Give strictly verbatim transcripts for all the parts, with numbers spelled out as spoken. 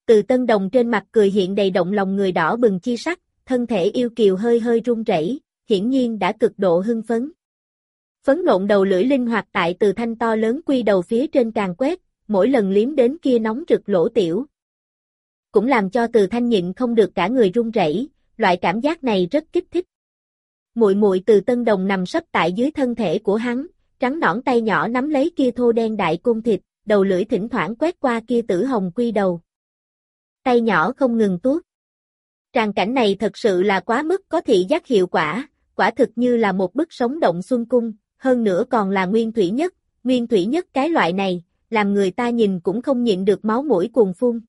Từ Tân Đồng trên mặt cười hiện đầy động lòng người đỏ bừng chi sắc, thân thể yêu kiều hơi hơi run rẩy, hiển nhiên đã cực độ hưng phấn. Phấn nộn đầu lưỡi linh hoạt tại Từ Thanh to lớn quy đầu phía trên càng quét, mỗi lần liếm đến kia nóng rực lỗ tiểu. Cũng làm cho Từ Thanh nhịn không được cả người run rẩy, loại cảm giác này rất kích thích. Muội muội Từ Tân Đồng nằm sấp tại dưới thân thể của hắn, trắng nõn tay nhỏ nắm lấy kia thô đen đại côn thịt, đầu lưỡi thỉnh thoảng quét qua kia tử hồng quy đầu. Tay nhỏ không ngừng tuốt. Tràng cảnh này thật sự là quá mức có thị giác hiệu quả, quả thực như là một bức sống động xuân cung, hơn nữa còn là nguyên thủy nhất, nguyên thủy nhất cái loại này, làm người ta nhìn cũng không nhịn được máu mũi cuồn phun.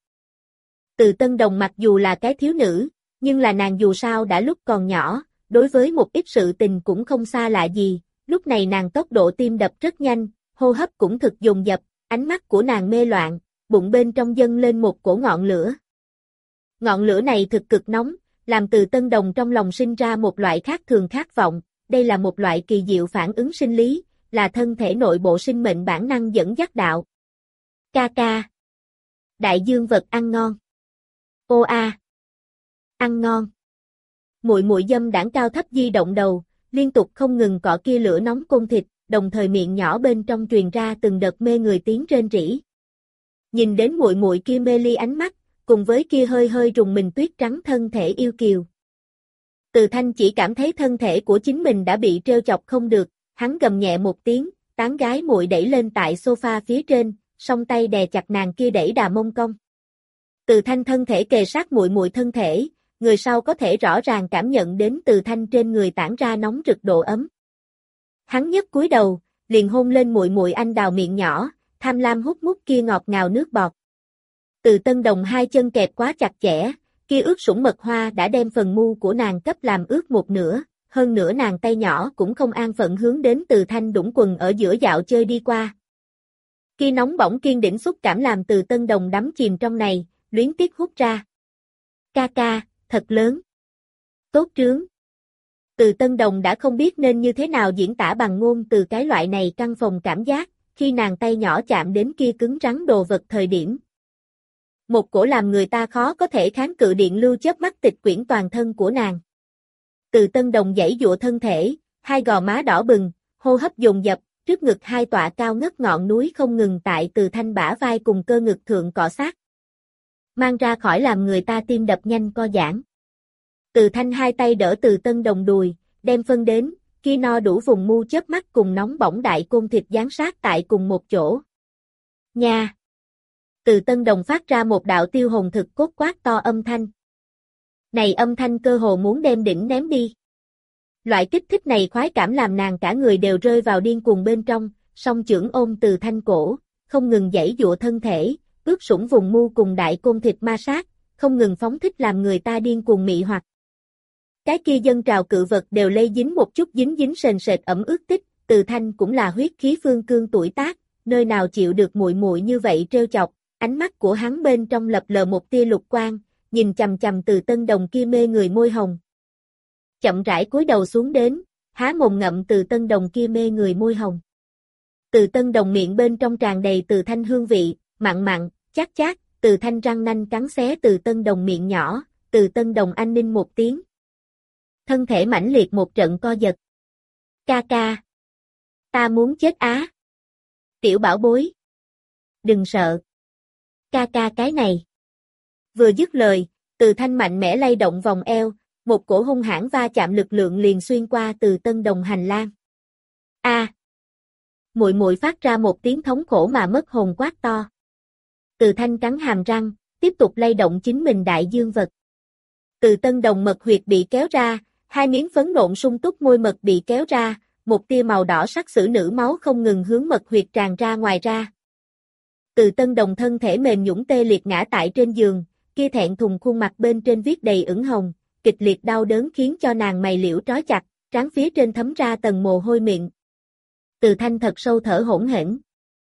Từ Tân Đồng mặc dù là cái thiếu nữ, nhưng là nàng dù sao đã lúc còn nhỏ, đối với một ít sự tình cũng không xa lạ gì, lúc này nàng tốc độ tim đập rất nhanh, hô hấp cũng thực dồn dập, ánh mắt của nàng mê loạn, bụng bên trong dâng lên một cổ ngọn lửa. Ngọn lửa này thực cực nóng, làm Từ Tân Đồng trong lòng sinh ra một loại khác thường khát vọng, đây là một loại kỳ diệu phản ứng sinh lý, là thân thể nội bộ sinh mệnh bản năng dẫn dắt đạo. Ca ca. Đại dương vật ăn ngon. Ô a. Ăn ngon. Muội muội dâm đãng cao thấp di động đầu, liên tục không ngừng cọ kia lửa nóng côn thịt, đồng thời miệng nhỏ bên trong truyền ra từng đợt mê người tiếng rên rỉ. Nhìn đến muội muội kia mê ly ánh mắt, cùng với kia hơi hơi rùng mình tuyết trắng thân thể yêu kiều. Từ Thanh chỉ cảm thấy thân thể của chính mình đã bị trêu chọc không được, hắn gầm nhẹ một tiếng, tán gái muội đẩy lên tại sofa phía trên, song tay đè chặt nàng kia đẩy đà mông cong. Từ Thanh thân thể kề sát muội muội thân thể, người sau có thể rõ ràng cảm nhận đến Từ Thanh trên người tản ra nóng rực độ ấm. Hắn nhấc cúi đầu, liền hôn lên muội muội anh đào miệng nhỏ, tham lam hút mút kia ngọt ngào nước bọt. Từ Tân Đồng hai chân kẹp quá chặt chẽ, kia ướt sũng mật hoa đã đem phần mu của nàng cấp làm ướt một nửa, hơn nữa nàng tay nhỏ cũng không an phận hướng đến Từ Thanh đũng quần ở giữa dạo chơi đi qua. Kia nóng bỏng kiên đỉnh xúc cảm làm Từ Tân Đồng đắm chìm trong này, luyến tiếc hút ra. Ca ca, thật lớn. Tốt trướng. Từ Tân Đồng đã không biết nên như thế nào diễn tả bằng ngôn từ cái loại này căng phòng cảm giác, khi nàng tay nhỏ chạm đến kia cứng rắn đồ vật thời điểm. Một cổ làm người ta khó có thể kháng cự điện lưu chớp mắt tịch quyển toàn thân của nàng. Từ Tân Đồng giãy giụa thân thể, hai gò má đỏ bừng, hô hấp dồn dập, trước ngực hai tọa cao ngất ngọn núi không ngừng tại Từ Thanh bả vai cùng cơ ngực thượng cọ sát. Mang ra khỏi làm người ta tim đập nhanh co giãn. Từ Thanh hai tay đỡ Từ Tân Đồng đùi, đem phân đến, kia no đủ vùng mu chớp mắt cùng nóng bỏng đại côn thịt dán sát tại cùng một chỗ. Nha! Từ Tân Đồng phát ra một đạo tiêu hồn thực cốt quát to âm thanh. Này âm thanh cơ hồ muốn đem đỉnh ném đi. Loại kích thích này khoái cảm làm nàng cả người đều rơi vào điên cuồng bên trong, song chưởng ôm Từ Thanh cổ, không ngừng giãy giụa thân thể, ướt sũng vùng mu cùng đại côn thịt ma sát, không ngừng phóng thích làm người ta điên cuồng mị hoặc. Cái kia dân trào cự vật đều lây dính một chút dính dính sền sệt ẩm ướt tích, Từ Thanh cũng là huyết khí phương cương tuổi tác, nơi nào chịu được muội muội như vậy trêu chọc, ánh mắt của hắn bên trong lập lờ một tia lục quang, nhìn chằm chằm Từ Tân Đồng kia mê người môi hồng. Chậm rãi cúi đầu xuống đến, há mồm ngậm Từ Tân Đồng kia mê người môi hồng. Từ Tân Đồng miệng bên trong tràn đầy Từ Thanh hương vị, mặn mặn, chát chát, Từ Thanh răng nanh cắn xé Từ Tân Đồng miệng nhỏ, Từ Tân Đồng anh ninh một tiếng. Thân thể mãnh liệt một trận co giật. Ca ca. Ta muốn chết á. Tiểu bảo bối. Đừng sợ. Ca ca cái này. Vừa dứt lời, Từ Thanh mạnh mẽ lay động vòng eo, một cổ hung hãn va chạm lực lượng liền xuyên qua Từ Tân Đồng hành lang. A. À. Muội muội phát ra một tiếng thống khổ mà mất hồn quát to. Từ Thanh cắn hàm răng, tiếp tục lay động chính mình đại dương vật. Từ Tân Đồng mật huyệt bị kéo ra, hai miếng phấn nộn sung túc môi mật bị kéo ra, một tia màu đỏ sắc sữa nữ máu không ngừng hướng mật huyệt tràn ra ngoài ra. Từ Tân Đồng thân thể mềm nhũn tê liệt ngã tại trên giường, kia thẹn thùng khuôn mặt bên trên viết đầy ửng hồng, kịch liệt đau đớn khiến cho nàng mày liễu trói chặt, trán phía trên thấm ra tầng mồ hôi miệng. Từ Thanh thật sâu thở hỗn hển.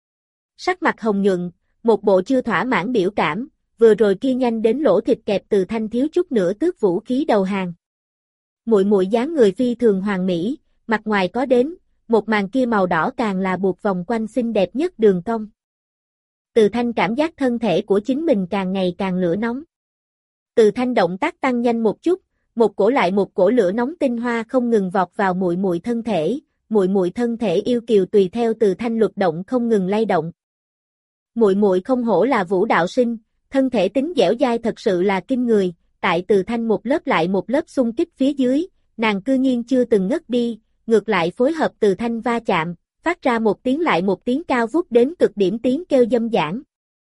Sắc mặt hồng nhuận, một bộ chưa thỏa mãn biểu cảm, vừa rồi kia nhanh đến lỗ thịt kẹp Từ Thanh thiếu chút nữa tước vũ khí đầu hàng. Muội muội dáng người phi thường hoàn mỹ, mặt ngoài có đến, một màn kia màu đỏ càng là buộc vòng quanh xinh đẹp nhất đường cong. Từ Thanh cảm giác thân thể của chính mình càng ngày càng lửa nóng. Từ Thanh động tác tăng nhanh một chút, một cổ lại một cổ lửa nóng tinh hoa không ngừng vọt vào muội muội thân thể, muội muội thân thể yêu kiều tùy theo Từ Thanh luật động không ngừng lay động. Muội muội không hổ là vũ đạo sinh, thân thể tính dẻo dai thật sự là kinh người, tại Từ Thanh một lớp lại một lớp xung kích phía dưới, nàng cư nhiên chưa từng ngất đi, ngược lại phối hợp Từ Thanh va chạm, phát ra một tiếng lại một tiếng cao vút đến cực điểm tiếng kêu dâm dãn.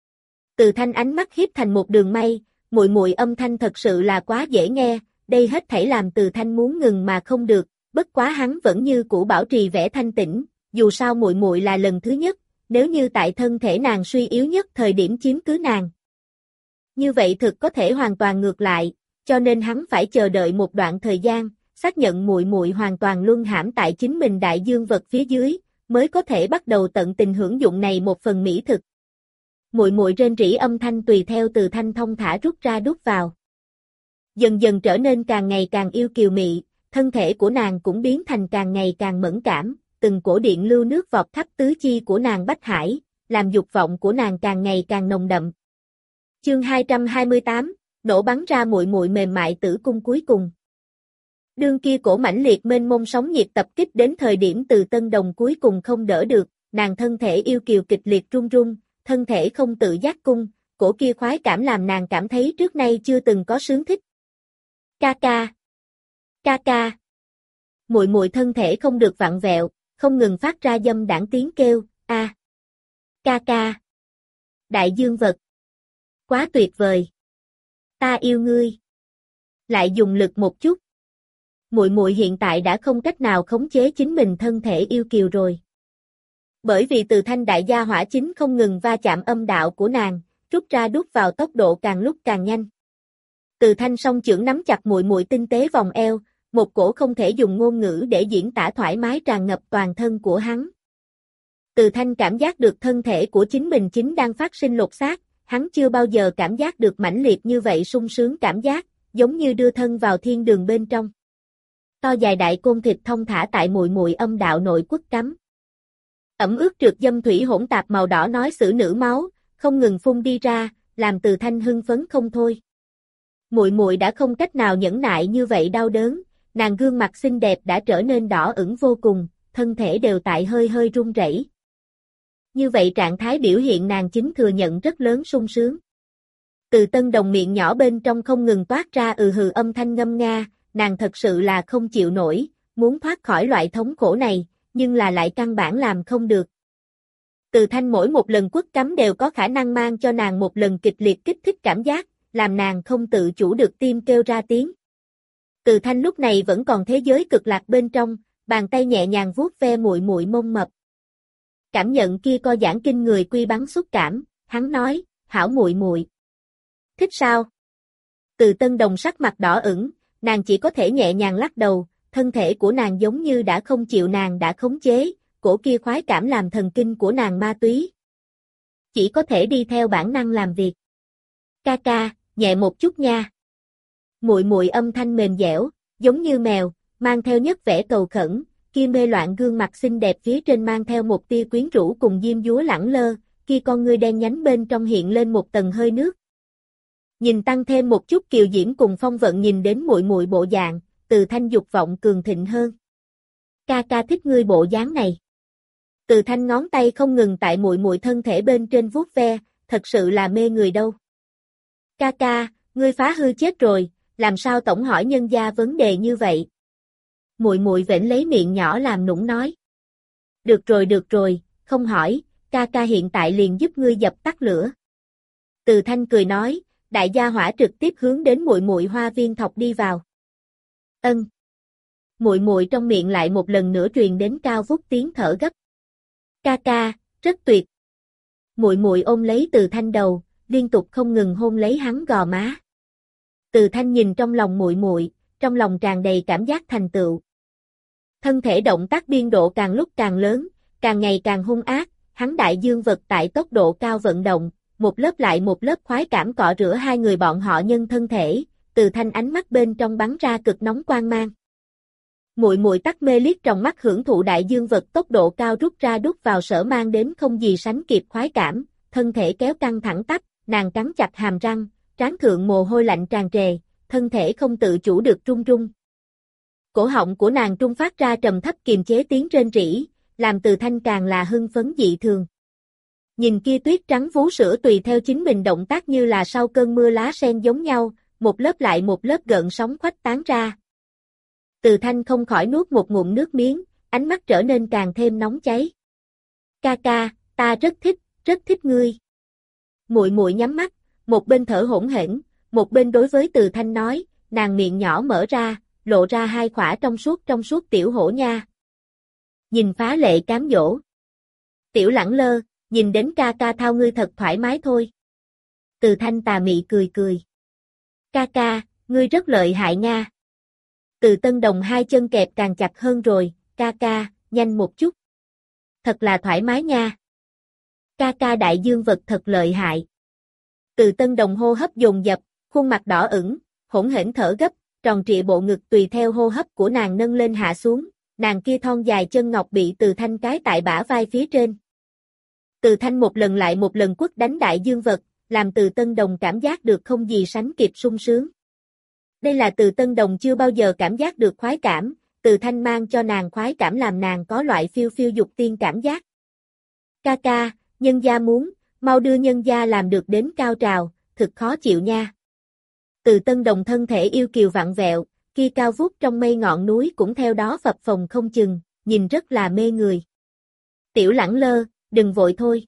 Từ Thanh ánh mắt hiếp thành một đường mây, muội muội âm thanh thật sự là quá dễ nghe, đây hết thảy làm Từ Thanh muốn ngừng mà không được, bất quá hắn vẫn như cũ bảo trì vẻ thanh tĩnh, dù sao muội muội là lần thứ nhất, nếu như tại thân thể nàng suy yếu nhất thời điểm chiếm cứ nàng. Như vậy thực có thể hoàn toàn ngược lại, cho nên hắn phải chờ đợi một đoạn thời gian, xác nhận muội muội hoàn toàn luân hãm tại chính mình đại dương vật phía dưới, mới có thể bắt đầu tận tình hưởng dụng này một phần mỹ thực. Muội muội rên rỉ âm thanh tùy theo Từ Thanh thông thả rút ra đút vào. Dần dần trở nên càng ngày càng yêu kiều mị, thân thể của nàng cũng biến thành càng ngày càng mẫn cảm, từng cổ điện lưu nước vọt khắp tứ chi của nàng bách hải, làm dục vọng của nàng càng ngày càng nồng đậm. Chương hai trăm hai mươi tám, nổ bắn ra muội muội mềm mại tử cung cuối cùng. Đương kia cổ mãnh liệt mênh mông sóng nhiệt tập kích đến thời điểm Từ Tân Đồng cuối cùng không đỡ được, nàng thân thể yêu kiều kịch liệt run run, thân thể không tự giác cung, cổ kia khoái cảm làm nàng cảm thấy trước nay chưa từng có sướng thích. Ca ca, ca ca. Muội muội thân thể không được vặn vẹo, không ngừng phát ra dâm đãng tiếng kêu, a, à. Ca ca. Đại dương vật. Quá tuyệt vời. Ta yêu ngươi. Lại dùng lực một chút. Muội muội hiện tại đã không cách nào khống chế chính mình thân thể yêu kiều rồi. Bởi vì Từ Thanh đại gia hỏa chính không ngừng va chạm âm đạo của nàng, rút ra đút vào tốc độ càng lúc càng nhanh. Từ Thanh song chưởng nắm chặt muội muội tinh tế vòng eo, một cổ không thể dùng ngôn ngữ để diễn tả thoải mái tràn ngập toàn thân của hắn. Từ Thanh cảm giác được thân thể của chính mình chính đang phát sinh lột xác, hắn chưa bao giờ cảm giác được mãnh liệt như vậy sung sướng cảm giác, giống như đưa thân vào thiên đường bên trong. To dài đại côn thịt thông thả tại muội muội âm đạo nội quất cắm. Ẩm ướt trượt dâm thủy hỗn tạp màu đỏ nói xử nữ máu, không ngừng phun đi ra, làm Từ Thanh hưng phấn không thôi. Muội muội đã không cách nào nhẫn nại như vậy đau đớn, nàng gương mặt xinh đẹp đã trở nên đỏ ửng vô cùng, thân thể đều tại hơi hơi run rẩy. Như vậy trạng thái biểu hiện nàng chính thừa nhận rất lớn sung sướng. Từ Tân Đồng miệng nhỏ bên trong không ngừng toát ra ừ hừ âm thanh ngâm nga, nàng thật sự là không chịu nổi, muốn thoát khỏi loại thống khổ này, nhưng là lại căn bản làm không được. Từ Thanh mỗi một lần quất cắm đều có khả năng mang cho nàng một lần kịch liệt kích thích cảm giác, làm nàng không tự chủ được tim kêu ra tiếng. Từ Thanh lúc này vẫn còn thế giới cực lạc bên trong, bàn tay nhẹ nhàng vuốt ve muội muội mông mập. Cảm nhận kia co giãn kinh người quy bắn xúc cảm, hắn nói, hảo muội muội. Thích sao? Từ Tân Đồng sắc mặt đỏ ửng, nàng chỉ có thể nhẹ nhàng lắc đầu, thân thể của nàng giống như đã không chịu nàng đã khống chế, cổ kia khoái cảm làm thần kinh của nàng ma túy. Chỉ có thể đi theo bản năng làm việc. Ca ca, nhẹ một chút nha. Muội muội âm thanh mềm dẻo, giống như mèo, mang theo nhất vẻ cầu khẩn, kia mê loạn gương mặt xinh đẹp phía trên mang theo một tia quyến rũ cùng diêm dúa lẳng lơ, kia con ngươi đen nhánh bên trong hiện lên một tầng hơi nước. Nhìn tăng thêm một chút kiều diễm cùng phong vận nhìn đến muội muội bộ dạng, Từ Thanh dục vọng cường thịnh hơn. Ca ca thích ngươi bộ dáng này. Từ Thanh ngón tay không ngừng tại muội muội thân thể bên trên vuốt ve, thật sự là mê người đâu. Ca ca, ngươi phá hư chết rồi, làm sao tổng hỏi nhân gia vấn đề như vậy? Muội muội vểnh lấy miệng nhỏ làm nũng nói. Được rồi được rồi, không hỏi, ca ca hiện tại liền giúp ngươi dập tắt lửa. Từ Thanh cười nói, đại gia hỏa trực tiếp hướng đến muội muội hoa viên thọc đi vào. Ân. Muội muội trong miệng lại một lần nữa truyền đến cao vút tiếng thở gấp. Ca ca, rất tuyệt. Muội muội ôm lấy Từ Thanh đầu, liên tục không ngừng hôn lấy hắn gò má. Từ Thanh nhìn trong lòng muội muội, trong lòng tràn đầy cảm giác thành tựu. Thân thể động tác biên độ càng lúc càng lớn, càng ngày càng hung ác, hắn đại dương vật tại tốc độ cao vận động, một lớp lại một lớp khoái cảm cọ rửa hai người bọn họ nhân thân thể, Từ Thanh ánh mắt bên trong bắn ra cực nóng quang mang. Muội muội tắt mê liếc trong mắt hưởng thụ đại dương vật tốc độ cao rút ra đút vào sở mang đến không gì sánh kịp khoái cảm, thân thể kéo căng thẳng tắp, nàng cắn chặt hàm răng, trán thượng mồ hôi lạnh tràn trề, thân thể không tự chủ được run run. Cổ họng của nàng trung phát ra trầm thấp kiềm chế tiếng rên rỉ, làm Từ Thanh càng là hưng phấn dị thường. Nhìn kia tuyết trắng vú sữa tùy theo chính mình động tác như là sau cơn mưa lá sen giống nhau, một lớp lại một lớp gợn sóng khuếch tán ra. Từ Thanh không khỏi nuốt một ngụm nước miếng, ánh mắt trở nên càng thêm nóng cháy. Ca ca, ta rất thích, rất thích ngươi. Muội muội nhắm mắt, một bên thở hổn hển, một bên đối với Từ Thanh nói, nàng miệng nhỏ mở ra, lộ ra hai khỏa trong suốt trong suốt tiểu hổ nha. Nhìn phá lệ cám dỗ. Tiểu Lẳng Lơ, nhìn đến ca ca thao ngươi thật thoải mái thôi. Từ Thanh tà mị cười cười. Ca ca, ngươi rất lợi hại nha. Từ Tân Đồng hai chân kẹp càng chặt hơn rồi, ca ca, nhanh một chút. Thật là thoải mái nha. Ca ca đại dương vật thật lợi hại. Từ Tân Đồng hô hấp dồn dập, khuôn mặt đỏ ửng, hỗn hển thở gấp, tròn trịa bộ ngực tùy theo hô hấp của nàng nâng lên hạ xuống, nàng kia thon dài chân ngọc bị Từ Thanh cái tại bả vai phía trên. Từ Thanh một lần lại một lần quất đánh đại dương vật, làm Từ Tân Đồng cảm giác được không gì sánh kịp sung sướng. Đây là Từ Tân Đồng chưa bao giờ cảm giác được khoái cảm, Từ Thanh mang cho nàng khoái cảm làm nàng có loại phiêu phiêu dục tiên cảm giác. Ca ca, nhân gia muốn, mau đưa nhân gia làm được đến cao trào, thực khó chịu nha. Từ Tân Đồng thân thể yêu kiều vặn vẹo, kia cao vút trong mây ngọn núi cũng theo đó phập phồng không chừng, nhìn rất là mê người. Tiểu Lẳng Lơ, đừng vội thôi.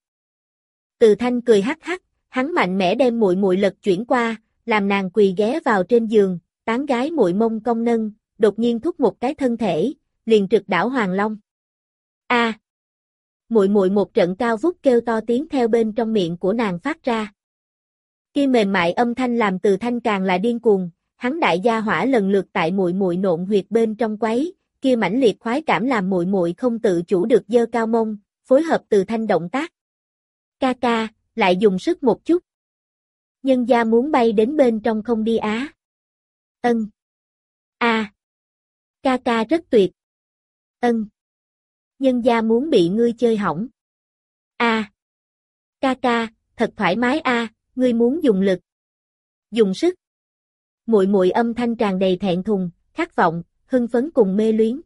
Từ Thanh cười hắc hắc, hắn mạnh mẽ đem muội muội lật chuyển qua, làm nàng quỳ ghé vào trên giường, tán gái muội mông cong nâng, đột nhiên thúc một cái thân thể, liền trực đảo Hoàng Long. A! À, muội muội một trận cao vút kêu to tiếng theo bên trong miệng của nàng phát ra. Kia mềm mại âm thanh làm Từ Thanh càng là điên cuồng, hắn đại gia hỏa lần lượt tại muội muội nộn huyệt bên trong quấy, kia mãnh liệt khoái cảm làm muội muội không tự chủ được giơ cao mông, phối hợp Từ Thanh động tác. Ca ca, lại dùng sức một chút. Nhân gia muốn bay đến bên trong không đi á. Ân. A. À. Ca ca rất tuyệt. Ân. Nhân gia muốn bị ngươi chơi hỏng. A. À. Ca ca, thật thoải mái a, à, ngươi muốn dùng lực. Dùng sức. Muội muội âm thanh tràn đầy thẹn thùng, khát vọng, hưng phấn cùng mê luyến.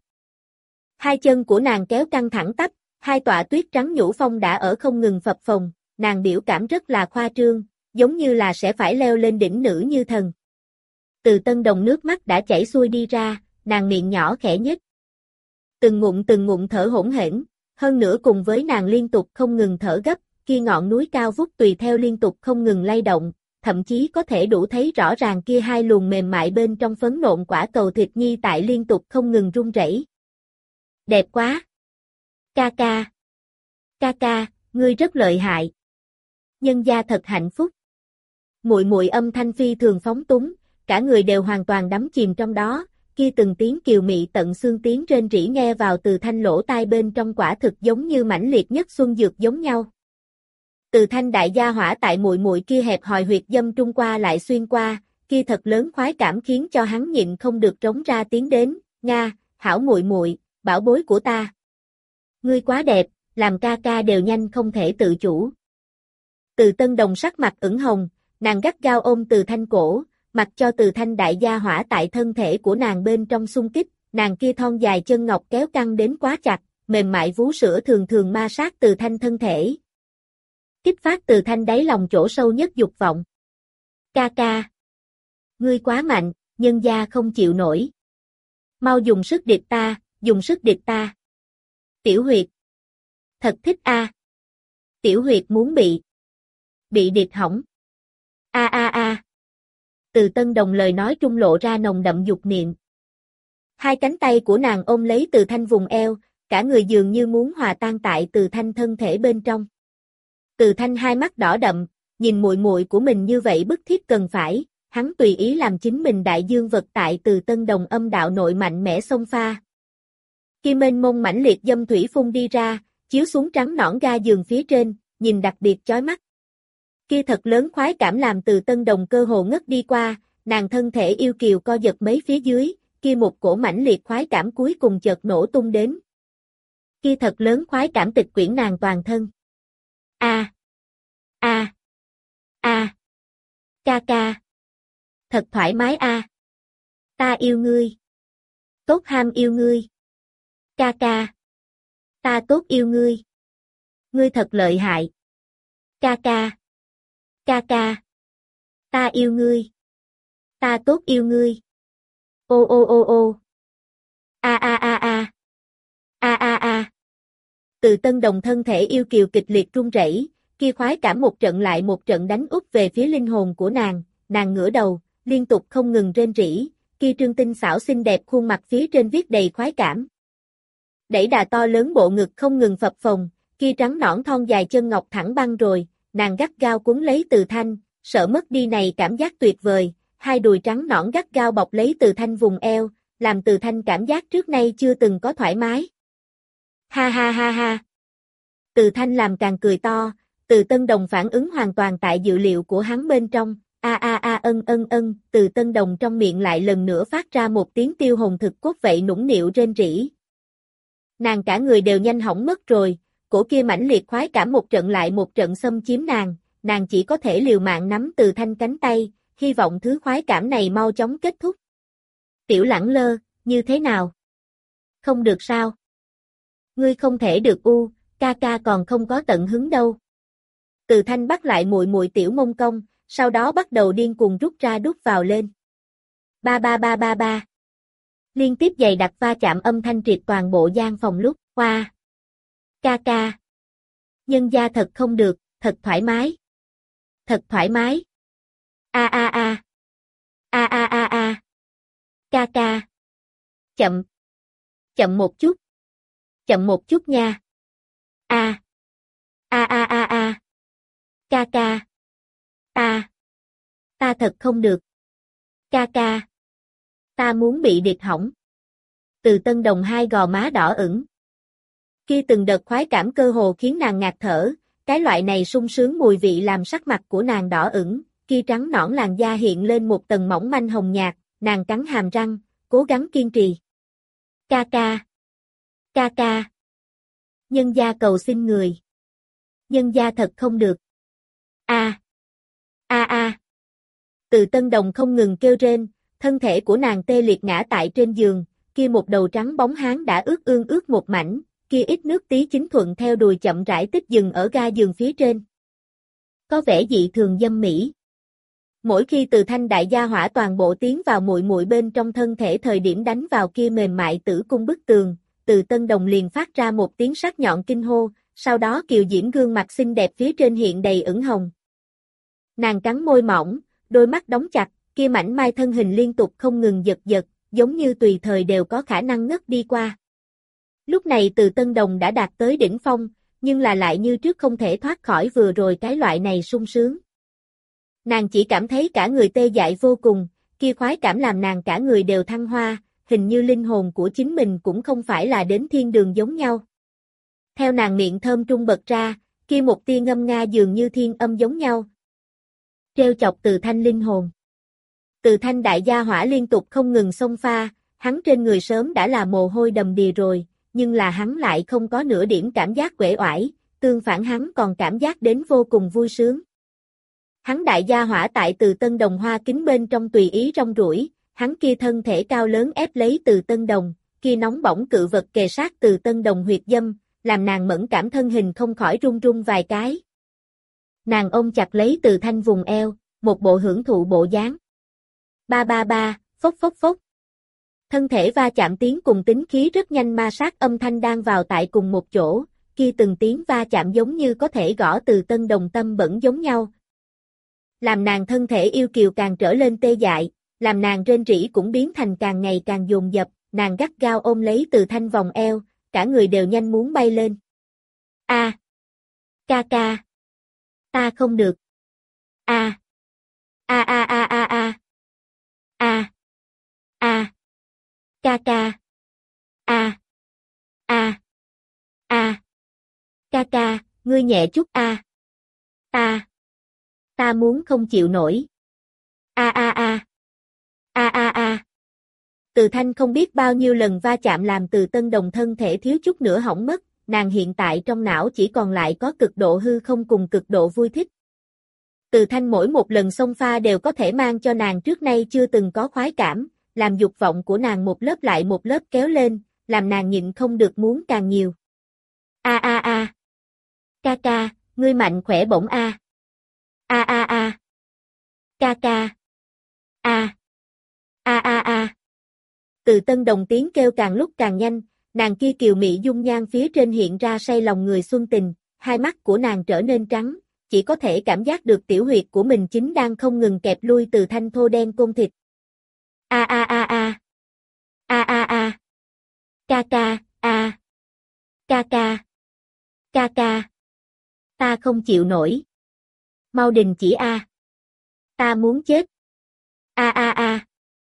Hai chân của nàng kéo căng thẳng tắp, hai tọa tuyết trắng nhũ phong đã ở không ngừng phập phồng, nàng biểu cảm rất là khoa trương, giống như là sẽ phải leo lên đỉnh nữ như thần. Từ Tân Đồng nước mắt đã chảy xuôi đi ra, nàng miệng nhỏ khẽ nhếch. Từng ngụm từng ngụm thở hỗn hển, hơn nữa cùng với nàng liên tục không ngừng thở gấp, kia ngọn núi cao vút tùy theo liên tục không ngừng lay động, thậm chí có thể đủ thấy rõ ràng kia hai luồng mềm mại bên trong phấn nộn quả cầu thịt nhi tại liên tục không ngừng rung rẩy. Đẹp quá! Ca ca! Ca ca, ngươi rất lợi hại. Nhân gia thật hạnh phúc. Muội muội âm thanh phi thường phóng túng, cả người đều hoàn toàn đắm chìm trong đó, kia từng tiếng kiều mị tận xương tiếng rên rỉ nghe vào Từ Thanh lỗ tai bên trong quả thực giống như mãnh liệt nhất xuân dược giống nhau. Từ Thanh đại gia hỏa tại muội muội kia hẹp hòi huyệt dâm trung qua lại xuyên qua, kia thật lớn khoái cảm khiến cho hắn nhịn không được trống ra tiếng đến, "Nga, hảo muội muội, bảo bối của ta. Ngươi quá đẹp, làm ca ca đều nhanh không thể tự chủ." Từ Tân Đồng sắc mặt ửng hồng, nàng gắt gao ôm Từ Thanh cổ, mặc cho Từ Thanh đại gia hỏa tại thân thể của nàng bên trong xung kích, nàng kia thon dài chân ngọc kéo căng đến quá chặt, mềm mại vú sữa thường thường ma sát Từ Thanh thân thể. Kích phát Từ Thanh đáy lòng chỗ sâu nhất dục vọng. Ca ca. Ngươi quá mạnh, nhân gia không chịu nổi. Mau dùng sức điệp ta, dùng sức điệp ta. Tiểu huyệt. Thật thích a. À. Tiểu huyệt muốn bị. Bị điệp hỏng. A a a. Từ Tân Đồng lời nói trung lộ ra nồng đậm dục niệm. Hai cánh tay của nàng ôm lấy Từ Thanh vùng eo, cả người dường như muốn hòa tan tại Từ Thanh thân thể bên trong. Từ Thanh hai mắt đỏ đậm, nhìn muội muội của mình như vậy bức thiết cần phải, hắn tùy ý làm chính mình đại dương vật tại Từ Tân Đồng âm đạo nội mạnh mẽ xông pha. Kia mênh mông mãnh liệt dâm thủy phun đi ra, chiếu xuống trắng nõn ga giường phía trên, nhìn đặc biệt chói mắt. Kia thật lớn khoái cảm làm Từ Tân Đồng cơ hồ ngất đi qua, nàng thân thể yêu kiều co giật mấy phía dưới, kia một cổ mãnh liệt khoái cảm cuối cùng chợt nổ tung đến. Kia thật lớn khoái cảm tịch quyển nàng toàn thân. A. À, A. A. Ca ca. Thật thoải mái a. Ta yêu ngươi. Tốt ham yêu ngươi. Ca ca. Ta tốt yêu ngươi. Ngươi thật lợi hại. Ca ca. Ca ca. Ta yêu ngươi. Ta tốt yêu ngươi. Ô ô ô ô. A a a a. A a a. Từ Tân Đồng thân thể yêu kiều kịch liệt run rẩy, kia khoái cảm một trận lại một trận đánh úp về phía linh hồn của nàng, nàng ngửa đầu, liên tục không ngừng rên rỉ, kia trương tinh xảo xinh đẹp khuôn mặt phía trên viết đầy khoái cảm. Đẩy đà to lớn bộ ngực không ngừng phập phồng, kia trắng nõn thon dài chân ngọc thẳng băng rồi, nàng gắt gao cuốn lấy Từ Thanh, sợ mất đi này cảm giác tuyệt vời, hai đùi trắng nõn gắt gao bọc lấy Từ Thanh vùng eo, làm Từ Thanh cảm giác trước nay chưa từng có thoải mái. Ha ha ha ha. Từ Thanh làm càng cười to, Từ Tân Đồng phản ứng hoàn toàn tại dự liệu của hắn bên trong, a a a ân ân ân, Từ Tân Đồng trong miệng lại lần nữa phát ra một tiếng tiêu hồn thực cốt vậy nũng nịu rên rỉ. Nàng cả người đều nhanh hỏng mất rồi, cổ kia mãnh liệt khoái cảm một trận lại một trận xâm chiếm nàng, nàng chỉ có thể liều mạng nắm Từ Thanh cánh tay, hy vọng thứ khoái cảm này mau chóng kết thúc. Tiểu Lẳng Lơ, như thế nào? Không được sao? Ngươi không thể được u, ca ca còn không có tận hứng đâu. Từ Thanh bắt lại muội muội tiểu mông công, sau đó bắt đầu điên cuồng rút ra đút vào lên. Ba ba ba ba ba. Liên tiếp dày đặc va chạm âm thanh triệt toàn bộ gian phòng lúc, hoa. Ca ca. Nhân gia thật không được, thật thoải mái. Thật thoải mái. A a a. A a a a. Ca ca. Chậm. Chậm một chút. Chậm một chút nha. A. A a a a. Ca ca. Ta. Ta thật không được. Ca ca. Ta muốn bị điệt hỏng. Từ Tân Đồng hai gò má đỏ ửng. Kia từng đợt khoái cảm cơ hồ khiến nàng ngạt thở, cái loại này sung sướng mùi vị làm sắc mặt của nàng đỏ ửng, kia trắng nõn làn da hiện lên một tầng mỏng manh hồng nhạt, nàng cắn hàm răng, cố gắng kiên trì. Ca ca. Ca ca. Nhân gia cầu xin người. Nhân gia thật không được. A. A a. Từ Tân Đồng không ngừng kêu rên, thân thể của nàng tê liệt ngã tại trên giường, kia một đầu trắng bóng háng đã ướt ương ướt một mảnh, kia ít nước tí chính thuận theo đùi chậm rãi tích dừng ở ga giường phía trên. Có vẻ dị thường dâm mỹ. Mỗi khi Từ Thanh đại gia hỏa toàn bộ tiến vào muội muội bên trong thân thể thời điểm đánh vào kia mềm mại tử cung bức tường, Từ Tân Đồng liền phát ra một tiếng sắc nhọn kinh hô, sau đó kiều diễm gương mặt xinh đẹp phía trên hiện đầy ửng hồng. Nàng cắn môi mỏng, đôi mắt đóng chặt, kia mảnh mai thân hình liên tục không ngừng giật giật, giống như tùy thời đều có khả năng ngất đi qua. Lúc này Từ Tân Đồng đã đạt tới đỉnh phong, nhưng là lại như trước không thể thoát khỏi vừa rồi cái loại này sung sướng. Nàng chỉ cảm thấy cả người tê dại vô cùng, kia khoái cảm làm nàng cả người đều thăng hoa, hình như linh hồn của chính mình cũng không phải là đến thiên đường giống nhau. Theo nàng miệng thơm trung bật ra, kia một tia ngâm nga dường như thiên âm giống nhau. Treo chọc Từ Thanh linh hồn. Từ Thanh đại gia hỏa liên tục không ngừng xông pha, hắn trên người sớm đã là mồ hôi đầm đìa rồi, nhưng là hắn lại không có nửa điểm cảm giác uể oải, tương phản hắn còn cảm giác đến vô cùng vui sướng. Hắn đại gia hỏa tại Từ Tân Đồng hoa kính bên trong tùy ý rong ruổi, hắn kia thân thể cao lớn ép lấy Từ Tân Đồng, kia nóng bỏng cự vật kề sát Từ Tân Đồng huyệt dâm, làm nàng mẫn cảm thân hình không khỏi run run vài cái. Nàng ôm chặt lấy Từ Thanh vùng eo, một bộ hưởng thụ bộ dáng. Ba ba ba, phốc phốc phốc. Thân thể va chạm tiếng cùng tính khí rất nhanh ma sát âm thanh đang vào tại cùng một chỗ, kia từng tiếng va chạm giống như có thể gõ Từ Tân Đồng tâm bẩn giống nhau. Làm nàng thân thể yêu kiều càng trở lên tê dại, làm nàng rên rỉ cũng biến thành càng ngày càng dồn dập, nàng gắt gao ôm lấy Từ Thanh vòng eo, cả người đều nhanh muốn bay lên. A. Ca ca. Ta không được. A. A a a a a. A. A. Ca ca. A. A. A. Ca ca, ngươi nhẹ chút a. Ta. Ta muốn không chịu nổi. A a a. A a a. Từ Thanh không biết bao nhiêu lần va chạm làm Từ Tân Đồng thân thể thiếu chút nữa hỏng mất, nàng hiện tại trong não chỉ còn lại có cực độ hư không cùng cực độ vui thích. Từ Thanh mỗi một lần xông pha đều có thể mang cho nàng trước nay chưa từng có khoái cảm, làm dục vọng của nàng một lớp lại một lớp kéo lên, làm nàng nhịn không được muốn càng nhiều. A a a. Ca ca, ngươi mạnh khỏe bổng a. A a a. Ca ca. A. A a a. Từ Tân Đồng tiếng kêu càng lúc càng nhanh, nàng kia kiều mị dung nhan phía trên hiện ra say lòng người xuân tình, hai mắt của nàng trở nên trắng, chỉ có thể cảm giác được tiểu huyệt của mình chính đang không ngừng kẹp lui Từ Thanh thô đen côn thịt. A a a a. A a a. Ca ca, a. Ca ca. Ca ca. Ta không chịu nổi. Mau đình chỉ a. Ta muốn chết. A a a.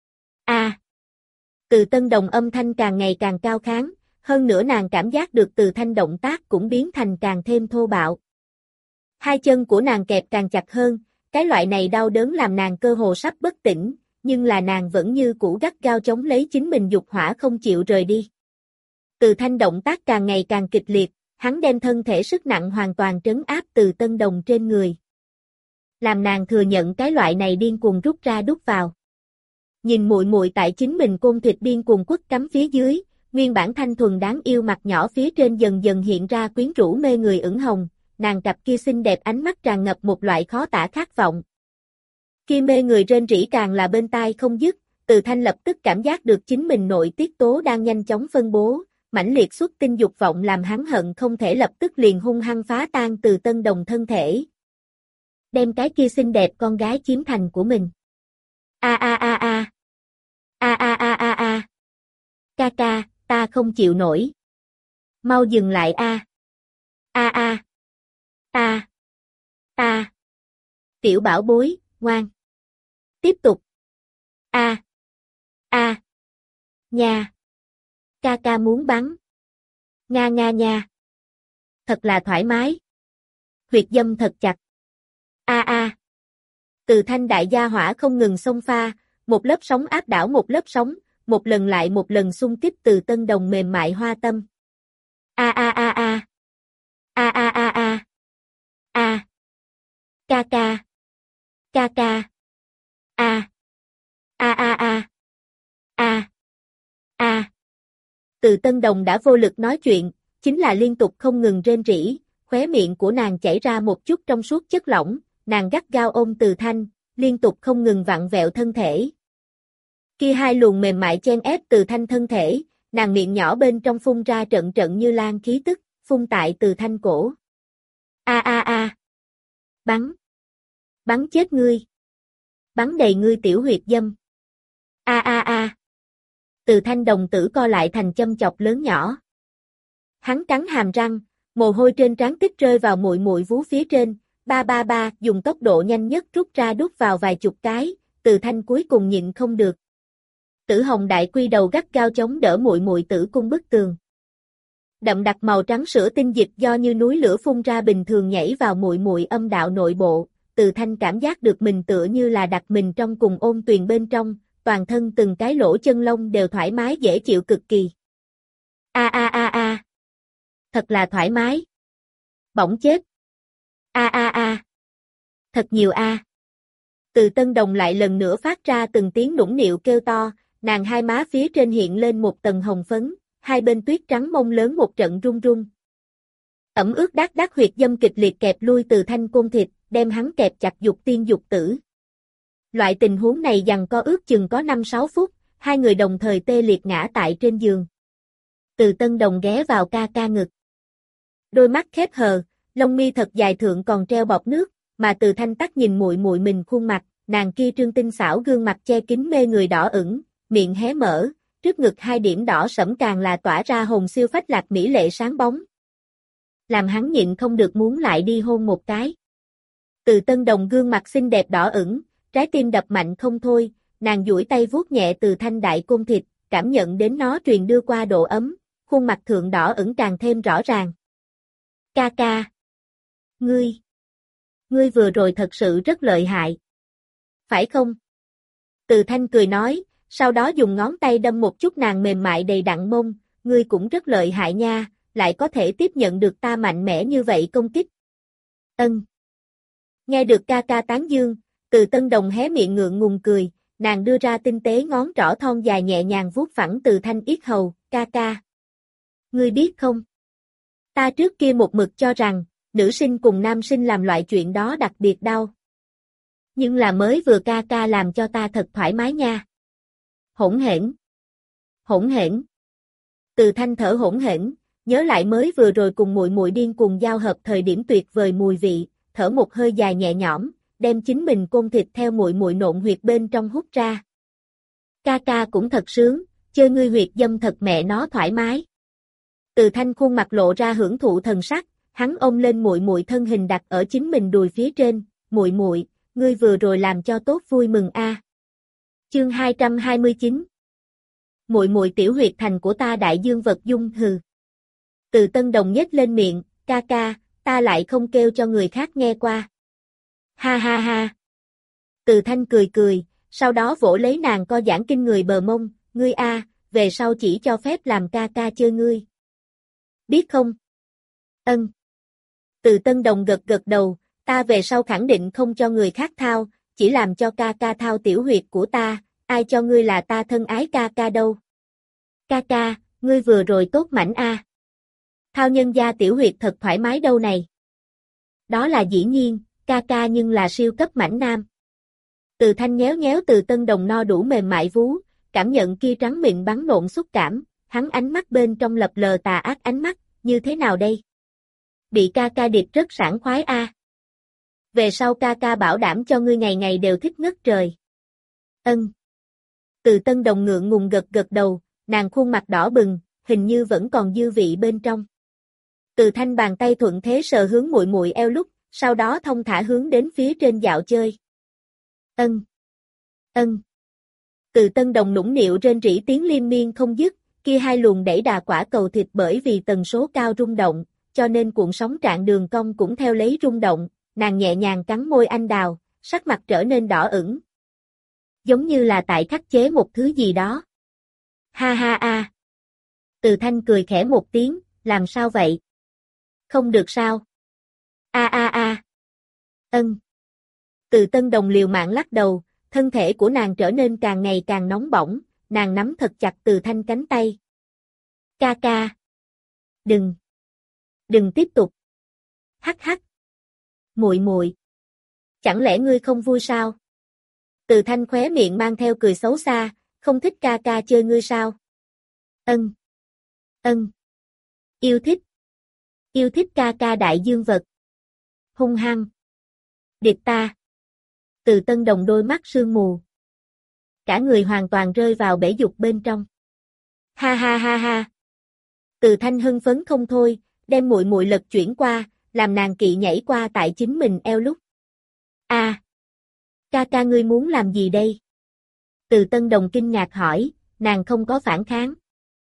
A. Từ Tân Đồng âm thanh càng ngày càng cao kháng, hơn nữa nàng cảm giác được Từ Thanh động tác cũng biến thành càng thêm thô bạo. Hai chân của nàng kẹp càng chặt hơn, cái loại này đau đớn làm nàng cơ hồ sắp bất tỉnh, nhưng là nàng vẫn như cũ gắt gao chống lấy chính mình dục hỏa không chịu rời đi. Từ Thanh động tác càng ngày càng kịch liệt, hắn đem thân thể sức nặng hoàn toàn trấn áp Từ Tân Đồng trên người. Làm nàng thừa nhận cái loại này điên cuồng rút ra đút vào. Nhìn muội muội tại chính mình côn thịt điên cuồng quất cắm phía dưới, nguyên bản thanh thuần đáng yêu mặt nhỏ phía trên dần dần hiện ra quyến rũ mê người ửng hồng, nàng cặp kia xinh đẹp ánh mắt tràn ngập một loại khó tả khát vọng. Kia mê người rên rỉ càng là bên tai không dứt, Từ Thanh lập tức cảm giác được chính mình nội tiết tố đang nhanh chóng phân bố, mãnh liệt xuất tinh dục vọng làm hắn hận không thể lập tức liền hung hăng phá tan Từ Tân Đồng thân thể. Đem cái kia xinh đẹp con gái chiếm thành của mình. A a a a. A a a a a. Ca ca, ta không chịu nổi. Mau dừng lại a. A a. Ta. Ta. Tiểu bảo bối, ngoan. Tiếp tục. A. A. Nha. Ca ca muốn bắn. Nga nga nha. Thật là thoải mái. Huyệt dâm thật chặt. A a. Từ Thanh đại gia hỏa không ngừng xông pha, một lớp sóng áp đảo một lớp sóng, một lần lại một lần xung kích Từ Tân Đồng mềm mại hoa tâm. A a a a. A a a a. A. Ca ca. Ca ca. A. A a a. A. A. Từ Tân Đồng đã vô lực nói chuyện, chính là liên tục không ngừng rên rỉ, khóe miệng của nàng chảy ra một chút trong suốt chất lỏng, nàng gắt gao ôm Từ Thanh, liên tục không ngừng vặn vẹo thân thể. Kia hai luồng mềm mại chen ép Từ Thanh thân thể, nàng miệng nhỏ bên trong phun ra trận trận như lan khí tức, phun tại Từ Thanh cổ. A a a. Bắn. Bắn chết ngươi. Bắn đầy ngươi tiểu huyệt dâm. A a a. Từ Thanh đồng tử co lại thành châm chọc lớn nhỏ. Hắn cắn hàm răng, mồ hôi trên trán tích rơi vào muội muội vú phía trên, ba ba ba, dùng tốc độ nhanh nhất rút ra đút vào vài chục cái, Từ Thanh cuối cùng nhịn không được. Tử Hồng đại quy đầu gắt gao chống đỡ muội muội tử cung bức tường. Đậm đặc màu trắng sữa tinh dịch do như núi lửa phun ra bình thường nhảy vào muội muội âm đạo nội bộ, Từ Thanh cảm giác được mình tựa như là đặt mình trong cùng ôn tuyền bên trong, toàn thân từng cái lỗ chân lông đều thoải mái dễ chịu cực kỳ. A a a a. Thật là thoải mái. Bỗng chết. A a a. Thật nhiều a. Từ Tân Đồng lại lần nữa phát ra từng tiếng nũng nịu kêu to, nàng hai má phía trên hiện lên một tầng hồng phấn, hai bên tuyết trắng mông lớn một trận run run. Ẩm ướt đát đát huyệt dâm kịch liệt kẹp lui Từ Thanh côn thịt, đem hắn kẹp chặt dục tiên dục tử. Loại tình huống này giằng co ước chừng có năm sáu phút, hai người đồng thời tê liệt ngã tại trên giường. Từ Tân Đồng ghé vào ca ca ngực. Đôi mắt khép hờ, lông mi thật dài thượng còn treo bọt nước, mà Từ Thanh tắc nhìn muội muội mình khuôn mặt, nàng kia trương tinh xảo gương mặt che kín mê người đỏ ửng, miệng hé mở, trước ngực hai điểm đỏ sẫm càng là tỏa ra hồn siêu phách lạc mỹ lệ sáng bóng. Làm hắn nhịn không được muốn lại đi hôn một cái. Từ Tân Đồng gương mặt xinh đẹp đỏ ửng, trái tim đập mạnh không thôi, nàng duỗi tay vuốt nhẹ Từ Thanh đại côn thịt, cảm nhận đến nó truyền đưa qua độ ấm, khuôn mặt thượng đỏ ửng càng thêm rõ ràng. Ca ca. Ngươi. Ngươi vừa rồi thật sự rất lợi hại. Phải không? Từ Thanh cười nói, sau đó dùng ngón tay đâm một chút nàng mềm mại đầy đặn mông, ngươi cũng rất lợi hại nha, lại có thể tiếp nhận được ta mạnh mẽ như vậy công kích. Ân. Nghe được ca ca tán dương, Từ Tân Đồng hé miệng ngượng ngùng cười, nàng đưa ra tinh tế ngón trỏ thon dài nhẹ nhàng vuốt phẳng Từ Thanh yết hầu, ca ca. Ngươi biết không? Ta trước kia một mực cho rằng, nữ sinh cùng nam sinh làm loại chuyện đó đặc biệt đau. Nhưng là mới vừa ca ca làm cho ta thật thoải mái nha. Hỗn hển. Hỗn hển. Từ Thanh thở hỗn hển, nhớ lại mới vừa rồi cùng muội muội điên cuồng giao hợp thời điểm tuyệt vời mùi vị, thở một hơi dài nhẹ nhõm, đem chính mình côn thịt theo muội muội nộn huyệt bên trong hút ra. Ca ca cũng thật sướng, chơi ngươi huyệt dâm thật mẹ nó thoải mái. Từ Thanh khuôn mặt lộ ra hưởng thụ thần sắc, hắn ôm lên muội muội thân hình đặt ở chính mình đùi phía trên, muội muội, ngươi vừa rồi làm cho tốt vui mừng a. À. Chương hai trăm hai mươi chín. Muội muội tiểu huyệt thành của ta đại dương vật dung hừ. Từ Tân Đồng nhếch lên miệng, ca ca, ta lại không kêu cho người khác nghe qua. Ha ha ha. Từ Thanh cười cười, sau đó vỗ lấy nàng co giãn kinh người bờ mông, ngươi a, về sau chỉ cho phép làm ca ca chơi ngươi. Biết không? Ân. Từ Tân Đồng gật gật đầu, ta về sau khẳng định không cho người khác thao, chỉ làm cho ca ca thao tiểu huyệt của ta, ai cho ngươi là ta thân ái ca ca đâu. Ca ca, ngươi vừa rồi tốt mảnh a. À. Thao nhân gia tiểu huyệt thật thoải mái đâu này. Đó là dĩ nhiên, ca ca nhưng là siêu cấp mảnh nam. Từ Thanh nhéo nhéo Từ Tân Đồng no đủ mềm mại vú, cảm nhận kia trắng mịn bắn nộn xúc cảm, hắn ánh mắt bên trong lập lờ tà ác ánh mắt, như thế nào đây? Bị ca ca điệp rất sảng khoái a. À. Về sau ca ca bảo đảm cho ngươi ngày ngày đều thích ngất trời. Ân. Từ Tân Đồng ngượng ngùng gật gật đầu, nàng khuôn mặt đỏ bừng, hình như vẫn còn dư vị bên trong. Từ Thanh bàn tay thuận thế sờ hướng muội muội eo lúc, sau đó thông thả hướng đến phía trên dạo chơi. Ân. Ân. Từ Tân Đồng nũng nịu rên rỉ tiếng liên miên không dứt, kia hai luồng đẩy đà quả cầu thịt bởi vì tần số cao rung động, cho nên cuộn sóng trạng đường cong cũng theo lấy rung động, nàng nhẹ nhàng cắn môi anh đào, sắc mặt trở nên đỏ ửng. Giống như là tại khắc chế một thứ gì đó. Ha ha a. Từ Thanh cười khẽ một tiếng, làm sao vậy? Không được sao? A a a. Ân. Từ Tân Đồng liều mạng lắc đầu, thân thể của nàng trở nên càng ngày càng nóng bỏng, nàng nắm thật chặt Từ Thanh cánh tay. Ca ca. Đừng. Đừng tiếp tục. Hắc hắc. Muội muội. Chẳng lẽ ngươi không vui sao? Từ Thanh khóe miệng mang theo cười xấu xa, không thích ca ca chơi ngươi sao? Ân. Ân. Yêu thích. Yêu thích ca ca đại dương vật. Hung hăng. Địch ta. Từ Tân Đồng đôi mắt sương mù. Cả người hoàn toàn rơi vào bể dục bên trong. Ha ha ha ha. Từ Thanh hưng phấn không thôi, đem muội muội lật chuyển qua, làm nàng kỵ nhảy qua tại chính mình eo lúc. A. À, ca ca ngươi muốn làm gì đây? Từ Tân Đồng kinh ngạc hỏi, nàng không có phản kháng.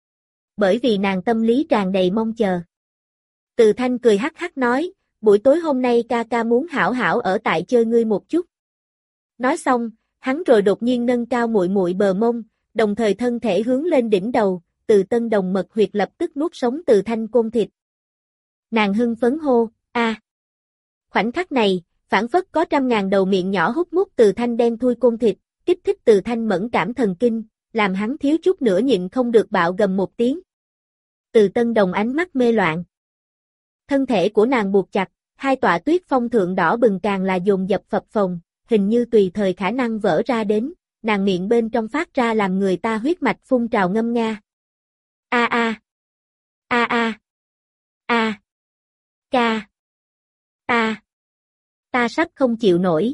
Bởi vì nàng tâm lý tràn đầy mong chờ. Từ Thanh cười hắc hắc nói, buổi tối hôm nay ca ca muốn hảo hảo ở tại chơi ngươi một chút. Nói xong, hắn rồi đột nhiên nâng cao muội muội bờ mông, đồng thời thân thể hướng lên đỉnh đầu, Từ Tân Đồng mật huyệt lập tức nuốt sống Từ Thanh côn thịt. Nàng hưng phấn hô, a. À. Khoảnh khắc này, phảng phất có trăm ngàn đầu miệng nhỏ hút mút Từ Thanh đen thui côn thịt, kích thích Từ Thanh mẫn cảm thần kinh, làm hắn thiếu chút nữa nhịn không được bạo gầm một tiếng. Từ Tân Đồng ánh mắt mê loạn. Thân thể của nàng buộc chặt, hai tọa tuyết phong thượng đỏ bừng càng là dồn dập phập phồng, hình như tùy thời khả năng vỡ ra đến, nàng miệng bên trong phát ra làm người ta huyết mạch phun trào ngâm nga. A a. A a. A. Ca. Ta. Ta sắp không chịu nổi.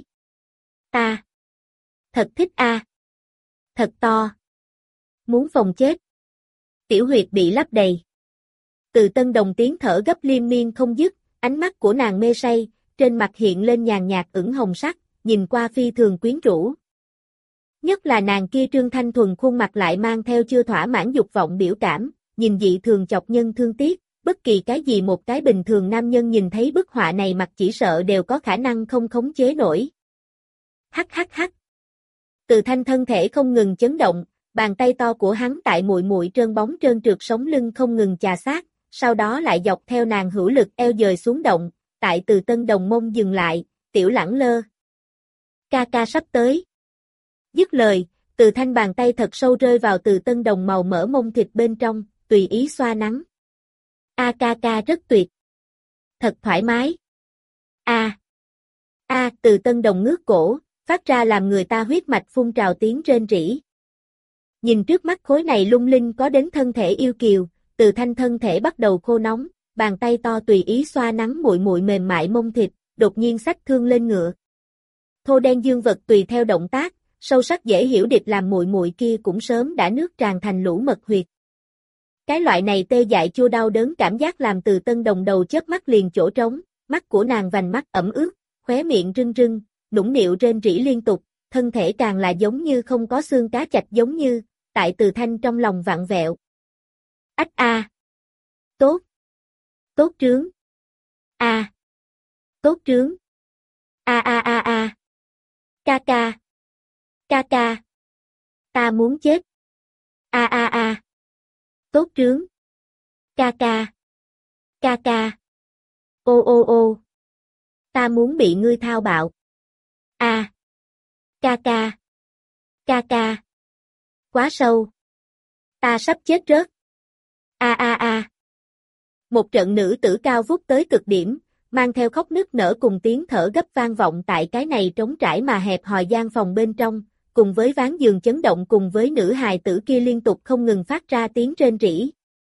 Ta. Thật thích a. À. Thật to. Muốn phòng chết. Tiểu huyệt bị lấp đầy. Từ Tân Đồng tiếng thở gấp liên miên không dứt, ánh mắt của nàng mê say, trên mặt hiện lên nhàn nhạt ửng hồng sắc, nhìn qua phi thường quyến rũ. Nhất là nàng kia trương thanh thuần khuôn mặt lại mang theo chưa thỏa mãn dục vọng biểu cảm, nhìn dị thường chọc nhân thương tiếc, bất kỳ cái gì một cái bình thường nam nhân nhìn thấy bức họa này mặt chỉ sợ đều có khả năng không khống chế nổi. Hắc hắc hắc. Từ Thanh thân thể không ngừng chấn động, bàn tay to của hắn tại muội muội trơn bóng trơn trượt sống lưng không ngừng chà sát, sau đó lại dọc theo nàng hữu lực eo dời xuống động, tại Từ Tân Đồng mông dừng lại, tiểu lẳng lơ. Ca ca sắp tới. Dứt lời, Từ Thanh bàn tay thật sâu rơi vào Từ Tân Đồng màu mỡ mông thịt bên trong, tùy ý xoa nắng. A ca ca rất tuyệt. Thật thoải mái. A. A, Từ Tân Đồng ngước cổ, phát ra làm người ta huyết mạch phun trào tiếng rên rỉ. Nhìn trước mắt khối này lung linh có đến thân thể yêu kiều, Từ Thanh thân thể bắt đầu khô nóng, bàn tay to tùy ý xoa nắng muội muội mềm mại mông thịt, đột nhiên xách thương lên ngựa. Thô đen dương vật tùy theo động tác, sâu sắc dễ hiểu địch làm muội muội kia cũng sớm đã nước tràn thành lũ mật huyệt. Cái loại này tê dại chua đau đớn cảm giác làm Từ Tân Đồng đầu chớp mắt liền chỗ trống, mắt của nàng vành mắt ẩm ướt, khóe miệng rưng rưng, nũng nịu rên rỉ liên tục, thân thể càng là giống như không có xương cá chạch giống như, tại Từ Thanh trong lòng vặn vẹo. Ách a. Tốt. Tốt trướng. A. Tốt trướng. A a a a. Ca ca. Ca ca. Ta muốn chết. A a a. Tốt trướng. Ca ca. Ca ca. Ô ô ô. Ta muốn bị ngươi thao bạo. A. Ca ca. Ca ca. Quá sâu. Ta sắp chết rớt. A a a. Một trận nữ tử cao vút tới cực điểm, mang theo khóc nức nở cùng tiếng thở gấp vang vọng tại cái này trống trải mà hẹp hòi gian phòng bên trong, cùng với ván giường chấn động cùng với nữ hài tử kia liên tục không ngừng phát ra tiếng rên rỉ.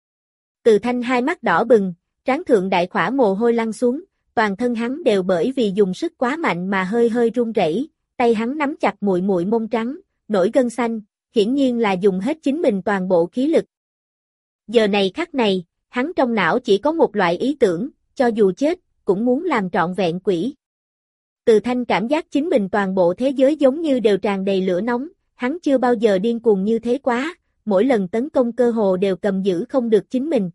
Từ Thanh hai mắt đỏ bừng, trán thượng đại khỏa mồ hôi lăn xuống, toàn thân hắn đều bởi vì dùng sức quá mạnh mà hơi hơi run rẩy, tay hắn nắm chặt muội muội mông trắng, nổi gân xanh, hiển nhiên là dùng hết chính mình toàn bộ khí lực. Giờ này khắc này, hắn trong não chỉ có một loại ý tưởng, cho dù chết, cũng muốn làm trọn vẹn quỷ. Từ Thanh cảm giác chính mình toàn bộ thế giới giống như đều tràn đầy lửa nóng, hắn chưa bao giờ điên cuồng như thế quá, mỗi lần tấn công cơ hồ đều cầm giữ không được chính mình.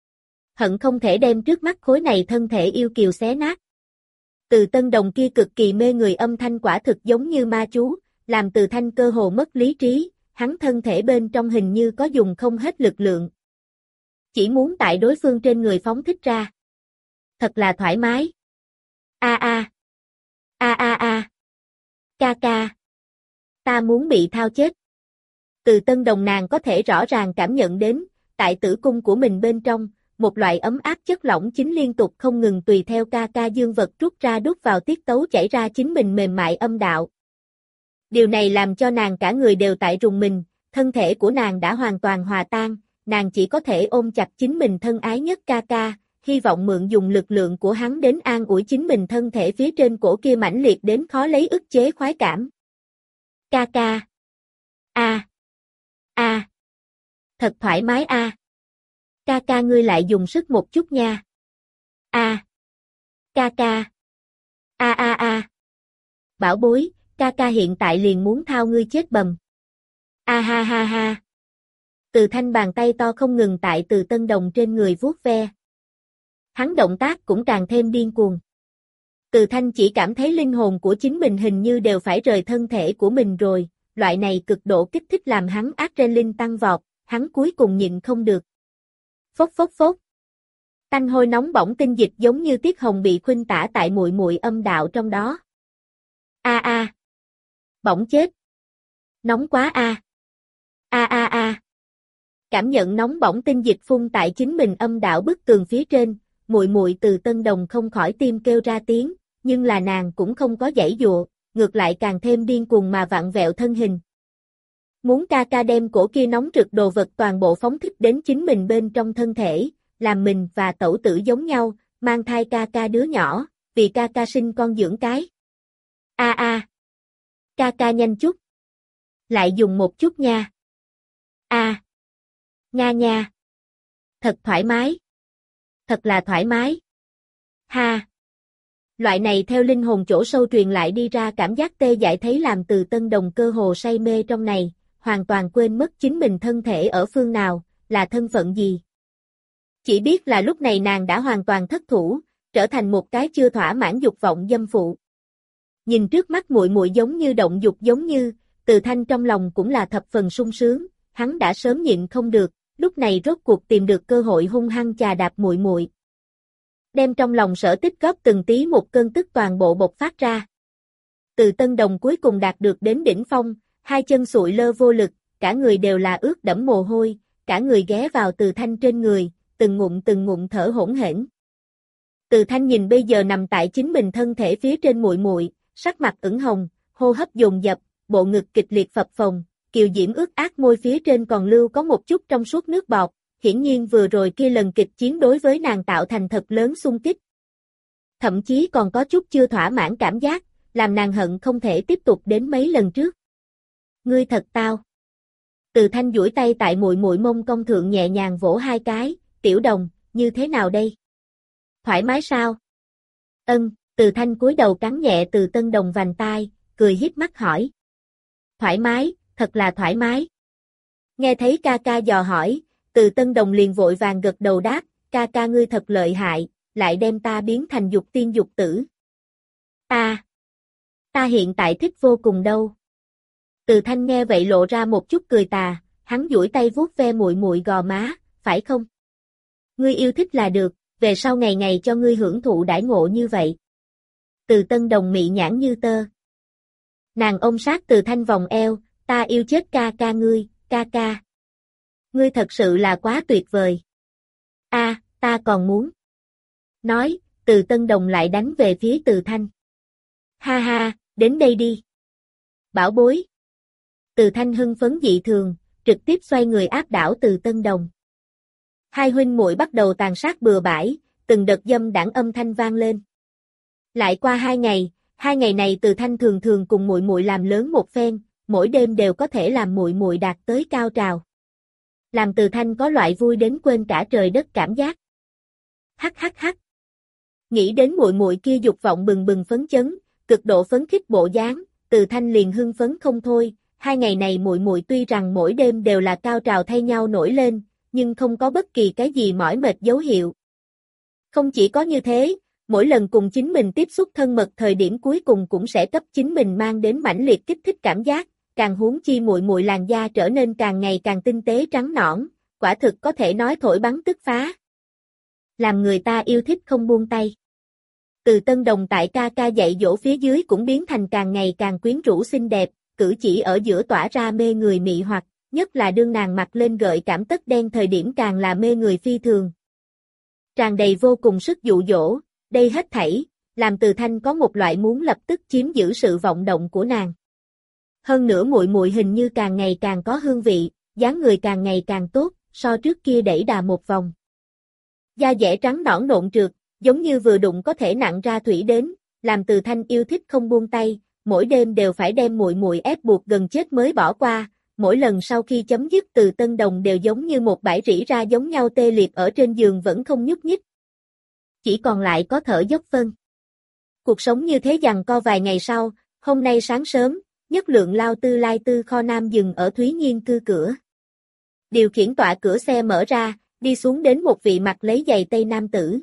Hận không thể đem trước mắt khối này thân thể yêu kiều xé nát. Từ Tân Đồng kia cực kỳ mê người âm thanh quả thực giống như ma chú, làm Từ Thanh cơ hồ mất lý trí, hắn thân thể bên trong hình như có dùng không hết lực lượng. Chỉ muốn tại đối phương trên người phóng thích ra. Thật là thoải mái. A a. A a a. Ca ca. Ta muốn bị thao chết. Từ Tân Đồng nàng có thể rõ ràng cảm nhận đến, tại tử cung của mình bên trong, một loại ấm áp chất lỏng chính liên tục không ngừng tùy theo ca ca dương vật rút ra đút vào tiết tấu chảy ra chính mình mềm mại âm đạo. Điều này làm cho nàng cả người đều tại rùng mình, thân thể của nàng đã hoàn toàn hòa tan, nàng chỉ có thể ôm chặt chính mình thân ái nhất ca ca, hy vọng mượn dùng lực lượng của hắn đến an ủi chính mình thân thể phía trên cổ kia mãnh liệt đến khó lấy ức chế khoái cảm. Ca ca. A. A. Thật thoải mái a. Ca ca ngươi lại dùng sức một chút nha. A. Ca ca. A a a. Bảo bối, ca ca hiện tại liền muốn thao ngươi chết bầm. A ha ha ha. Từ Thanh bàn tay to không ngừng tại Từ Tân Đồng trên người vuốt ve. Hắn động tác cũng càng thêm điên cuồng. Từ Thanh chỉ cảm thấy linh hồn của chính mình hình như đều phải rời thân thể của mình rồi, loại này cực độ kích thích làm hắn adrenaline tăng vọt, hắn cuối cùng nhịn không được. Phốc phốc phốc. Tanh hôi nóng bỏng tinh dịch giống như tiết hồng bị khuynh tả tại muội muội âm đạo trong đó. A a. Bỏng chết. Nóng quá a. A a a. Cảm nhận nóng bỏng tinh dịch phun tại chính mình âm đạo bức tường phía trên, muội muội Từ Tân Đồng không khỏi tim kêu ra tiếng, nhưng là nàng cũng không có giãy giụa, ngược lại càng thêm điên cuồng mà vặn vẹo thân hình. Muốn ca ca đem cổ kia nóng rực đồ vật toàn bộ phóng thích đến chính mình bên trong thân thể, làm mình và tẩu tử giống nhau, mang thai ca ca đứa nhỏ, vì ca ca sinh con dưỡng cái. A a. Ca ca nhanh chút. Lại dùng một chút nha. A. Nha nha. Thật thoải mái. Thật là thoải mái. Ha. Loại này theo linh hồn chỗ sâu truyền lại đi ra cảm giác tê dại thấy làm Từ Tân Đồng cơ hồ say mê trong này, hoàn toàn quên mất chính mình thân thể ở phương nào, là thân phận gì. Chỉ biết là lúc này nàng đã hoàn toàn thất thủ, trở thành một cái chưa thỏa mãn dục vọng dâm phụ. Nhìn trước mắt muội muội giống như động dục giống như, Từ Thanh trong lòng cũng là thập phần sung sướng, hắn đã sớm nhịn không được, lúc này rốt cuộc tìm được cơ hội hung hăng chà đạp muội muội. đem trong lòng Sở Tích góp từng tí một cơn tức toàn bộ bộc phát ra. Từ Tân Đồng cuối cùng đạt được đến đỉnh phong, hai chân sụi lơ vô lực, cả người đều là ướt đẫm mồ hôi, cả người ghé vào Từ Thanh trên người, từng ngụm từng ngụm thở hỗn hển. Từ Thanh nhìn bây giờ nằm tại chính mình thân thể phía trên muội muội, sắc mặt ửng hồng, hô hấp dồn dập, bộ ngực kịch liệt phập phồng, kiều diễm ướt át môi phía trên còn lưu có một chút trong suốt nước bọt, hiển nhiên vừa rồi kia lần kịch chiến đối với nàng tạo thành thật lớn xung kích. Thậm chí còn có chút chưa thỏa mãn cảm giác, làm nàng hận không thể tiếp tục đến mấy lần trước. Ngươi thật tao. Từ Thanh duỗi tay tại muội muội mông cong thượng nhẹ nhàng vỗ hai cái, "Tiểu Đồng, như thế nào đây? Thoải mái sao?" "Ân." Từ Thanh cúi đầu cắn nhẹ Từ Tân Đồng vành tai, cười híp mắt hỏi. "Thoải mái, thật là thoải mái." Nghe thấy ca ca dò hỏi, Từ Tân Đồng liền vội vàng gật đầu đáp, "Ca ca ngươi thật lợi hại, lại đem ta biến thành dục tiên dục tử." "Ta, ta hiện tại thích vô cùng đâu." Từ Thanh nghe vậy lộ ra một chút cười tà, hắn duỗi tay vuốt ve muội muội gò má, "Phải không? Ngươi yêu thích là được, về sau ngày ngày cho ngươi hưởng thụ đãi ngộ như vậy." Từ Tân Đồng mị nhãn như tơ. Nàng ôm sát Từ Thanh vòng eo, "Ta yêu chết ca ca ngươi, ca ca. Ngươi thật sự là quá tuyệt vời." "A, ta còn muốn." Nói, Từ Tân Đồng lại đánh về phía Từ Thanh. "Ha ha, đến đây đi. Bảo bối." Từ Thanh hưng phấn dị thường, trực tiếp xoay người áp đảo Từ Tân Đồng. Hai huynh muội bắt đầu tàn sát bừa bãi, từng đợt dâm đãng âm thanh vang lên. Lại qua hai ngày, hai ngày này Từ Thanh thường thường cùng muội muội làm lớn một phen, mỗi đêm đều có thể làm muội muội đạt tới cao trào. Làm Từ Thanh có loại vui đến quên cả trời đất cảm giác. Hắc hắc hắc. Nghĩ đến muội muội kia dục vọng bừng bừng phấn chấn, cực độ phấn khích bộ dáng, Từ Thanh liền hưng phấn không thôi. Hai ngày này muội muội tuy rằng mỗi đêm đều là cao trào thay nhau nổi lên, nhưng không có bất kỳ cái gì mỏi mệt dấu hiệu. Không chỉ có như thế, mỗi lần cùng chính mình tiếp xúc thân mật thời điểm cuối cùng cũng sẽ cấp chính mình mang đến mãnh liệt kích thích cảm giác, càng huống chi muội muội làn da trở nên càng ngày càng tinh tế trắng nõn, quả thực có thể nói thổi bắn tức phá. Làm người ta yêu thích không buông tay. Từ Tân Đồng tại ca ca dạy dỗ phía dưới cũng biến thành càng ngày càng quyến rũ xinh đẹp, cử chỉ ở giữa tỏa ra mê người mị hoặc, nhất là đương nàng mặc lên gợi cảm tất đen thời điểm càng là mê người phi thường. Tràn đầy vô cùng sức dụ dỗ, đây hết thảy, làm Từ Thanh có một loại muốn lập tức chiếm giữ sự vọng động của nàng. Hơn nữa muội muội hình như càng ngày càng có hương vị, dáng người càng ngày càng tốt, so trước kia đẩy đà một vòng. Da dẻ trắng nõn nộn trượt, giống như vừa đụng có thể nặng ra thủy đến, làm Từ Thanh yêu thích không buông tay, mỗi đêm đều phải đem muội muội ép buộc gần chết mới bỏ qua, mỗi lần sau khi chấm dứt Từ Tân Đồng đều giống như một bãi rỉ ra giống nhau tê liệt ở trên giường vẫn không nhúc nhích. Chỉ còn lại có thở dốc phân. Cuộc sống như thế giằng co vài ngày sau, hôm nay sáng sớm, nhất lượng lao tư lai tư kho nam dừng ở Thúy Nhiên cư cửa. Điều khiển tọa cửa xe mở ra, đi xuống đến một vị mặc lấy giày tây nam tử.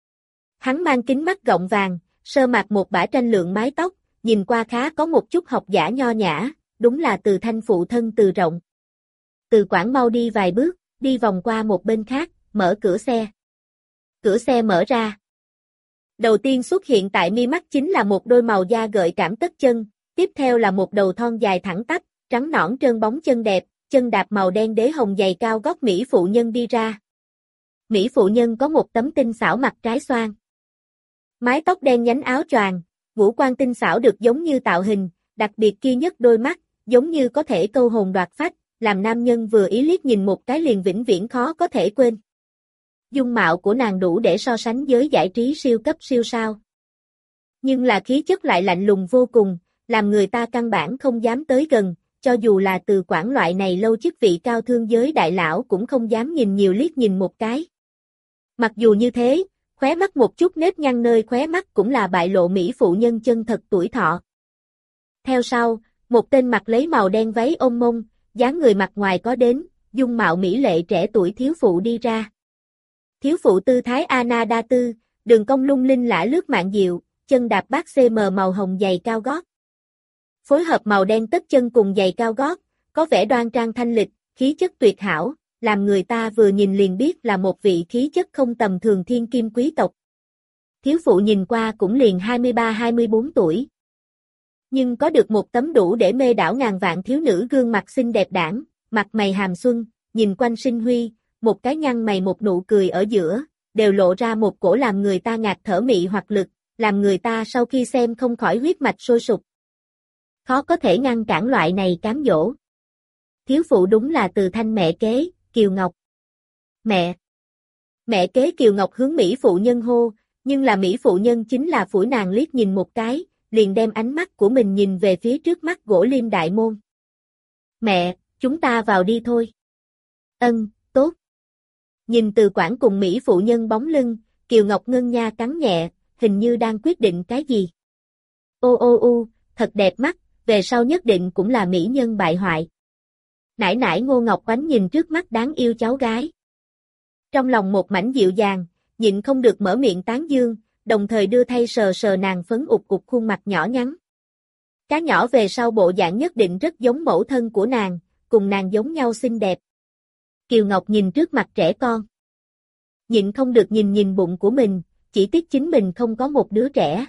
Hắn mang kính mắt gọng vàng, sơ mặc một bả tranh lượng mái tóc, nhìn qua khá có một chút học giả nho nhã, đúng là Từ Thanh phụ thân Từ Rộng. Từ Quảng mau đi vài bước, đi vòng qua một bên khác, mở cửa xe. Cửa xe mở ra. Đầu tiên xuất hiện tại mi mắt chính là một đôi màu da gợi cảm tất chân, tiếp theo là một đầu thon dài thẳng tắp, trắng nõn trơn bóng chân đẹp, chân đạp màu đen đế hồng giày cao gót mỹ phụ nhân đi ra. Mỹ phụ nhân có một tấm tinh xảo mặt trái xoan. Mái tóc đen nhánh áo choàng, ngũ quan tinh xảo được giống như tạo hình, đặc biệt kia nhất đôi mắt, giống như có thể câu hồn đoạt phách, làm nam nhân vừa ý liếc nhìn một cái liền vĩnh viễn khó có thể quên. Dung mạo của nàng đủ để so sánh giới giải trí siêu cấp siêu sao. Nhưng là khí chất lại lạnh lùng vô cùng, làm người ta căn bản không dám tới gần, cho dù là Từ Quảng loại này lâu chức vị cao thương giới đại lão cũng không dám nhìn nhiều liếc nhìn một cái. Mặc dù như thế, khóe mắt một chút nếp nhăn nơi khóe mắt cũng là bại lộ mỹ phụ nhân chân thật tuổi thọ. Theo sau, một tên mặc lấy màu đen váy ôm mông, dáng người mặt ngoài có đến, dung mạo mỹ lệ trẻ tuổi thiếu phụ đi ra. Thiếu phụ tư thái Ana đa tư, đường cong lung linh lả lướt mạn diệu, chân đạp bát xê em màu hồng giày cao gót. Phối hợp màu đen tất chân cùng giày cao gót, có vẻ đoan trang thanh lịch, khí chất tuyệt hảo, làm người ta vừa nhìn liền biết là một vị khí chất không tầm thường thiên kim quý tộc. Thiếu phụ nhìn qua cũng liền hai mươi ba hai mươi bốn tuổi. Nhưng có được một tấm đủ để mê đảo ngàn vạn thiếu nữ gương mặt xinh đẹp đãng, mặt mày hàm xuân, nhìn quanh sinh huy, một cái nhăn mày một nụ cười ở giữa, đều lộ ra một cổ làm người ta ngạt thở mị hoặc lực, làm người ta sau khi xem không khỏi huyết mạch sôi sục. Khó có thể ngăn cản loại này cám dỗ. Thiếu phụ đúng là Từ Thanh mẹ kế, Kiều Ngọc. Mẹ! Mẹ kế Kiều Ngọc hướng Mỹ phụ nhân hô, nhưng là Mỹ phụ nhân chính là phủi nàng liếc nhìn một cái, liền đem ánh mắt của mình nhìn về phía trước mắt gỗ liêm đại môn. Mẹ, chúng ta vào đi thôi. Ân, tốt. Nhìn Từ Quảng cùng Mỹ phụ nhân bóng lưng, Kiều Ngọc ngân nha cắn nhẹ, hình như đang quyết định cái gì. Ô ô ô, thật đẹp mắt, về sau nhất định cũng là mỹ nhân bại hoại. Nải nải Ngô Ngọc Oánh nhìn trước mắt đáng yêu cháu gái. Trong lòng một mảnh dịu dàng, nhịn không được mở miệng tán dương, đồng thời đưa tay sờ sờ nàng phấn ụt ụt khuôn mặt nhỏ nhắn. Cá nhỏ về sau bộ dạng nhất định rất giống mẫu thân của nàng, cùng nàng giống nhau xinh đẹp. Kiều Ngọc nhìn trước mặt trẻ con. Nhịn không được nhìn nhìn bụng của mình, chỉ tiếc chính mình không có một đứa trẻ.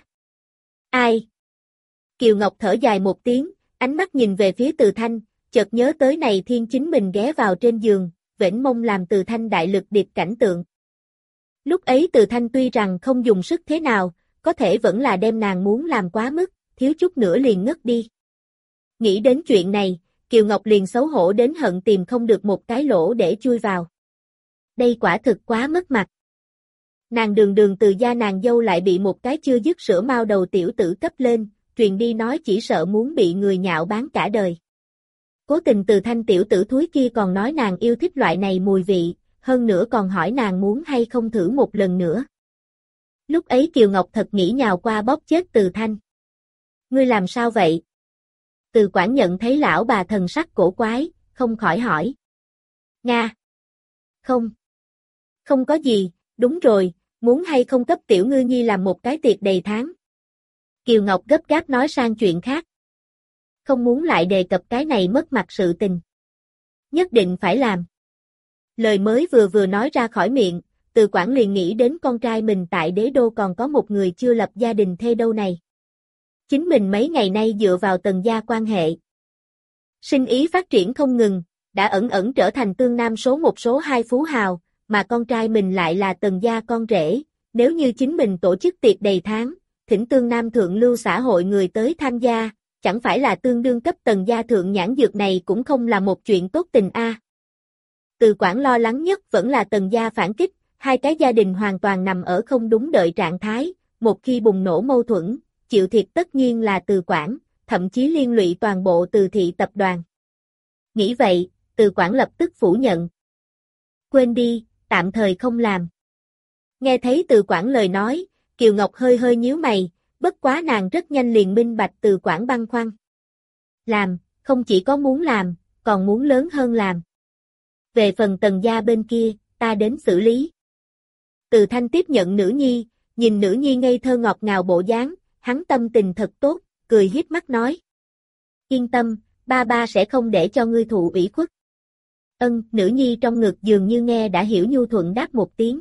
Ai? Kiều Ngọc thở dài một tiếng, ánh mắt nhìn về phía Từ Thanh, chợt nhớ tới này thiên chính mình ghé vào trên giường, vểnh mông làm Từ Thanh đại lực điệp cảnh tượng. Lúc ấy Từ Thanh tuy rằng không dùng sức thế nào, có thể vẫn là đem nàng muốn làm quá mức, thiếu chút nữa liền ngất đi. Nghĩ đến chuyện này, Kiều Ngọc liền xấu hổ đến hận tìm không được một cái lỗ để chui vào. Đây quả thực quá mất mặt. Nàng đường đường từ gia nàng dâu lại bị một cái chưa dứt sữa mao đầu tiểu tử cấp lên, truyền đi nói chỉ sợ muốn bị người nhạo báng cả đời. Cố tình Từ Thanh tiểu tử thúi kia còn nói nàng yêu thích loại này mùi vị, hơn nữa còn hỏi nàng muốn hay không thử một lần nữa. Lúc ấy Kiều Ngọc thật nghĩ nhào qua bóp chết Từ Thanh. Ngươi làm sao vậy? Từ Quảng nhận thấy lão bà thần sắc cổ quái, không khỏi hỏi. Nga. Không. Không có gì, đúng rồi, muốn hay không cấp tiểu ngư nhi làm một cái tiệc đầy tháng. Kiều Ngọc gấp gáp nói sang chuyện khác. Không muốn lại đề cập cái này mất mặt sự tình. Nhất định phải làm. Lời mới vừa vừa nói ra khỏi miệng, Từ Quảng liền nghĩ đến con trai mình tại đế đô còn có một người chưa lập gia đình thê đâu này. Chính mình mấy ngày nay dựa vào Tần gia quan hệ. Sinh ý phát triển không ngừng, đã ẩn ẩn trở thành Tương Nam số một số hai phú hào, mà con trai mình lại là Tần gia con rể, nếu như chính mình tổ chức tiệc đầy tháng, thỉnh Tương Nam thượng lưu xã hội người tới tham gia, chẳng phải là tương đương cấp Tần gia thượng nhãn dược này cũng không là một chuyện tốt tình a. À. Từ Quảng lo lắng nhất vẫn là Tần gia phản kích, hai cái gia đình hoàn toàn nằm ở không đúng đợi trạng thái, một khi bùng nổ mâu thuẫn, chịu thiệt tất nhiên là Từ Quảng, thậm chí liên lụy toàn bộ Từ thị tập đoàn. Nghĩ vậy, Từ Quảng lập tức phủ nhận. Quên đi, tạm thời không làm. Nghe thấy Từ Quảng lời nói, Kiều Ngọc hơi hơi nhíu mày, bất quá nàng rất nhanh liền minh bạch Từ Quảng băn khoăn. Làm, không chỉ có muốn làm, còn muốn lớn hơn làm. Về phần Tần gia bên kia, ta đến xử lý. Từ Thanh tiếp nhận nữ nhi, nhìn nữ nhi ngây thơ ngọt ngào bộ dáng, hắn tâm tình thật tốt, cười hiếp mắt nói. Yên tâm, ba ba sẽ không để cho ngươi thụ ủy khuất. Ân, nữ nhi trong ngực dường như nghe đã hiểu nhu thuận đáp một tiếng.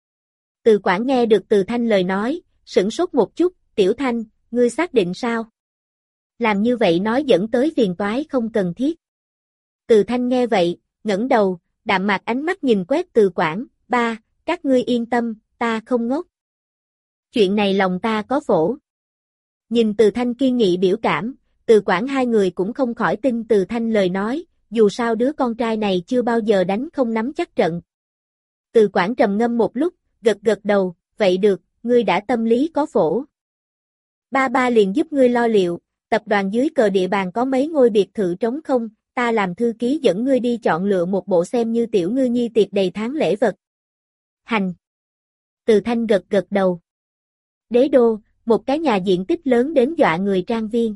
Từ Quảng nghe được Từ Thanh lời nói, sửng sốt một chút, Tiểu Thanh, ngươi xác định sao? Làm như vậy nói dẫn tới phiền toái không cần thiết. Từ Thanh nghe vậy, ngẩng đầu, đạm mạc ánh mắt nhìn quét Từ Quảng, ba, các ngươi yên tâm, ta không ngốc. Chuyện này lòng ta có phổ. Nhìn Từ Thanh kiên nghị biểu cảm, Từ Quảng hai người cũng không khỏi tin Từ Thanh lời nói, dù sao đứa con trai này chưa bao giờ đánh không nắm chắc trận. Từ Quảng trầm ngâm một lúc, gật gật đầu, vậy được, ngươi đã tâm lý có phổ. Ba ba liền giúp ngươi lo liệu, tập đoàn dưới cờ địa bàn có mấy ngôi biệt thự trống không, ta làm thư ký dẫn ngươi đi chọn lựa một bộ xem như tiểu ngư nhi tiệc đầy tháng lễ vật. Hành. Từ Thanh gật gật đầu. Đế đô, một cái nhà diện tích lớn đến dọa người trang viên.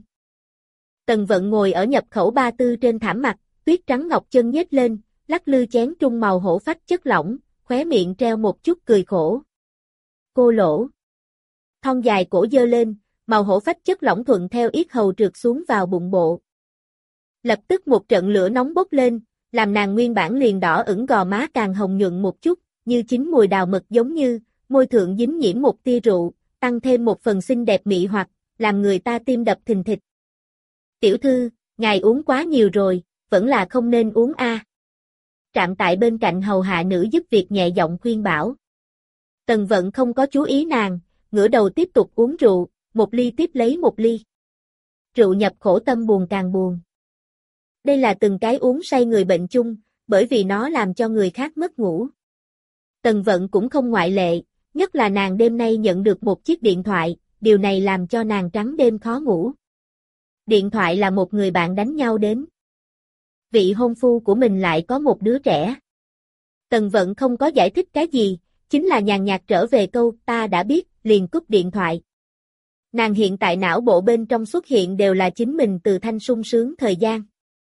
Tần Vận ngồi ở nhập khẩu ba tư trên thảm mặt, tuyết trắng ngọc chân nhếch lên, lắc lư chén trung màu hổ phách chất lỏng, khóe miệng treo một chút cười khổ. Cô lỗ. Thon dài cổ dơ lên, màu hổ phách chất lỏng thuận theo yết hầu trượt xuống vào bụng bộ. Lập tức một trận lửa nóng bốc lên, làm nàng nguyên bản liền đỏ ửng gò má càng hồng nhuận một chút, như chín mùi đào mật giống như, môi thượng dính nhiễm một tia rượu, tăng thêm một phần xinh đẹp mị hoặc, làm người ta tim đập thình thịch. Tiểu thư, ngài uống quá nhiều rồi, vẫn là không nên uống a. Trạm tại bên cạnh hầu hạ nữ giúp việc nhẹ giọng khuyên bảo. Tần Vận không có chú ý nàng, ngửa đầu tiếp tục uống rượu, một ly tiếp lấy một ly. Rượu nhập khổ tâm buồn càng buồn. Đây là từng cái uống say người bệnh chung, bởi vì nó làm cho người khác mất ngủ. Tần Vận cũng không ngoại lệ, nhất là nàng đêm nay nhận được một chiếc điện thoại, điều này làm cho nàng trắng đêm khó ngủ. Điện thoại là một người bạn đánh nhau đến. Vị hôn phu của mình lại có một đứa trẻ. Tần Vận không có giải thích cái gì, chính là nhàn nhạt trở về câu ta đã biết, liền cúp điện thoại. Nàng hiện tại não bộ bên trong xuất hiện đều là chính mình từ thanh sung sướng thời gian.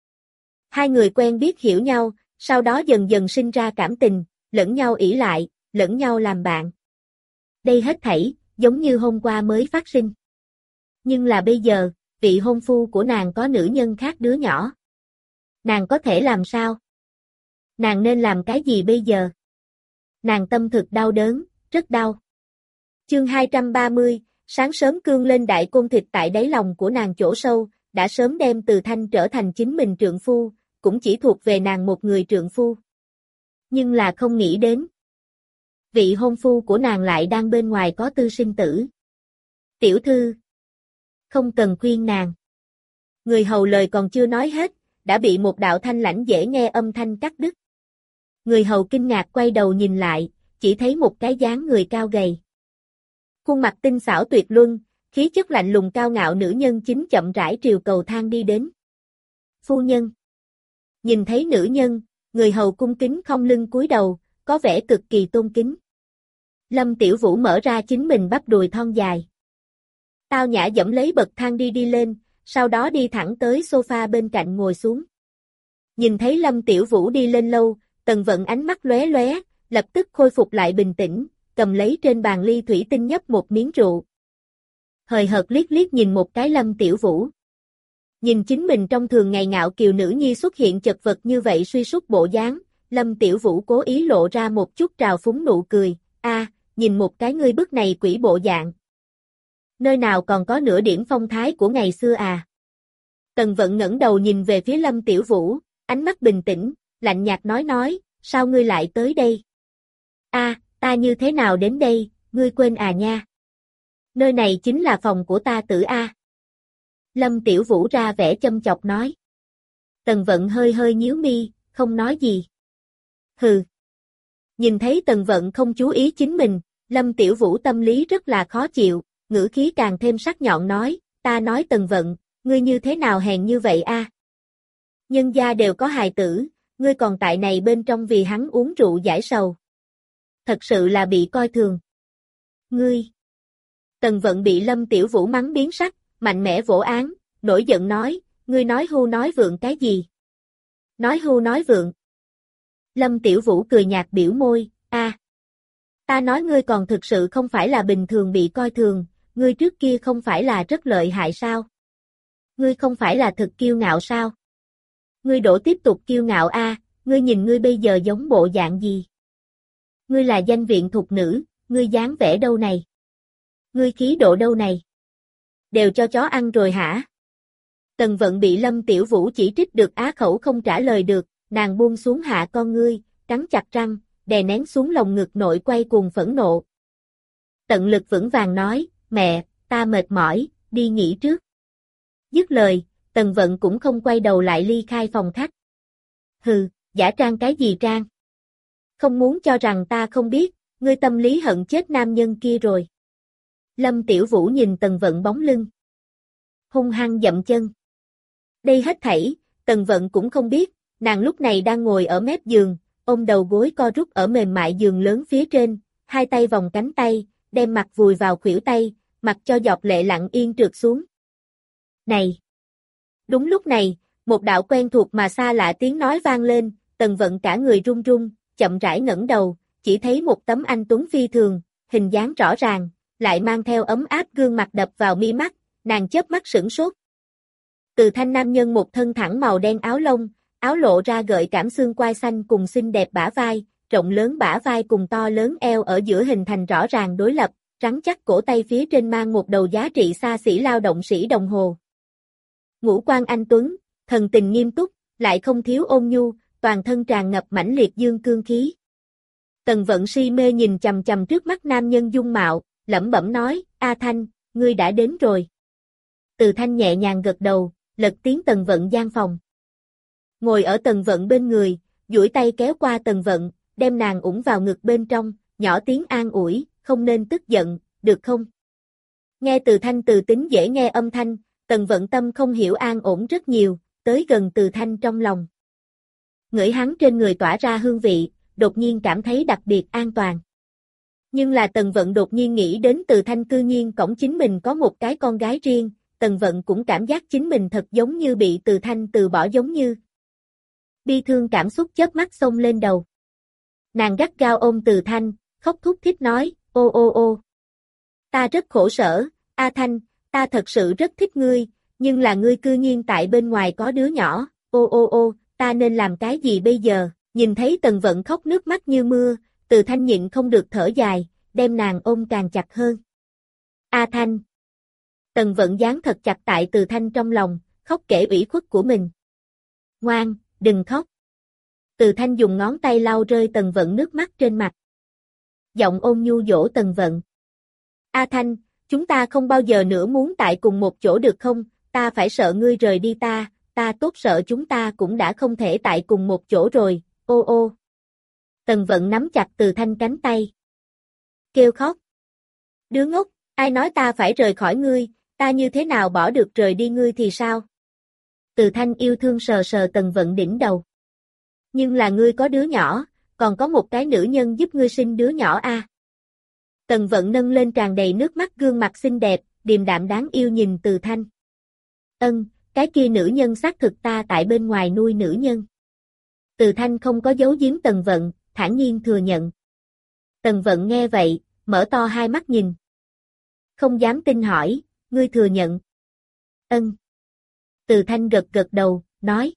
Hai người quen biết hiểu nhau, sau đó dần dần sinh ra cảm tình, lẫn nhau ỷ lại, lẫn nhau làm bạn. Đây hết thảy, giống như hôm qua mới phát sinh. Nhưng là bây giờ, vị hôn phu của nàng có nữ nhân khác đứa nhỏ. Nàng có thể làm sao? Nàng nên làm cái gì bây giờ? Nàng tâm thực đau đớn, rất đau. Chương hai trăm ba mươi, sáng sớm cương lên đại côn thịt tại đáy lòng của nàng chỗ sâu, đã sớm đem Từ Thanh trở thành chính mình trượng phu, cũng chỉ thuộc về nàng một người trượng phu. Nhưng là không nghĩ đến. Vị hôn phu của nàng lại đang bên ngoài có tư sinh tử. Tiểu thư. Không cần khuyên nàng. Người hầu lời còn chưa nói hết, đã bị một đạo thanh lãnh dễ nghe âm thanh cắt đứt. Người hầu kinh ngạc quay đầu nhìn lại, chỉ thấy một cái dáng người cao gầy. Khuôn mặt tinh xảo tuyệt luân, khí chất lạnh lùng cao ngạo nữ nhân chính chậm rãi triều cầu thang đi đến. Phu nhân. Nhìn thấy nữ nhân, người hầu cung kính không lưng cúi đầu, có vẻ cực kỳ tôn kính. Lâm Tiểu Vũ mở ra chính mình bắp đùi thon dài. Tao nhã dẫm lấy bậc thang đi đi lên, sau đó đi thẳng tới sofa bên cạnh ngồi xuống. Nhìn thấy Lâm Tiểu Vũ đi lên lâu, Tần Vận ánh mắt lóe lóe, lập tức khôi phục lại bình tĩnh, cầm lấy trên bàn ly thủy tinh nhấp một miếng rượu. Hời hợt liếc liếc nhìn một cái Lâm Tiểu Vũ. Nhìn chính mình trong thường ngày ngạo kiều nữ nhi xuất hiện chật vật như vậy suy sút bộ dáng, Lâm Tiểu Vũ cố ý lộ ra một chút trào phúng nụ cười, a, nhìn một cái ngươi bức này quỷ bộ dạng. Nơi nào còn có nửa điểm phong thái của ngày xưa à? Tần Vận ngẩng đầu nhìn về phía Lâm Tiểu Vũ, ánh mắt bình tĩnh, lạnh nhạt nói nói, sao ngươi lại tới đây? A, ta như thế nào đến đây, ngươi quên à nha? Nơi này chính là phòng của ta tử a. Lâm Tiểu Vũ ra vẻ châm chọc nói. Tần Vận hơi hơi nhíu mi, không nói gì. Hừ. Nhìn thấy Tần Vận không chú ý chính mình, Lâm Tiểu Vũ tâm lý rất là khó chịu, ngữ khí càng thêm sắc nhọn nói, ta nói Tần Vận, ngươi như thế nào hèn như vậy a? Nhân gia đều có hài tử, ngươi còn tại này bên trong vì hắn uống rượu giải sầu. Thật sự là bị coi thường. Ngươi. Tần Vận bị Lâm Tiểu Vũ mắng biến sắc, mạnh mẽ vỗ án, nổi giận nói, ngươi nói hưu nói vượng cái gì? Nói hưu nói vượng. Lâm Tiểu Vũ cười nhạt biểu môi, a, ta nói ngươi còn thực sự không phải là bình thường bị coi thường, ngươi trước kia không phải là rất lợi hại sao? Ngươi không phải là thực kiêu ngạo sao? Ngươi đổ tiếp tục kiêu ngạo a, ngươi nhìn ngươi bây giờ giống bộ dạng gì? Ngươi là danh viện thục nữ, ngươi dáng vẻ đâu này? Ngươi khí độ đâu này? Đều cho chó ăn rồi hả? Tần Vận bị Lâm Tiểu Vũ chỉ trích được á khẩu không trả lời được, nàng buông xuống hạ con ngươi, cắn chặt răng, đè nén xuống lồng ngực nội quay cuồng phẫn nộ. Tận lực vững vàng nói, mẹ, ta mệt mỏi, đi nghỉ trước. Dứt lời, Tần Vận cũng không quay đầu lại ly khai phòng khách. Hừ, giả trang cái gì trang? Không muốn cho rằng ta không biết, ngươi tâm lý hận chết nam nhân kia rồi. Lâm Tiểu Vũ nhìn Tần Vận bóng lưng. Hung hăng dậm chân. Đây hết thảy, Tần Vận cũng không biết, nàng lúc này đang ngồi ở mép giường, ôm đầu gối co rút ở mềm mại giường lớn phía trên, hai tay vòng cánh tay, đem mặt vùi vào khuỷu tay, mặc cho giọt lệ lặng yên trượt xuống. Này! Đúng lúc này, một đạo quen thuộc mà xa lạ tiếng nói vang lên, Tần Vận cả người run run, chậm rãi ngẩng đầu, chỉ thấy một tấm anh tuấn phi thường, hình dáng rõ ràng, lại mang theo ấm áp gương mặt đập vào mi mắt, nàng chớp mắt sửng sốt. Từ Thanh nam nhân một thân thẳng màu đen áo lông, áo lộ ra gợi cảm xương quai xanh cùng xinh đẹp bả vai, rộng lớn bả vai cùng to lớn eo ở giữa hình thành rõ ràng đối lập, rắn chắc cổ tay phía trên mang một đầu giá trị xa xỉ lao động sĩ đồng hồ. Ngũ quan anh tuấn, thần tình nghiêm túc, lại không thiếu ôn nhu, toàn thân tràn ngập mãnh liệt dương cương khí. Tần Vận si mê nhìn chằm chằm trước mắt nam nhân dung mạo, lẩm bẩm nói, A Thanh, ngươi đã đến rồi. Từ Thanh nhẹ nhàng gật đầu, lật tiến Tần Vận gian phòng. Ngồi ở Tần Vận bên người, duỗi tay kéo qua Tần Vận, đem nàng ủng vào ngực bên trong, nhỏ tiếng an ủi, không nên tức giận, được không? Nghe Từ Thanh từ tính dễ nghe âm thanh, Tần Vận tâm không hiểu an ổn rất nhiều, tới gần Từ Thanh trong lòng. Ngửi hắn trên người tỏa ra hương vị, đột nhiên cảm thấy đặc biệt an toàn. Nhưng là Tần Vận đột nhiên nghĩ đến Từ Thanh cư nhiên cõng chính mình có một cái con gái riêng, Tần Vận cũng cảm giác chính mình thật giống như bị Từ Thanh từ bỏ giống như. Bi thương cảm xúc chớp mắt xông lên đầu. Nàng gắt gao ôm Từ Thanh, khóc thút thít nói, ô ô ô. Ta rất khổ sở, A Thanh, ta thật sự rất thích ngươi, nhưng là ngươi cư nhiên tại bên ngoài có đứa nhỏ, ô ô ô, ta nên làm cái gì bây giờ? Nhìn thấy Tần Vận khóc nước mắt như mưa, Từ Thanh nhịn không được thở dài, đem nàng ôm càng chặt hơn. A Thanh. Tần Vận dán thật chặt tại Từ Thanh trong lòng, khóc kể ủy khuất của mình. Ngoan, đừng khóc. Từ Thanh dùng ngón tay lau rơi Tần Vận nước mắt trên mặt. Giọng ôn nhu dỗ Tần Vận. A Thanh, chúng ta không bao giờ nữa muốn tại cùng một chỗ được không? Ta phải sợ ngươi rời đi ta, ta tốt sợ chúng ta cũng đã không thể tại cùng một chỗ rồi, ô ô. Tần Vận nắm chặt Từ Thanh cánh tay. Kêu khóc. Đứa ngốc, ai nói ta phải rời khỏi ngươi, ta như thế nào bỏ được rời đi ngươi thì sao? Từ Thanh yêu thương sờ sờ Tần Vận đỉnh đầu. Nhưng là ngươi có đứa nhỏ, còn có một cái nữ nhân giúp ngươi sinh đứa nhỏ a. À. Tần Vận nâng lên tràn đầy nước mắt gương mặt xinh đẹp, điềm đạm đáng yêu nhìn Từ Thanh. Ân, cái kia nữ nhân xác thực ta tại bên ngoài nuôi nữ nhân. Từ Thanh không có giấu giếm Tần Vận, thản nhiên thừa nhận. Tần Vận nghe vậy, mở to hai mắt nhìn. Không dám tin hỏi, ngươi thừa nhận. Ân. Từ Thanh gật gật đầu, nói.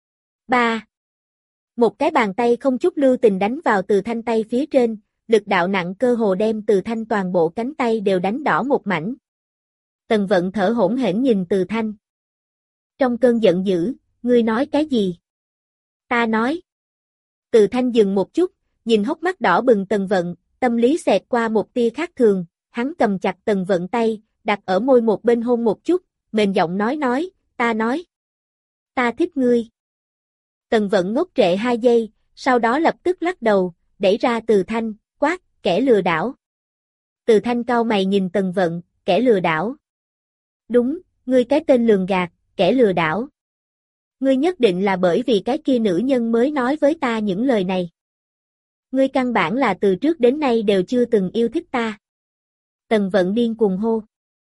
Ba. Một cái bàn tay không chút lưu tình đánh vào Từ Thanh tay phía trên, lực đạo nặng cơ hồ đem Từ Thanh toàn bộ cánh tay đều đánh đỏ một mảnh. Tần Vận thở hổn hển nhìn Từ Thanh. Trong cơn giận dữ, ngươi nói cái gì? Ta nói. Từ Thanh dừng một chút, nhìn hốc mắt đỏ bừng Tần Vận, tâm lý xẹt qua một tia khác thường, hắn cầm chặt Tần Vận tay, đặt ở môi một bên hôn một chút, mềm giọng nói nói, ta nói. Ta thích ngươi. Tần Vận ngốc trệ hai giây, sau đó lập tức lắc đầu, đẩy ra Từ Thanh, quát, kẻ lừa đảo. Từ Thanh cau mày nhìn Tần Vận, kẻ lừa đảo. Đúng, ngươi cái tên lường gạt, kẻ lừa đảo. Ngươi nhất định là bởi vì cái kia nữ nhân mới nói với ta những lời này. Ngươi căn bản là từ trước đến nay đều chưa từng yêu thích ta. Tần Vận điên cuồng hô.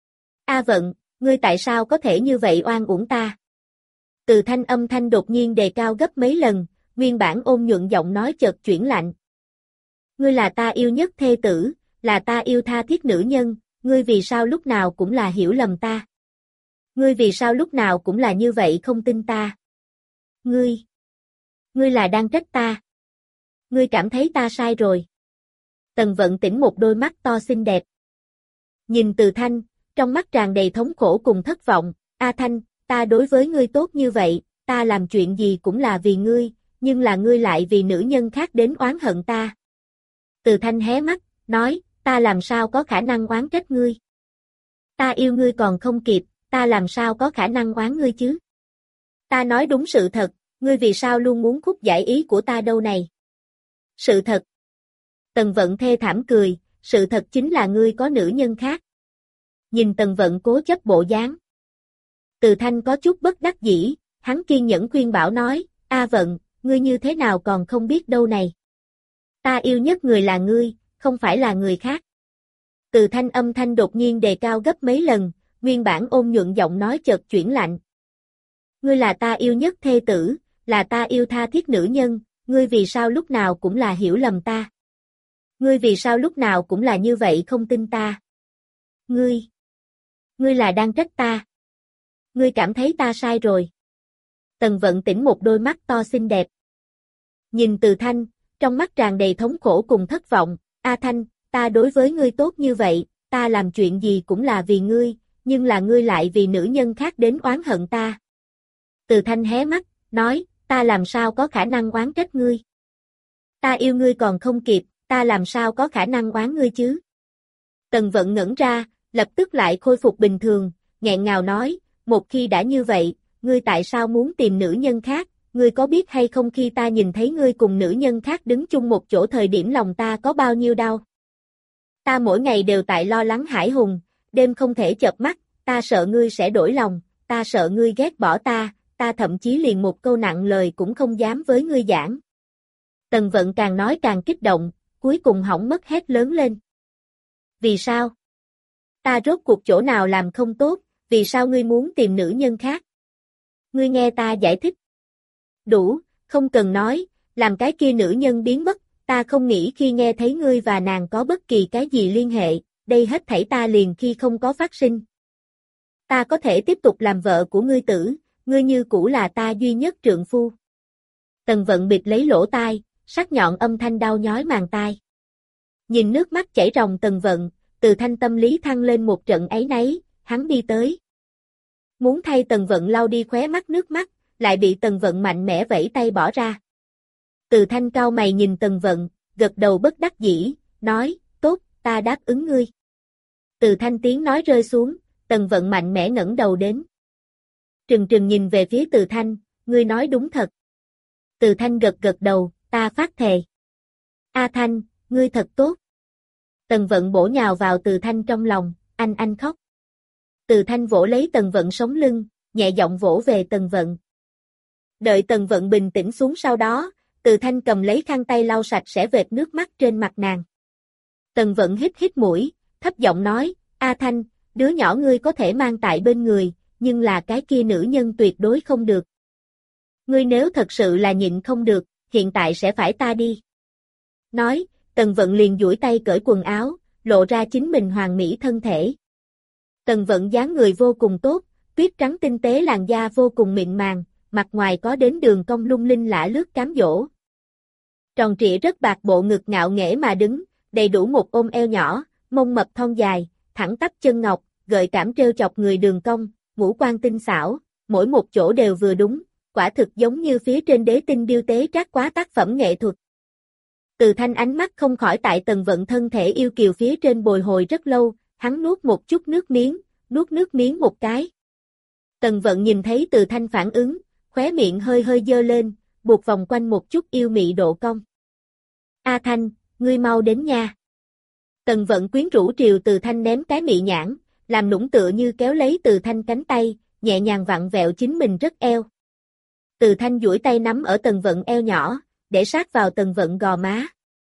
A Vận, ngươi tại sao có thể như vậy oan uổng ta? Từ Thanh âm thanh đột nhiên đề cao gấp mấy lần, nguyên bản ôn nhuận giọng nói chợt chuyển lạnh. Ngươi là ta yêu nhất thê tử, là ta yêu tha thiết nữ nhân, ngươi vì sao lúc nào cũng là hiểu lầm ta? Ngươi vì sao lúc nào cũng là như vậy không tin ta? Ngươi, ngươi là đang trách ta. Ngươi cảm thấy ta sai rồi. Tần Vận tỉnh một đôi mắt to xinh đẹp. Nhìn Từ Thanh, trong mắt tràn đầy thống khổ cùng thất vọng, A Thanh, ta đối với ngươi tốt như vậy, ta làm chuyện gì cũng là vì ngươi, nhưng là ngươi lại vì nữ nhân khác đến oán hận ta. Từ Thanh hé mắt, nói, ta làm sao có khả năng oán trách ngươi. Ta yêu ngươi còn không kịp, ta làm sao có khả năng oán ngươi chứ. Ta nói đúng sự thật, ngươi vì sao luôn muốn khúc giải ý của ta đâu này. Sự thật. Tần Vận thê thảm cười, sự thật chính là ngươi có nữ nhân khác. Nhìn Tần Vận cố chấp bộ dáng. Từ Thanh có chút bất đắc dĩ, hắn kiên nhẫn khuyên bảo nói, A Vận, ngươi như thế nào còn không biết đâu này. Ta yêu nhất người là ngươi, không phải là người khác. Từ Thanh âm thanh đột nhiên đề cao gấp mấy lần, nguyên bản ôn nhuận giọng nói chợt chuyển lạnh. Ngươi là ta yêu nhất thê tử, là ta yêu tha thiết nữ nhân, ngươi vì sao lúc nào cũng là hiểu lầm ta. Ngươi vì sao lúc nào cũng là như vậy không tin ta. Ngươi, ngươi là đang trách ta. Ngươi cảm thấy ta sai rồi. Tần Vận tỉnh một đôi mắt to xinh đẹp. Nhìn Từ Thanh, trong mắt tràn đầy thống khổ cùng thất vọng, A Thanh, ta đối với ngươi tốt như vậy, ta làm chuyện gì cũng là vì ngươi, nhưng là ngươi lại vì nữ nhân khác đến oán hận ta. Từ Thanh hé mắt, nói, ta làm sao có khả năng oán trách ngươi. Ta yêu ngươi còn không kịp, ta làm sao có khả năng oán ngươi chứ. Tần Vận ngẩn ra, lập tức lại khôi phục bình thường, nghẹn ngào nói, một khi đã như vậy, ngươi tại sao muốn tìm nữ nhân khác, ngươi có biết hay không khi ta nhìn thấy ngươi cùng nữ nhân khác đứng chung một chỗ thời điểm lòng ta có bao nhiêu đau. Ta mỗi ngày đều tại lo lắng hãi hùng, đêm không thể chợp mắt, ta sợ ngươi sẽ đổi lòng, ta sợ ngươi ghét bỏ ta, ta thậm chí liền một câu nặng lời cũng không dám với ngươi giảng. Tần Vận càng nói càng kích động, cuối cùng hỏng mất hét lớn lên. Vì sao? Ta rốt cuộc chỗ nào làm không tốt, vì sao ngươi muốn tìm nữ nhân khác? Ngươi nghe ta giải thích. Đủ, không cần nói, làm cái kia nữ nhân biến mất, ta không nghĩ khi nghe thấy ngươi và nàng có bất kỳ cái gì liên hệ, đây hết thảy ta liền khi không có phát sinh. Ta có thể tiếp tục làm vợ của ngươi tử, ngươi như cũ là ta duy nhất trượng phu. Tần Vận bịt lấy lỗ tai, sắc nhọn âm thanh đau nhói màng tai. Nhìn nước mắt chảy ròng Tần Vận, Từ Thanh tâm lý thăng lên một trận áy náy, hắn đi tới. Muốn thay Tần Vận lau đi khóe mắt nước mắt, lại bị Tần Vận mạnh mẽ vẫy tay bỏ ra. Từ Thanh cau mày nhìn Tần Vận, gật đầu bất đắc dĩ, nói, tốt, ta đáp ứng ngươi. Từ Thanh tiếng nói rơi xuống, Tần Vận mạnh mẽ ngẩng đầu đến. Trừng trừng nhìn về phía Từ Thanh, ngươi nói đúng thật. Từ Thanh gật gật đầu, ta phát thề. A Thanh, ngươi thật tốt. Tần Vận bổ nhào vào Từ Thanh trong lòng, anh anh khóc. Từ Thanh vỗ lấy Tần Vận sống lưng, nhẹ giọng vỗ về Tần Vận. Đợi Tần Vận bình tĩnh xuống sau đó, Từ Thanh cầm lấy khăn tay lau sạch sẽ vệt nước mắt trên mặt nàng. Tần Vận hít hít mũi, thấp giọng nói, A Thanh, đứa nhỏ ngươi có thể mang tại bên người, nhưng là cái kia nữ nhân tuyệt đối không được. Ngươi nếu thật sự là nhịn không được, hiện tại sẽ phải ta đi. Nói, Tần Vận liền duỗi tay cởi quần áo, lộ ra chính mình hoàn mỹ thân thể. Tần Vận dáng người vô cùng tốt, tuyết trắng tinh tế làn da vô cùng mịn màng, mặt ngoài có đến đường cong lung linh lả lướt cám dỗ. Tròn trịa rất bạc bộ ngực ngạo nghễ mà đứng, đầy đủ một ôm eo nhỏ, mông mập thon dài, thẳng tắp chân ngọc, gợi cảm trêu chọc người đường cong, ngũ quan tinh xảo, mỗi một chỗ đều vừa đúng, quả thực giống như phía trên đế tinh điêu tế trác quá tác phẩm nghệ thuật. Từ Thanh ánh mắt không khỏi tại Tần Vận thân thể yêu kiều phía trên bồi hồi rất lâu, hắn nuốt một chút nước miếng, nuốt nước miếng một cái. Tần Vận nhìn thấy Từ Thanh phản ứng, khóe miệng hơi hơi dơ lên, buộc vòng quanh một chút yêu mị độ cong. A Thanh, ngươi mau đến nha. Tần Vận quyến rũ triều Từ Thanh ném cái mị nhãn, làm nũng tựa như kéo lấy Từ Thanh cánh tay, nhẹ nhàng vặn vẹo chính mình rất eo. Từ Thanh duỗi tay nắm ở Tần Vận eo nhỏ, để sát vào Tần Vận gò má.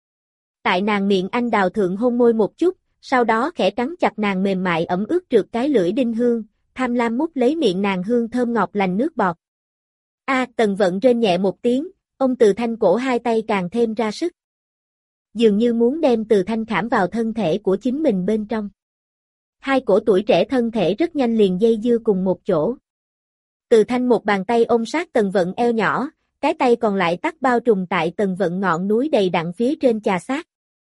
Tại nàng miệng anh đào thượng hôn môi một chút, sau đó khẽ cắn chặt nàng mềm mại ẩm ướt trượt cái lưỡi đinh hương, tham lam mút lấy miệng nàng hương thơm ngọt lành nước bọt. A, Tần Vận rên nhẹ một tiếng, ôm Từ Thanh cổ hai tay càng thêm ra sức. Dường như muốn đem Từ Thanh khảm vào thân thể của chính mình bên trong. Hai cổ tuổi trẻ thân thể rất nhanh liền dây dưa cùng một chỗ. Từ Thanh một bàn tay ôm sát Tần Vận eo nhỏ, cái tay còn lại tắt bao trùm tại Tần Vận ngọn núi đầy đặn phía trên chà sát.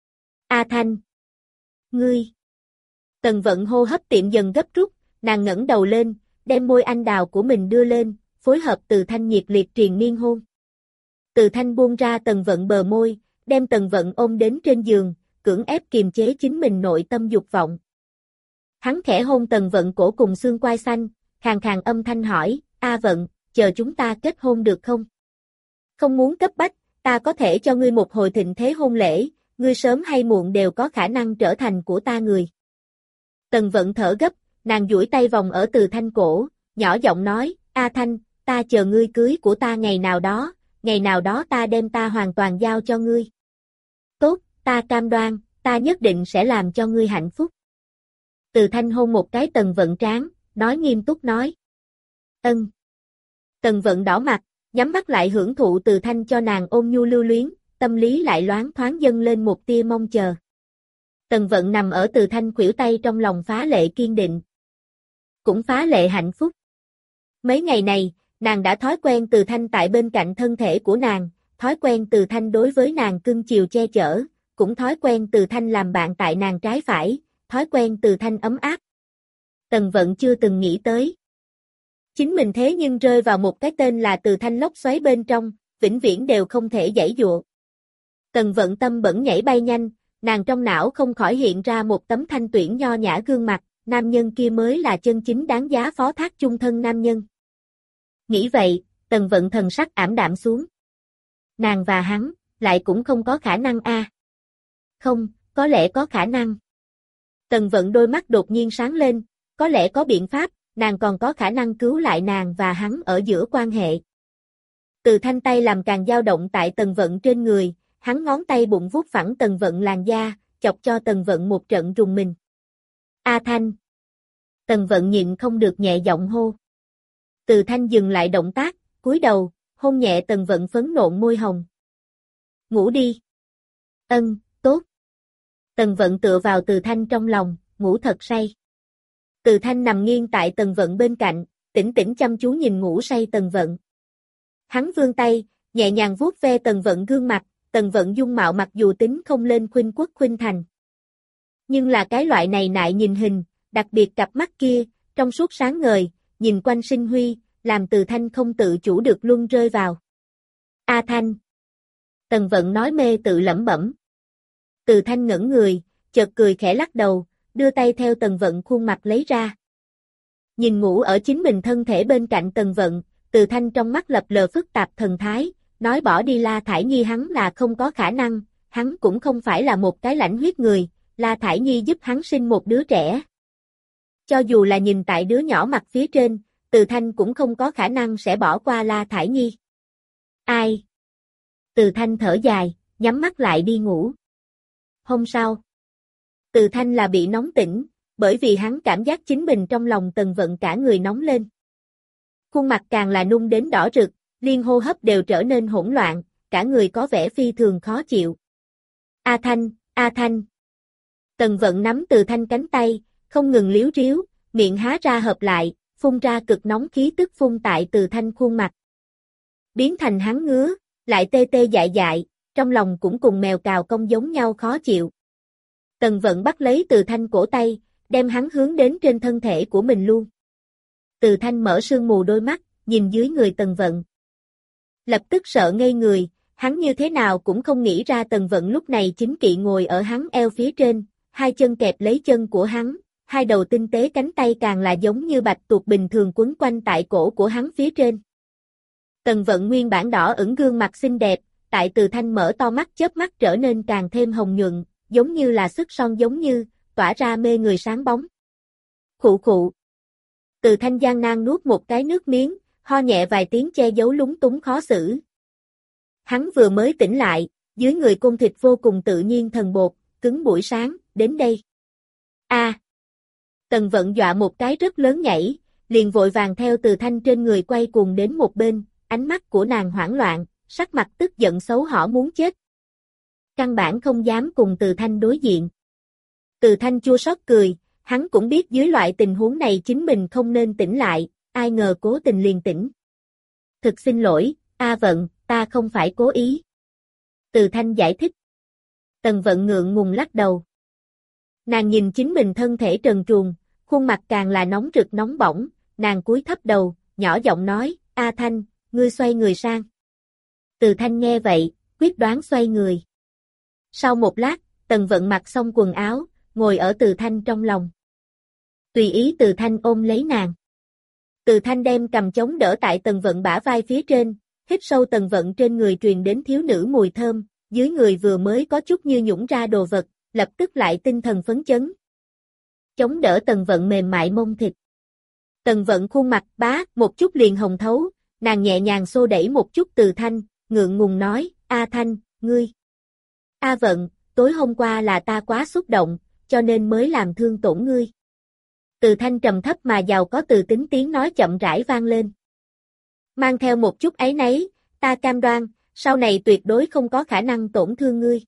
A Thanh! Ngươi! Tần Vận hô hấp tiệm dần gấp rút, nàng ngẩng đầu lên, đem môi anh đào của mình đưa lên, phối hợp Từ Thanh nhiệt liệt triền miên hôn. Từ Thanh buông ra Tần Vận bờ môi, đem Tần Vận ôm đến trên giường, cưỡng ép kiềm chế chính mình nội tâm dục vọng. Hắn khẽ hôn Tần Vận cổ cùng xương quai xanh, khàn khàn âm thanh hỏi, A Vận, chờ chúng ta kết hôn được không? Không muốn cấp bách, ta có thể cho ngươi một hồi thịnh thế hôn lễ, ngươi sớm hay muộn đều có khả năng trở thành của ta người. Tần Vận thở gấp, nàng duỗi tay vòng ở Từ Thanh cổ, nhỏ giọng nói, A Thanh, ta chờ ngươi cưới của ta ngày nào đó, ngày nào đó ta đem ta hoàn toàn giao cho ngươi. Tốt, ta cam đoan, ta nhất định sẽ làm cho ngươi hạnh phúc. Từ Thanh hôn một cái Tần Vận trán, nói nghiêm túc nói. Ân. Tần Vận đỏ mặt, nhắm mắt lại hưởng thụ Từ Thanh cho nàng ôn nhu lưu luyến, tâm lý lại loáng thoáng dâng lên một tia mong chờ. Tần Vận nằm ở Từ Thanh khuỷu tay trong lòng phá lệ kiên định. Cũng phá lệ hạnh phúc. Mấy ngày này, nàng đã thói quen Từ Thanh tại bên cạnh thân thể của nàng, thói quen Từ Thanh đối với nàng cưng chiều che chở, cũng thói quen Từ Thanh làm bạn tại nàng trái phải, thói quen Từ Thanh ấm áp. Tần Vận chưa từng nghĩ tới. Chính mình thế nhưng rơi vào một cái tên là Từ Thanh lốc xoáy bên trong, vĩnh viễn đều không thể giãy dụa. Tần Vận tâm bẩn nhảy bay nhanh, nàng trong não không khỏi hiện ra một tấm thanh tuyển nho nhã gương mặt, nam nhân kia mới là chân chính đáng giá phó thác chung thân nam nhân. Nghĩ vậy, Tần Vận thần sắc ảm đạm xuống. Nàng và hắn, lại cũng không có khả năng a. À. Không, có lẽ có khả năng. Tần Vận đôi mắt đột nhiên sáng lên, có lẽ có biện pháp, nàng còn có khả năng cứu lại nàng và hắn ở giữa quan hệ. Từ Thanh tay làm càng dao động tại Tần Vận trên người, hắn ngón tay bụng vuốt phẳng Tần Vận làn da, chọc cho Tần Vận một trận rùng mình. A Thanh. Tần Vận nhịn không được nhẹ giọng hô. Từ Thanh dừng lại động tác, cúi đầu, hôn nhẹ Tần Vận phấn nộn môi hồng. Ngủ đi. Ân, tốt. Tần Vận tựa vào Từ Thanh trong lòng, ngủ thật say. Từ Thanh nằm nghiêng tại Tần Vận bên cạnh, tĩnh tĩnh chăm chú nhìn ngủ say Tần Vận. Hắn vươn tay, nhẹ nhàng vuốt ve Tần Vận gương mặt, Tần Vận dung mạo mặc dù tính không lên khuynh quốc khuynh thành. Nhưng là cái loại này nại nhìn hình, đặc biệt cặp mắt kia, trong suốt sáng ngời, nhìn quanh sinh huy, làm Từ Thanh không tự chủ được luôn rơi vào. A Thanh. Tần Vận nói mê tự lẩm bẩm. Từ Thanh ngẩn người, chợt cười khẽ lắc đầu, đưa tay theo Tần Vận khuôn mặt lấy ra. Nhìn ngủ ở chính mình thân thể bên cạnh Tần Vận, Từ Thanh trong mắt lập lờ phức tạp thần thái, nói bỏ đi La Thải Nhi hắn là không có khả năng, hắn cũng không phải là một cái lãnh huyết người, La Thải Nhi giúp hắn sinh một đứa trẻ. Cho dù là nhìn tại đứa nhỏ mặt phía trên, Từ Thanh cũng không có khả năng sẽ bỏ qua La Thải Nhi. Ai? Từ Thanh thở dài, nhắm mắt lại đi ngủ. Hôm sau, Từ Thanh là bị nóng tỉnh, bởi vì hắn cảm giác chính mình trong lòng Tần Vận cả người nóng lên. Khuôn mặt càng là nung đến đỏ rực, liên hô hấp đều trở nên hỗn loạn, cả người có vẻ phi thường khó chịu. A Thanh, A Thanh. Tần Vận nắm Từ Thanh cánh tay, không ngừng liếu riếu, miệng há ra hợp lại, phun ra cực nóng khí tức phun tại Từ Thanh khuôn mặt. Biến thành hắn ngứa, lại tê tê dại dại, trong lòng cũng cùng mèo cào công giống nhau khó chịu. Tần Vận bắt lấy Từ Thanh cổ tay, đem hắn hướng đến trên thân thể của mình luôn. Từ Thanh mở sương mù đôi mắt, nhìn dưới người Tần Vận. Lập tức sợ ngây người, hắn như thế nào cũng không nghĩ ra Tần Vận lúc này chính kỵ ngồi ở hắn eo phía trên, hai chân kẹp lấy chân của hắn, hai đầu tinh tế cánh tay càng là giống như bạch tuộc bình thường quấn quanh tại cổ của hắn phía trên. Tần Vận nguyên bản đỏ ửng gương mặt xinh đẹp, tại Từ Thanh mở to mắt chớp mắt trở nên càng thêm hồng nhuận, giống như là sức son giống như, tỏa ra mê người sáng bóng. Khụ khụ. Từ Thanh gian nan nuốt một cái nước miếng, ho nhẹ vài tiếng che giấu lúng túng khó xử. Hắn vừa mới tỉnh lại, dưới người côn thịt vô cùng tự nhiên thần bột, cứng buổi sáng, đến đây. A. À. Tần Vận dọa một cái rất lớn nhảy, liền vội vàng theo Từ Thanh trên người quay cuồng đến một bên, ánh mắt của nàng hoảng loạn, sắc mặt tức giận xấu hổ muốn chết. Căn bản không dám cùng Từ Thanh đối diện. Từ Thanh chua xót cười, hắn cũng biết dưới loại tình huống này chính mình không nên tỉnh lại, ai ngờ cố tình liền tỉnh. Thực xin lỗi, A Vận, ta không phải cố ý. Từ Thanh giải thích. Tần Vận ngượng ngùng lắc đầu. Nàng nhìn chính mình thân thể trần truồng, khuôn mặt càng là nóng rực nóng bỏng, nàng cúi thấp đầu, nhỏ giọng nói, A Thanh, ngươi xoay người sang. Từ Thanh nghe vậy, quyết đoán xoay người. Sau một lát, Tần Vận mặc xong quần áo, ngồi ở Từ Thanh trong lòng. Tùy ý Từ Thanh ôm lấy nàng. Từ Thanh đem cầm chống đỡ tại Tần Vận bả vai phía trên, hít sâu Tần Vận trên người truyền đến thiếu nữ mùi thơm, dưới người vừa mới có chút như nhũng ra đồ vật, lập tức lại tinh thần phấn chấn. Chống đỡ Tần Vận mềm mại mông thịt. Tần Vận khuôn mặt bá một chút liền hồng thấu, nàng nhẹ nhàng xô đẩy một chút Từ Thanh, ngượng ngùng nói, A Thanh, ngươi. A Vận, tối hôm qua là ta quá xúc động, cho nên mới làm thương tổn ngươi. Từ Thanh trầm thấp mà giàu có từ tính tiếng nói chậm rãi vang lên. Mang theo một chút áy náy, ta cam đoan, sau này tuyệt đối không có khả năng tổn thương ngươi.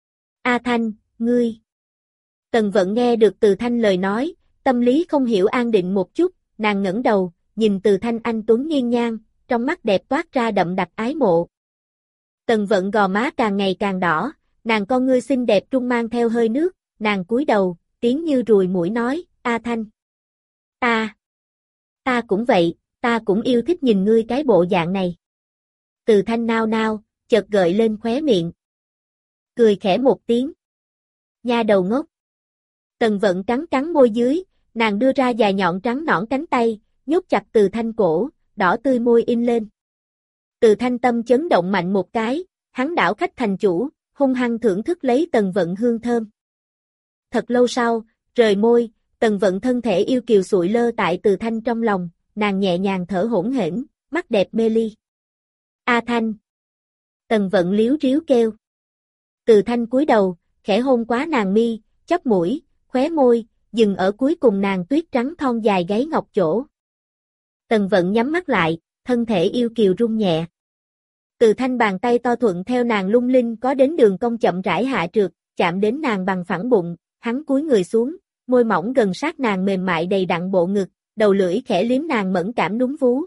A Thanh, ngươi. Tần Vận nghe được Từ Thanh lời nói, tâm lý không hiểu an định một chút, nàng ngẩng đầu, nhìn Từ Thanh anh tuấn nghiêng ngang, trong mắt đẹp toát ra đậm đặc ái mộ. Tần Vận gò má càng ngày càng đỏ, nàng con ngươi xinh đẹp trung mang theo hơi nước, nàng cúi đầu, tiếng như ruồi muỗi nói, A Thanh. Ta, ta cũng vậy, ta cũng yêu thích nhìn ngươi cái bộ dạng này. Từ Thanh nao nao, chợt gợi lên khóe miệng. Cười khẽ một tiếng. Nha đầu ngốc. Tần Vận cắn cắn môi dưới, nàng đưa ra dài nhọn trắng nõn cánh tay, nhốt chặt Từ Thanh cổ, đỏ tươi môi in lên. Từ Thanh tâm chấn động mạnh một cái, hắn đảo khách thành chủ, hung hăng thưởng thức lấy Tần Vận hương thơm. Thật lâu sau, rời môi, Tần Vận thân thể yêu kiều sụi lơ tại Từ Thanh trong lòng, nàng nhẹ nhàng thở hổn hển, mắt đẹp mê ly. A Thanh. Tần Vận líu ríu kêu. Từ Thanh cúi đầu, khẽ hôn quá nàng mi, chóp mũi, khóe môi, dừng ở cuối cùng nàng tuyết trắng thon dài gáy ngọc chỗ. Tần Vận nhắm mắt lại, thân thể yêu kiều rung nhẹ. Từ Thanh bàn tay to thuận theo nàng lung linh có đến đường cong chậm rãi hạ trượt, chạm đến nàng bằng phẳng bụng, hắn cúi người xuống, môi mỏng gần sát nàng mềm mại đầy đặn bộ ngực, đầu lưỡi khẽ liếm nàng mẫn cảm núm vú.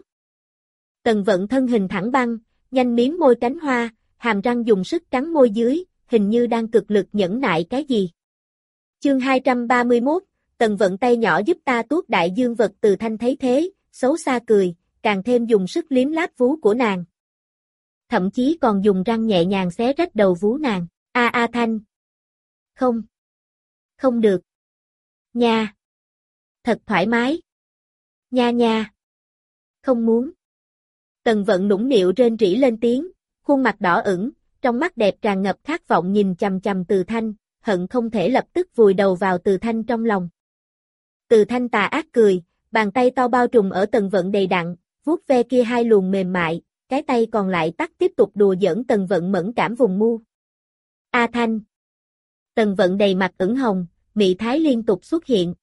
Tần Vận thân hình thẳng băng, nhanh miếm môi cánh hoa, hàm răng dùng sức cắn môi dưới, hình như đang cực lực nhẫn nại cái gì. Chương hai trăm ba mươi mốt, Tần Vận tay nhỏ giúp ta tuốt đại dương vật. Từ Thanh thấy thế, xấu xa cười, càng thêm dùng sức liếm láp vú của nàng. Thậm chí còn dùng răng nhẹ nhàng xé rách đầu vú nàng. A A Thanh. Không. Không được. Nha. Thật thoải mái. Nha nha. Không muốn. Tần Vận nũng nịu rên rỉ lên tiếng, khuôn mặt đỏ ửng, trong mắt đẹp tràn ngập khát vọng nhìn chằm chằm Từ Thanh, hận không thể lập tức vùi đầu vào Từ Thanh trong lòng. Từ Thanh tà ác cười, bàn tay to bao trùm ở Tần Vận đầy đặn, vuốt ve kia hai luồng mềm mại, cái tay còn lại tắt tiếp tục đùa giỡn Tần Vận mẫn cảm vùng mu. A Thanh. Tần Vận đầy mặt ửng hồng, mị thái liên tục xuất hiện.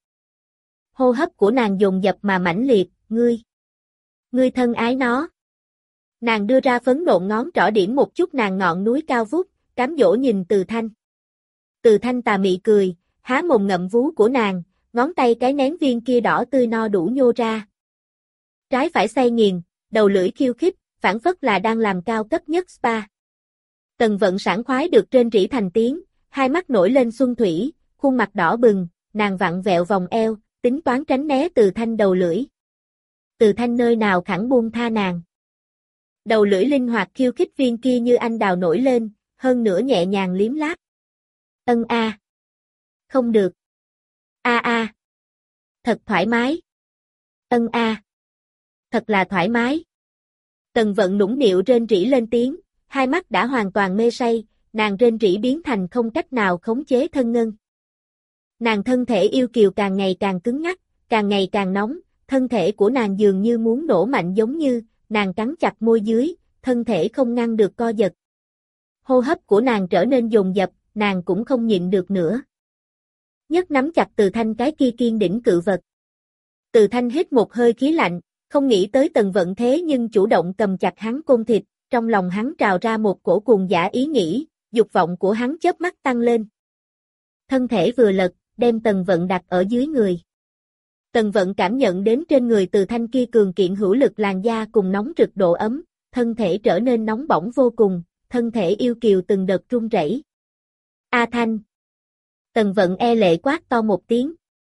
Hô hấp của nàng dồn dập mà mãnh liệt, ngươi. Ngươi thân ái nó. Nàng đưa ra phấn nộn ngón trỏ điểm một chút nàng ngọn núi cao vút, cám dỗ nhìn Từ Thanh. Từ Thanh tà mị cười, há mồm ngậm vú của nàng, ngón tay cái nén viên kia đỏ tươi no đủ nhô ra. Trái phải xay nghiền, đầu lưỡi khiêu khích, phản phất là đang làm cao cấp nhất spa. Tần Vận sảng khoái được rên rỉ thành tiếng, hai mắt nổi lên xuân thủy, khuôn mặt đỏ bừng, nàng vặn vẹo vòng eo, tính toán tránh né Từ Thanh đầu lưỡi. Từ Thanh nơi nào khẳng buông tha nàng. Đầu lưỡi linh hoạt khiêu khích viên kia như anh đào nổi lên, hơn nữa nhẹ nhàng liếm láp. Ân a. Không được. A a. Thật thoải mái. Ân a. Thật là thoải mái. Tần Vận nũng nịu rên rỉ lên tiếng, hai mắt đã hoàn toàn mê say, nàng rên rỉ biến thành không cách nào khống chế thân ngân. Nàng thân thể yêu kiều càng ngày càng cứng ngắc, càng ngày càng nóng, thân thể của nàng dường như muốn nổ mạnh giống như, nàng cắn chặt môi dưới, thân thể không ngăn được co giật. Hô hấp của nàng trở nên dồn dập, nàng cũng không nhịn được nữa. Nhất nắm chặt Từ Thanh cái kia kiên đỉnh cự vật. Từ Thanh hít một hơi khí lạnh, không nghĩ tới Tần Vận thế nhưng chủ động cầm chặt hắn côn thịt, trong lòng hắn trào ra một cổ cuồng dã ý nghĩ, dục vọng của hắn chớp mắt tăng lên. Thân thể vừa lật, đem Tần Vận đặt ở dưới người. Tần Vận cảm nhận đến trên người Từ Thanh kia cường kiện hữu lực làn da cùng nóng rực độ ấm, thân thể trở nên nóng bỏng vô cùng, thân thể yêu kiều từng đợt run rẩy. A Thanh. Tần Vận e lệ quát to một tiếng.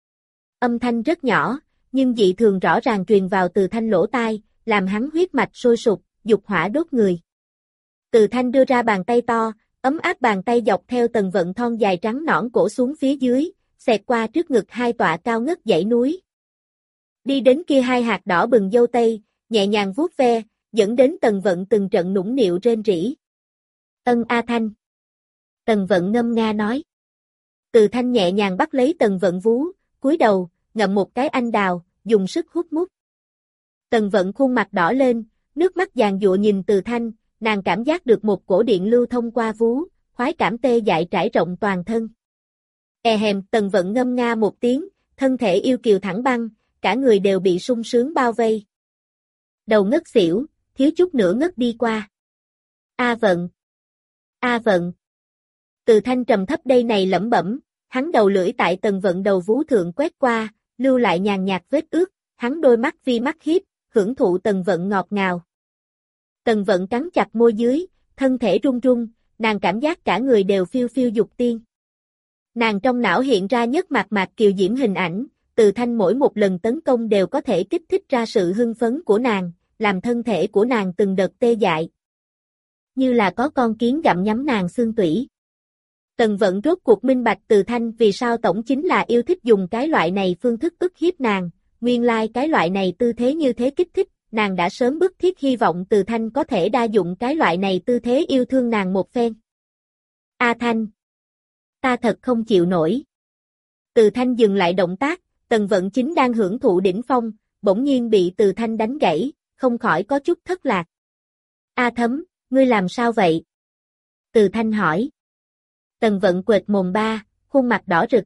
Âm thanh rất nhỏ, nhưng dị thường rõ ràng truyền vào Từ Thanh lỗ tai, làm hắn huyết mạch sôi sục, dục hỏa đốt người. Từ Thanh đưa ra bàn tay to, ấm áp bàn tay dọc theo Tần Vận thon dài trắng nõn cổ xuống phía dưới, xẹt qua trước ngực hai tọa cao ngất dãy núi. Đi đến kia hai hạt đỏ bừng dâu tây, nhẹ nhàng vuốt ve, dẫn đến Tần Vận từng trận nũng nịu rên rỉ. Ân A Thanh. Tần Vận ngâm nga nói. Từ Thanh nhẹ nhàng bắt lấy Tần Vận vú, cúi đầu, ngậm một cái anh đào, dùng sức hút mút. Tần Vận khuôn mặt đỏ lên, nước mắt giàn giụa nhìn Từ Thanh, nàng cảm giác được một cổ điện lưu thông qua vú, khoái cảm tê dại trải rộng toàn thân. E hèm, Tần Vận ngâm nga một tiếng, thân thể yêu kiều thẳng băng, cả người đều bị sung sướng bao vây. Đầu ngất xỉu, thiếu chút nữa ngất đi qua. A Vận. A Vận. Từ Thanh trầm thấp đây này lẩm bẩm, hắn đầu lưỡi tại Tần Vận đầu vú thượng quét qua, lưu lại nhàn nhạt vết ướt, hắn đôi mắt vi mắt hiếp, hưởng thụ Tần Vận ngọt ngào. Tần Vận cắn chặt môi dưới, thân thể run run, nàng cảm giác cả người đều phiêu phiêu dục tiên. Nàng trong não hiện ra nhất mạc mạc kiều diễm hình ảnh, Từ Thanh mỗi một lần tấn công đều có thể kích thích ra sự hưng phấn của nàng, làm thân thể của nàng từng đợt tê dại. Như là có con kiến gặm nhấm nàng xương tủy. Tần Vận rốt cuộc minh bạch Từ Thanh vì sao tổng chính là yêu thích dùng cái loại này phương thức ức hiếp nàng, nguyên lai like cái loại này tư thế như thế kích thích, nàng đã sớm bức thiết hy vọng Từ Thanh có thể đa dụng cái loại này tư thế yêu thương nàng một phen. A Thanh! Ta thật không chịu nổi. Từ Thanh dừng lại động tác, Tần Vận chính đang hưởng thụ đỉnh phong, bỗng nhiên bị Từ Thanh đánh gãy, không khỏi có chút thất lạc. A Thấm, ngươi làm sao vậy? Từ Thanh hỏi. Tần Vận quệt mồm ba, khuôn mặt đỏ rực.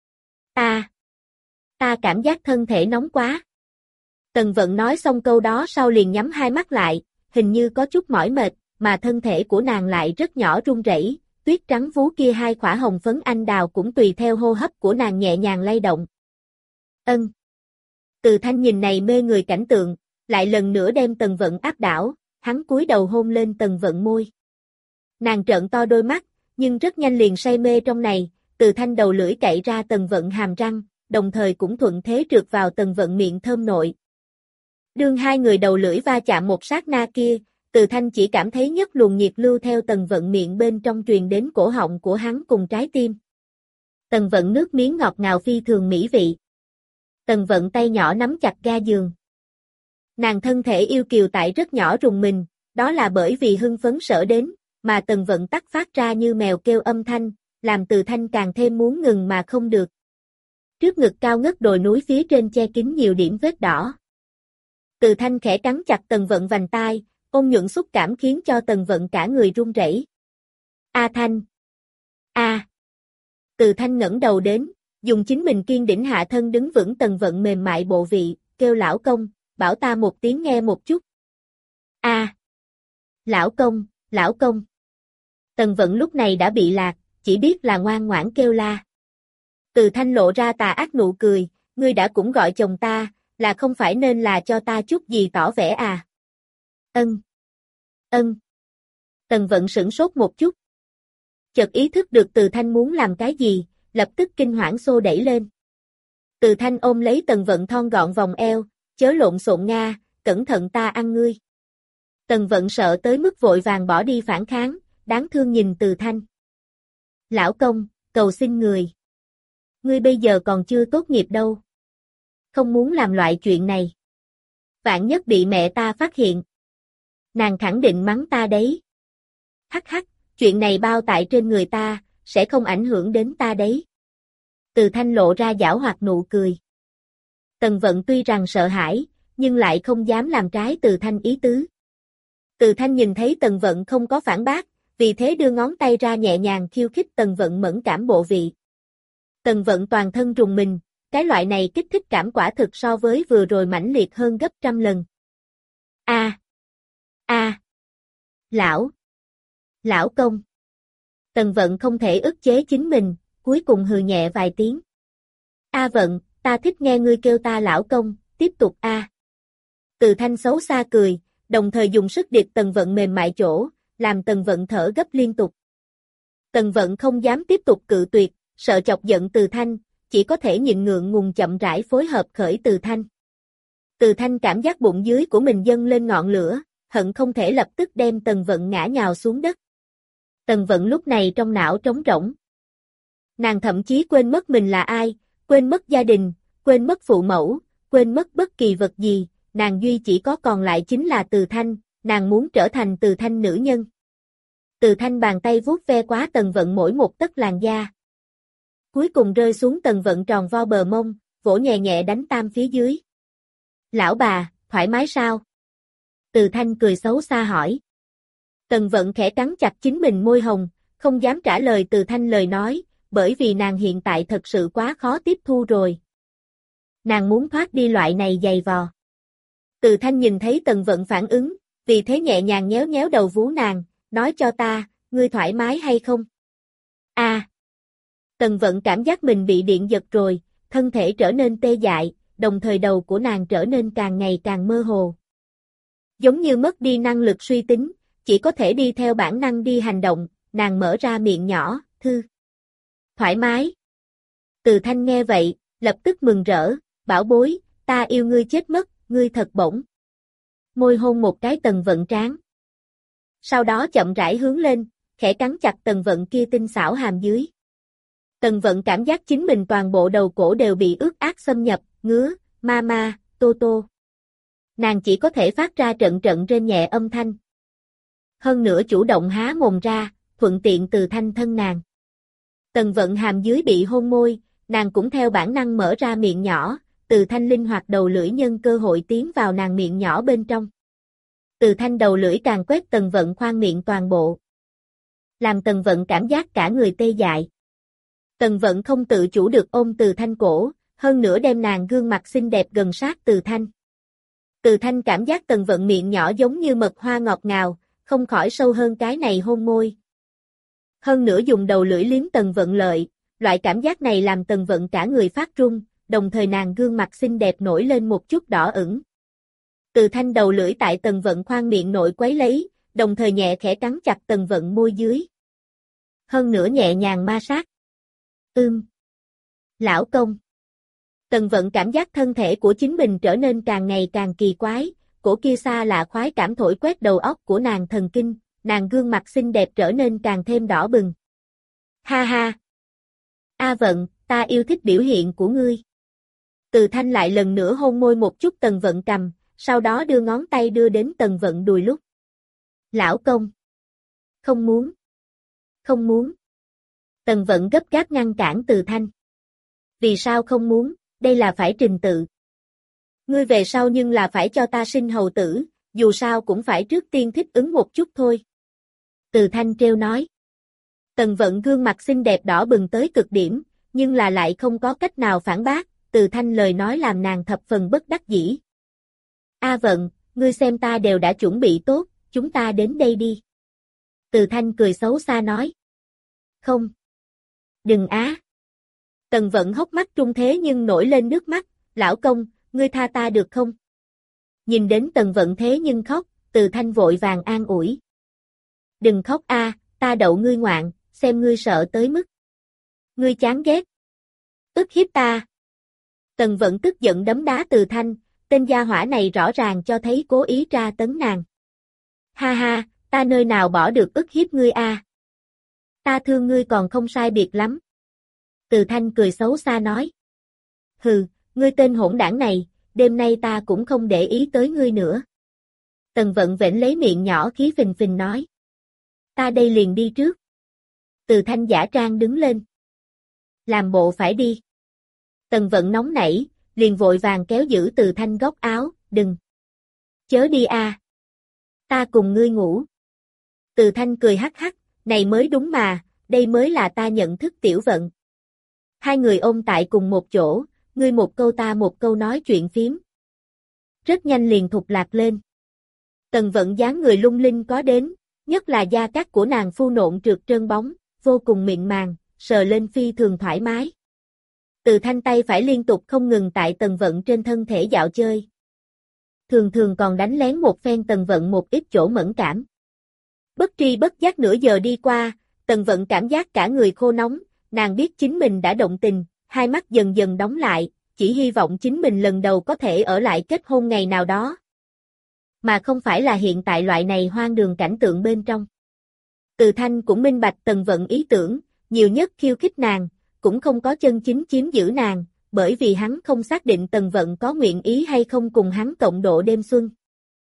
Ta, ta cảm giác thân thể nóng quá. Tần Vận nói xong câu đó sau liền nhắm hai mắt lại, hình như có chút mỏi mệt, mà thân thể của nàng lại rất nhỏ run rẩy, tuyết trắng vú kia hai khỏa hồng phấn anh đào cũng tùy theo hô hấp của nàng nhẹ nhàng lay động. Ân. Từ Thanh nhìn này mê người cảnh tượng, lại lần nữa đem Tần Vận áp đảo, hắn cúi đầu hôn lên Tần Vận môi. Nàng trợn to đôi mắt, nhưng rất nhanh liền say mê trong này, Từ Thanh đầu lưỡi cậy ra Tần Vận hàm răng, đồng thời cũng thuận thế trượt vào Tần Vận miệng thơm nội. Đương hai người đầu lưỡi va chạm một sát na kia, Từ Thanh chỉ cảm thấy nhất luồng nhiệt lưu theo Tần Vận miệng bên trong truyền đến cổ họng của hắn cùng trái tim. Tần Vận nước miếng ngọt ngào phi thường mỹ vị. Tần Vận tay nhỏ nắm chặt ga giường. Nàng thân thể yêu kiều tại rất nhỏ rùng mình, đó là bởi vì hưng phấn sở đến, mà Tần Vận tắc phát ra như mèo kêu âm thanh, làm Từ Thanh càng thêm muốn ngừng mà không được. Trước ngực cao ngất đồi núi phía trên che kín nhiều điểm vết đỏ. Từ Thanh khẽ cắn chặt Tần Vận vành tai, ôn nhuận xúc cảm khiến cho Tần Vận cả người run rẩy. A Thanh! A! Từ Thanh ngẩng đầu đến, dùng chính mình kiên đỉnh hạ thân đứng vững Tần Vận mềm mại bộ vị, kêu lão công, bảo ta một tiếng nghe một chút. A! Lão công, lão công! Tần Vận lúc này đã bị lạc, chỉ biết là ngoan ngoãn kêu la. Từ Thanh lộ ra tà ác nụ cười, ngươi đã cũng gọi chồng ta, là không phải nên là cho ta chút gì tỏ vẻ à? Ân. Ân. Tần Vận sửng sốt một chút. Chợt ý thức được Từ Thanh muốn làm cái gì, lập tức kinh hoảng xô đẩy lên. Từ Thanh ôm lấy Tần Vận thon gọn vòng eo, chớ lộn xộn nga, cẩn thận ta ăn ngươi. Tần Vận sợ tới mức vội vàng bỏ đi phản kháng, đáng thương nhìn Từ Thanh. Lão công, cầu xin người. Ngươi bây giờ còn chưa tốt nghiệp đâu. Không muốn làm loại chuyện này. Vạn nhất bị mẹ ta phát hiện. Nàng khẳng định mắng ta đấy. Hắc hắc, chuyện này bao tại trên người ta, sẽ không ảnh hưởng đến ta đấy. Từ Thanh lộ ra giảo hoạt nụ cười. Tần Vận tuy rằng sợ hãi, nhưng lại không dám làm trái Từ Thanh ý tứ. Từ Thanh nhìn thấy Tần Vận không có phản bác, vì thế đưa ngón tay ra nhẹ nhàng khiêu khích Tần Vận mẫn cảm bộ vị. Tần Vận toàn thân rùng mình, cái loại này kích thích cảm quả thực so với vừa rồi mãnh liệt hơn gấp trăm lần. A, a, lão, lão công. Tần Vận không thể ức chế chính mình, cuối cùng hừ nhẹ vài tiếng. A Vận, ta thích nghe ngươi kêu ta lão công, tiếp tục a. Từ Thanh xấu xa cười, đồng thời dùng sức điệp Tần Vận mềm mại chỗ, làm Tần Vận thở gấp liên tục. Tần Vận không dám tiếp tục cự tuyệt, sợ chọc giận Từ Thanh, chỉ có thể nhịn ngượng ngùng chậm rãi phối hợp khởi Từ Thanh. Từ Thanh cảm giác bụng dưới của mình dâng lên ngọn lửa, hận không thể lập tức đem Tần Vận ngã nhào xuống đất. Tần Vận lúc này trong não trống rỗng. Nàng thậm chí quên mất mình là ai, quên mất gia đình, quên mất phụ mẫu, quên mất bất kỳ vật gì, nàng duy chỉ có còn lại chính là Từ Thanh, nàng muốn trở thành Từ Thanh nữ nhân. Từ Thanh bàn tay vuốt ve quá Tần Vận mỗi một tấc làn da. Cuối cùng rơi xuống Tần Vận tròn vo bờ mông, vỗ nhẹ nhẹ đánh tam phía dưới. Lão bà, thoải mái sao? Từ Thanh cười xấu xa hỏi. Tần Vận khẽ cắn chặt chính mình môi hồng, không dám trả lời Từ Thanh lời nói, bởi vì nàng hiện tại thật sự quá khó tiếp thu rồi. Nàng muốn thoát đi loại này dày vò. Từ Thanh nhìn thấy Tần Vận phản ứng, vì thế nhẹ nhàng nhéo nhéo đầu vú nàng, nói cho ta, ngươi thoải mái hay không? A. À, Tần Vận cảm giác mình bị điện giật rồi, thân thể trở nên tê dại, đồng thời đầu của nàng trở nên càng ngày càng mơ hồ. Giống như mất đi năng lực suy tính, chỉ có thể đi theo bản năng đi hành động, nàng mở ra miệng nhỏ, thư. Thoải mái. Từ Thanh nghe vậy, lập tức mừng rỡ, bảo bối, ta yêu ngươi chết mất, ngươi thật bổng. Môi hôn một cái Tần Vận trán. Sau đó chậm rãi hướng lên, khẽ cắn chặt Tần Vận kia tinh xảo hàm dưới. Tần Vận cảm giác chính mình toàn bộ đầu cổ đều bị ướt át xâm nhập, ngứa, ma ma, tô tô. Nàng chỉ có thể phát ra trận trận rên nhẹ âm thanh. Hơn nữa chủ động há mồm ra, thuận tiện Từ Thanh thân nàng. Tần Vận hàm dưới bị hôn môi, nàng cũng theo bản năng mở ra miệng nhỏ, Từ Thanh linh hoạt đầu lưỡi nhân cơ hội tiến vào nàng miệng nhỏ bên trong. Từ Thanh đầu lưỡi càng quét Tần Vận khoang miệng toàn bộ. Làm Tần Vận cảm giác cả người tê dại. Tần Vận không tự chủ được ôm Từ Thanh cổ, hơn nữa đem nàng gương mặt xinh đẹp gần sát Từ Thanh. Từ Thanh cảm giác Tần Vận miệng nhỏ giống như mật hoa ngọt ngào, không khỏi sâu hơn cái này hôn môi. Hơn nữa dùng đầu lưỡi liếm Tần Vận lợi, loại cảm giác này làm Tần Vận cả người phát run, đồng thời nàng gương mặt xinh đẹp nổi lên một chút đỏ ửng. Từ Thanh đầu lưỡi tại Tần Vận khoang miệng nội quấy lấy, đồng thời nhẹ khẽ cắn chặt Tần Vận môi dưới. Hơn nữa nhẹ nhàng ma sát. Ưm. Lão công. Tần Vận cảm giác thân thể của chính mình trở nên càng ngày càng kỳ quái, cổ kia xa lạ khoái cảm thổi quét đầu óc của nàng thần kinh, nàng gương mặt xinh đẹp trở nên càng thêm đỏ bừng. Ha ha. A Vận, ta yêu thích biểu hiện của ngươi. Từ Thanh lại lần nữa hôn môi một chút Tần Vận cằm, sau đó đưa ngón tay đưa đến Tần Vận đùi lúc. Lão công. Không muốn. Không muốn. Tần Vận gấp gáp ngăn cản Từ Thanh. Vì sao không muốn, đây là phải trình tự. Ngươi về sau nhưng là phải cho ta sinh hầu tử, dù sao cũng phải trước tiên thích ứng một chút thôi. Từ Thanh trêu nói. Tần Vận gương mặt xinh đẹp đỏ bừng tới cực điểm, nhưng là lại không có cách nào phản bác, Từ Thanh lời nói làm nàng thập phần bất đắc dĩ. A Vận, ngươi xem ta đều đã chuẩn bị tốt, chúng ta đến đây đi. Từ Thanh cười xấu xa nói. Không. Đừng á. Tần Vận hốc mắt trung thế nhưng nổi lên nước mắt, lão công, ngươi tha ta được không? Nhìn đến Tần Vận thế nhưng khóc, Từ Thanh vội vàng an ủi. Đừng khóc a, ta đậu ngươi ngoạn, xem ngươi sợ tới mức. Ngươi chán ghét. Ức hiếp ta. Tần Vận tức giận đấm đá Từ Thanh, tên gia hỏa này rõ ràng cho thấy cố ý tra tấn nàng. Ha ha, ta nơi nào bỏ được ức hiếp ngươi a? Ta thương ngươi còn không sai biệt lắm. Từ Thanh cười xấu xa nói. Hừ, ngươi tên hỗn đảng này, đêm nay ta cũng không để ý tới ngươi nữa. Tần Vận vểnh lấy miệng nhỏ khí phình phình nói. Ta đây liền đi trước. Từ Thanh giả trang đứng lên. Làm bộ phải đi. Tần Vận nóng nảy, liền vội vàng kéo giữ Từ Thanh góc áo, đừng. Chớ đi a. Ta cùng ngươi ngủ. Từ Thanh cười hắc hắc, này mới đúng mà, đây mới là ta nhận thức Tiểu Vận. Hai người ôm tại cùng một chỗ, ngươi một câu ta một câu nói chuyện phiếm. Rất nhanh liền thục lạc lên. Tần Vận dáng người lung linh có đến, nhất là da cát của nàng phu nộn trượt trơn bóng, vô cùng mịn màng, sờ lên phi thường thoải mái. Từ Thanh tay phải liên tục không ngừng tại Tần Vận trên thân thể dạo chơi. Thường thường còn đánh lén một phen Tần Vận một ít chỗ mẫn cảm. Bất tri bất giác nửa giờ đi qua, Tần Vận cảm giác cả người khô nóng, nàng biết chính mình đã động tình, hai mắt dần dần đóng lại, chỉ hy vọng chính mình lần đầu có thể ở lại kết hôn ngày nào đó. Mà không phải là hiện tại loại này hoang đường cảnh tượng bên trong. Từ Thanh cũng minh bạch Tần Vận ý tưởng, nhiều nhất khiêu khích nàng, cũng không có chân chính chiếm giữ nàng, bởi vì hắn không xác định Tần Vận có nguyện ý hay không cùng hắn cộng độ đêm xuân.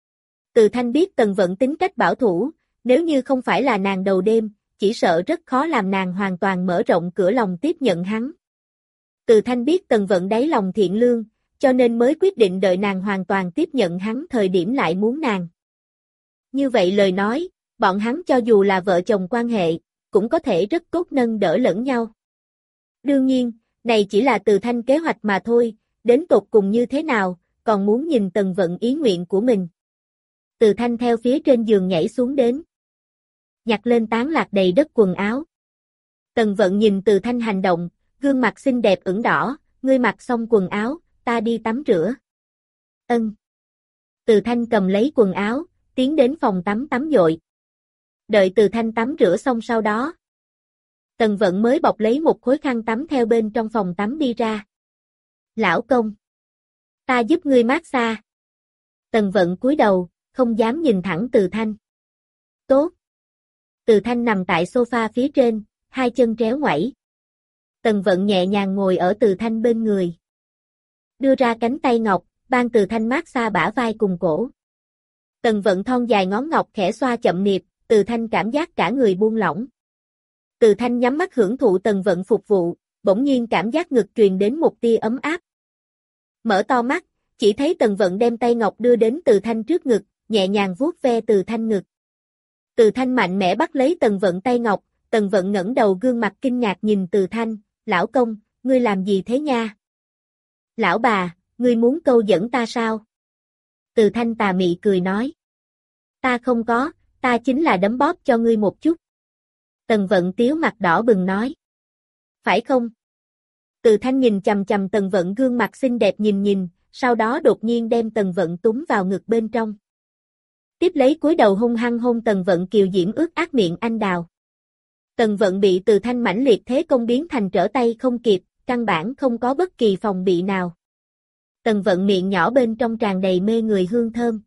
Từ Thanh biết Tần Vận tính cách bảo thủ, nếu như không phải là nàng đầu đêm, chỉ sợ rất khó làm nàng hoàn toàn mở rộng cửa lòng tiếp nhận hắn. Từ Thanh biết Tần Vận đáy lòng thiện lương, cho nên mới quyết định đợi nàng hoàn toàn tiếp nhận hắn thời điểm lại muốn nàng. Như vậy lời nói, bọn hắn cho dù là vợ chồng quan hệ, cũng có thể rất tốt nâng đỡ lẫn nhau. Đương nhiên, này chỉ là Từ Thanh kế hoạch mà thôi, đến tột cùng như thế nào, còn muốn nhìn Tần Vận ý nguyện của mình. Từ Thanh theo phía trên giường nhảy xuống đến. Nhặt lên tán lạc đầy đất quần áo. Tần Vận nhìn Từ Thanh hành động, gương mặt xinh đẹp ửng đỏ, ngươi mặc xong quần áo, ta đi tắm rửa. Ân. Từ Thanh cầm lấy quần áo, tiến đến phòng tắm tắm dội. Đợi Từ Thanh tắm rửa xong sau đó. Tần Vận mới bọc lấy một khối khăn tắm theo bên trong phòng tắm đi ra. Lão công, ta giúp ngươi mát xa. Tần Vận cúi đầu, không dám nhìn thẳng Từ Thanh. Tốt. Từ Thanh nằm tại sofa phía trên, hai chân tréo ngoảy. Tần Vận nhẹ nhàng ngồi ở Từ Thanh bên người. Đưa ra cánh tay ngọc, ban Từ Thanh mát xa bả vai cùng cổ. Tần Vận thon dài ngón ngọc khẽ xoa chậm niệp, Từ Thanh cảm giác cả người buông lỏng. Từ Thanh nhắm mắt hưởng thụ Tần Vận phục vụ, bỗng nhiên cảm giác ngực truyền đến một tia ấm áp. Mở to mắt, chỉ thấy Tần Vận đem tay ngọc đưa đến Từ Thanh trước ngực, nhẹ nhàng vuốt ve Từ Thanh ngực. Từ Thanh mạnh mẽ bắt lấy Tần Vận tay ngọc, Tần Vận ngẩng đầu gương mặt kinh ngạc nhìn Từ Thanh, lão công, ngươi làm gì thế nha? Lão bà, ngươi muốn câu dẫn ta sao? Từ Thanh tà mị cười nói. Ta không có, ta chính là đấm bóp cho ngươi một chút. Tần Vận tiếu mặt đỏ bừng nói. Phải không? Từ Thanh nhìn chằm chằm Tần Vận gương mặt xinh đẹp nhìn nhìn, sau đó đột nhiên đem Tần Vận túm vào ngực bên trong. Tiếp lấy cúi đầu hung hăng hôn Tần Vận kiều diễm ướt át miệng anh đào. Tần Vận bị Từ Thanh mãnh liệt thế công biến thành trở tay không kịp, căn bản không có bất kỳ phòng bị nào. Tần Vận miệng nhỏ bên trong tràn đầy mê người hương thơm.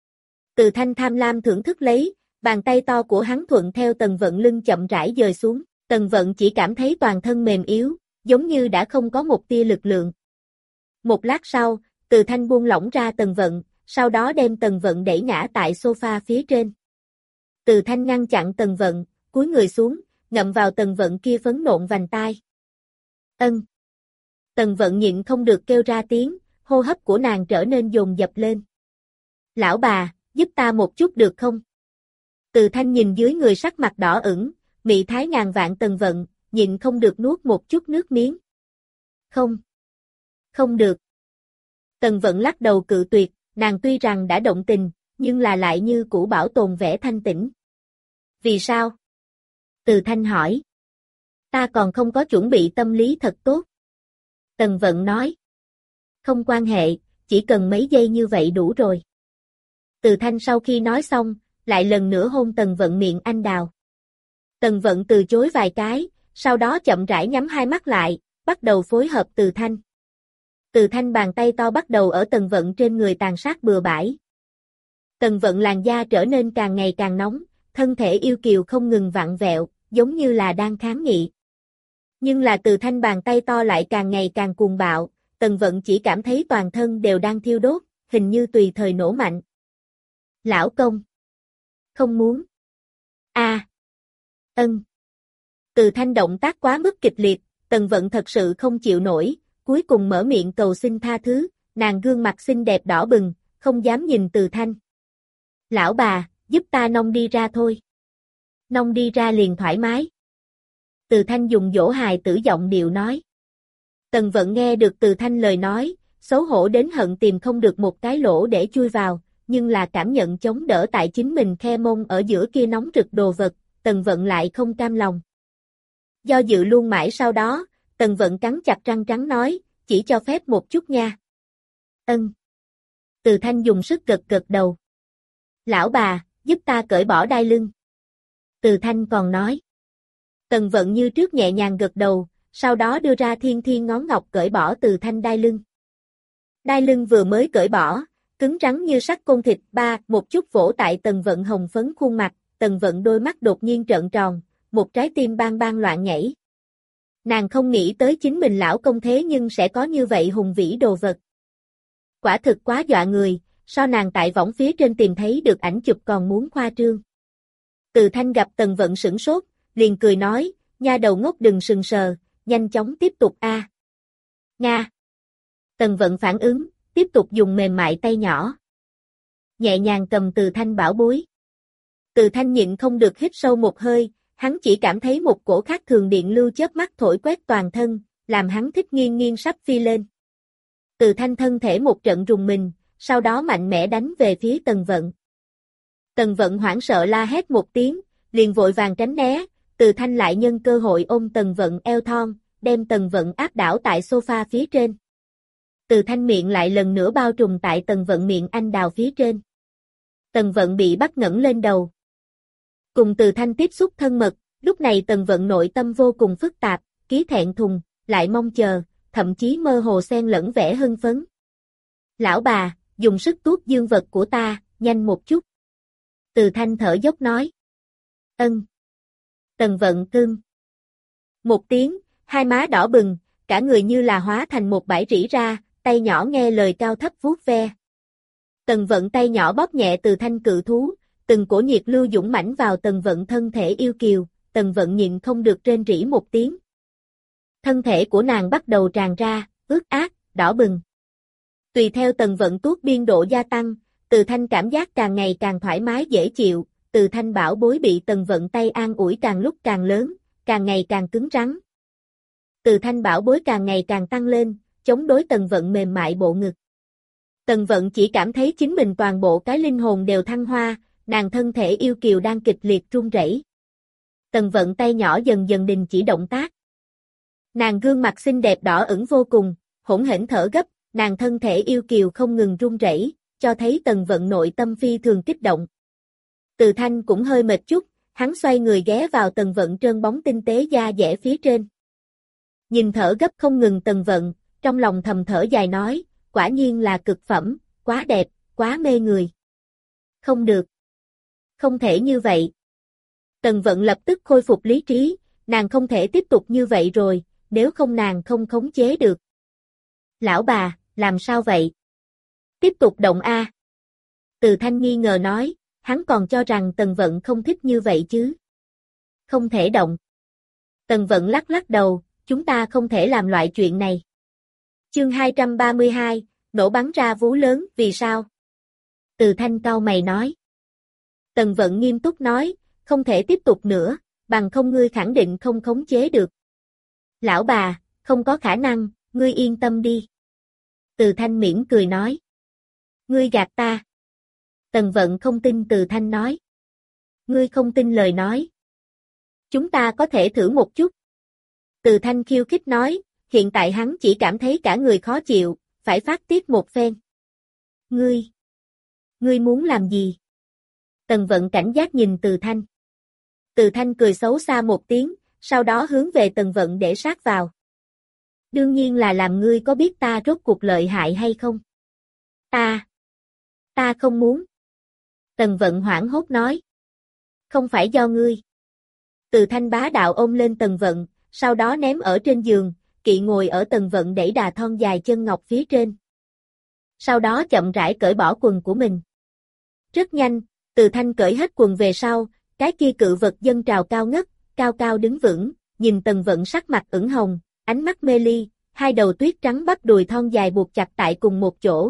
Từ Thanh tham lam thưởng thức lấy, bàn tay to của hắn thuận theo Tần Vận lưng chậm rãi dời xuống, Tần Vận chỉ cảm thấy toàn thân mềm yếu, giống như đã không có một tia lực lượng. Một lát sau, Từ Thanh buông lỏng ra Tần Vận, sau đó đem Tần Vận đẩy ngã tại sofa phía trên. Từ Thanh ngăn chặn Tần Vận, cúi người xuống, ngậm vào Tần Vận kia phấn nộn vành tai. Ân. Tần Vận nhịn không được kêu ra tiếng, hô hấp của nàng trở nên dồn dập lên. Lão bà, giúp ta một chút được không? Từ Thanh nhìn dưới người sắc mặt đỏ ửng, mị thái ngàn vạn Tần Vận, nhịn không được nuốt một chút nước miếng. Không. Không được. Tần Vận lắc đầu cự tuyệt, nàng tuy rằng đã động tình, nhưng là lại như cũ bảo tồn vẻ thanh tĩnh. Vì sao? Từ Thanh hỏi. Ta còn không có chuẩn bị tâm lý thật tốt. Tần Vận nói. Không quan hệ, chỉ cần mấy giây như vậy đủ rồi. Từ Thanh sau khi nói xong, lại lần nữa hôn Tần Vận miệng anh đào. Tần Vận từ chối vài cái, sau đó chậm rãi nhắm hai mắt lại, bắt đầu phối hợp Từ Thanh. Từ Thanh bàn tay to bắt đầu ở Tần Vận trên người tàn sát bừa bãi. Tần Vận làn da trở nên càng ngày càng nóng, thân thể yêu kiều không ngừng vặn vẹo, giống như là đang kháng nghị. Nhưng là Từ Thanh bàn tay to lại càng ngày càng cuồng bạo, Tần Vận chỉ cảm thấy toàn thân đều đang thiêu đốt, hình như tùy thời nổ mạnh. Lão công. Không muốn. A. À. Ân. Từ Thanh động tác quá mức kịch liệt, Tần Vận thật sự không chịu nổi, cuối cùng mở miệng cầu xin tha thứ, nàng gương mặt xinh đẹp đỏ bừng, không dám nhìn Từ Thanh. Lão bà, giúp ta nong đi ra thôi. Nong đi ra liền thoải mái. Từ Thanh dùng dỗ hài tử giọng điệu nói. Tần Vận nghe được Từ Thanh lời nói, xấu hổ đến hận tìm không được một cái lỗ để chui vào, nhưng là cảm nhận chống đỡ tại chính mình khe mông ở giữa kia nóng rực đồ vật, Tần Vận lại không cam lòng. Do dự luôn mãi sau đó, Tần Vận cắn chặt răng trắng nói, chỉ cho phép một chút nha. Ân. Từ Thanh dùng sức gật gật đầu. Lão bà, giúp ta cởi bỏ đai lưng. Từ Thanh còn nói. Tần Vận như trước nhẹ nhàng gật đầu, sau đó đưa ra thiên thiên ngón ngọc cởi bỏ Từ Thanh đai lưng. Đai lưng vừa mới cởi bỏ, cứng rắn như sắt côn thịt ba, một chút vỗ tại Tần Vận hồng phấn khuôn mặt, Tần Vận đôi mắt đột nhiên trợn tròn, một trái tim bang bang loạn nhảy. Nàng không nghĩ tới chính mình lão công thế nhưng sẽ có như vậy hùng vĩ đồ vật. Quả thực quá dọa người, so nàng tại võng phía trên tìm thấy được ảnh chụp còn muốn khoa trương. Từ Thanh gặp Tần Vận sửng sốt, liền cười nói, nha đầu ngốc đừng sừng sờ, nhanh chóng tiếp tục a. À. Nga. Tần Vận phản ứng, tiếp tục dùng mềm mại tay nhỏ. Nhẹ nhàng cầm Từ Thanh bảo bối. Từ Thanh nhịn không được hít sâu một hơi, hắn chỉ cảm thấy một cổ khác thường điện lưu chớp mắt thổi quét toàn thân, làm hắn thích nghiêng nghiêng sắp phi lên. Từ Thanh thân thể một trận rùng mình, sau đó mạnh mẽ đánh về phía Tần Vận. Tần Vận hoảng sợ la hét một tiếng, liền vội vàng tránh né, Từ Thanh lại nhân cơ hội ôm Tần Vận eo thon, đem Tần Vận áp đảo tại sofa phía trên. Từ Thanh miệng lại lần nữa bao trùm tại Tần Vận miệng anh đào phía trên. Tần Vận bị bắt ngẩng lên đầu. Cùng Từ Thanh tiếp xúc thân mật, Lúc này Tần Vận nội tâm vô cùng phức tạp, ký thẹn thùng, lại mong chờ, thậm chí mơ hồ xen lẫn vẻ hưng phấn. Lão bà, dùng sức tuốt dương vật của ta, nhanh một chút. Từ Thanh thở dốc nói. Ân. Tần Vận cưng. Một tiếng, hai má đỏ bừng, cả người như là hóa thành một bãi rỉ ra, tay nhỏ nghe lời cao thấp vuốt ve. Tần Vận tay nhỏ bóp nhẹ Từ Thanh cự thú, từng cổ nhiệt lưu dũng mãnh vào Tần Vận thân thể yêu kiều, Tần Vận nhịn không được rên rỉ một tiếng. Thân thể của nàng bắt đầu tràn ra, ướt át, đỏ bừng. Tùy theo Tần Vận tuốt biên độ gia tăng, Từ Thanh cảm giác càng ngày càng thoải mái dễ chịu, Từ Thanh bảo bối bị Tần Vận tay an ủi càng lúc càng lớn, càng ngày càng cứng rắn. Từ Thanh bảo bối càng ngày càng tăng lên, chống đối Tần Vận mềm mại bộ ngực. Tần Vận chỉ cảm thấy chính mình toàn bộ cái linh hồn đều thăng hoa, nàng thân thể yêu kiều đang kịch liệt run rẩy. Tần Vận tay nhỏ dần dần đình chỉ động tác. Nàng gương mặt xinh đẹp đỏ ửng vô cùng, hỗn hển thở gấp, nàng thân thể yêu kiều không ngừng run rẩy, cho thấy Tần Vận nội tâm phi thường kích động. Từ Thanh cũng hơi mệt chút, hắn xoay người ghé vào Tần Vận trơn bóng tinh tế da dẻ phía trên. Nhìn thở gấp không ngừng Tần Vận, trong lòng thầm thở dài nói, quả nhiên là cực phẩm, quá đẹp, quá mê người. Không được. Không thể như vậy. Tần Vận lập tức khôi phục lý trí, nàng không thể tiếp tục như vậy rồi, nếu không nàng không khống chế được. Lão bà, làm sao vậy? Tiếp tục động a. Từ Thanh nghi ngờ nói, hắn còn cho rằng Tần Vận không thích như vậy chứ. Không thể động. Tần Vận lắc lắc đầu, chúng ta không thể làm loại chuyện này. Chương hai trăm ba mươi hai, nổ bắn ra vú lớn, vì sao? Từ Thanh cau mày nói. Tần Vận nghiêm túc nói, không thể tiếp tục nữa, bằng không ngươi khẳng định không khống chế được. Lão bà, không có khả năng, ngươi yên tâm đi. Từ Thanh mỉm cười nói. Ngươi gạt ta. Tần Vận không tin Từ Thanh nói. Ngươi không tin lời nói. Chúng ta có thể thử một chút. Từ Thanh khiêu khích nói, hiện tại hắn chỉ cảm thấy cả người khó chịu, phải phát tiết một phen. Ngươi. Ngươi muốn làm gì? Tần Vận cảnh giác nhìn Từ Thanh. Từ Thanh cười xấu xa một tiếng, sau đó hướng về Tần Vận để sát vào. Đương nhiên là làm ngươi có biết ta rốt cuộc lợi hại hay không? Ta. Ta không muốn. Tần Vận hoảng hốt nói. Không phải do ngươi. Từ Thanh bá đạo ôm lên Tần Vận, sau đó ném ở trên giường, kỵ ngồi ở Tần Vận đẩy đà thon dài chân ngọc phía trên. Sau đó chậm rãi cởi bỏ quần của mình. Rất nhanh, Từ Thanh cởi hết quần về sau, cái kia cự vật dâng trào cao ngất, cao cao đứng vững, nhìn Tần Vận sắc mặt ửng hồng, ánh mắt mê ly, hai đầu tuyết trắng bắp đùi thon dài buộc chặt tại cùng một chỗ.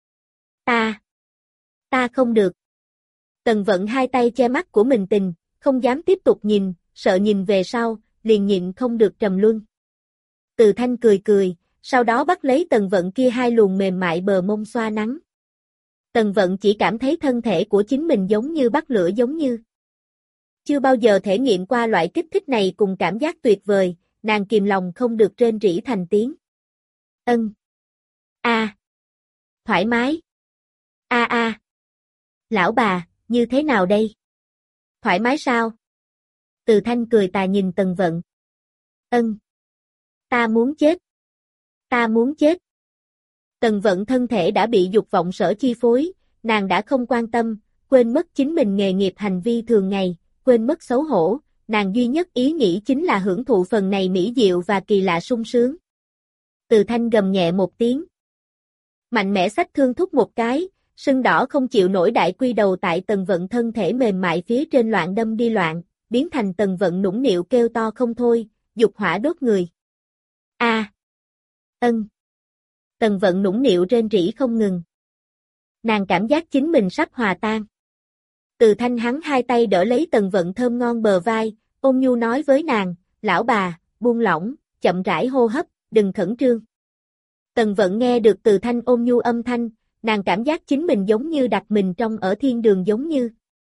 Ta, ta không được. Tần Vận hai tay che mắt của mình tình, không dám tiếp tục nhìn, sợ nhìn về sau, liền nhịn không được trầm luân. Từ Thanh cười cười, sau đó bắt lấy Tần Vận kia hai luồng mềm mại bờ mông xoa nắng. Tần Vận chỉ cảm thấy thân thể của chính mình giống như bắt lửa giống như. Chưa bao giờ thể nghiệm qua loại kích thích này cùng cảm giác tuyệt vời, nàng kìm lòng không được rên rỉ thành tiếng. Ân. A. À. Thoải mái. A a. À. Lão bà, như thế nào đây? Thoải mái sao? Từ Thanh cười tà nhìn Tần Vận. Ân. Ta muốn chết. Ta muốn chết. Tần Vận thân thể đã bị dục vọng sở chi phối, nàng đã không quan tâm, quên mất chính mình nghề nghiệp hành vi thường ngày, quên mất xấu hổ, nàng duy nhất ý nghĩ chính là hưởng thụ phần này mỹ diệu và kỳ lạ sung sướng. Từ Thanh gầm nhẹ một tiếng. Mạnh mẽ xách thương thúc một cái, sưng đỏ không chịu nổi đại quy đầu tại Tần Vận thân thể mềm mại phía trên loạn đâm đi loạn, biến thành Tần Vận nũng nịu kêu to không thôi, dục hỏa đốt người. A. À. Ân. Tần Vận nũng nịu rên rỉ không ngừng. Nàng cảm giác chính mình sắp hòa tan. Từ Thanh hắn hai tay đỡ lấy Tần Vận thơm ngon bờ vai, ôn nhu nói với nàng, lão bà, buông lỏng, chậm rãi hô hấp, đừng khẩn trương. Tần Vận nghe được Từ Thanh ôn nhu âm thanh, nàng cảm giác chính mình giống như đặt mình trong ở thiên đường giống như.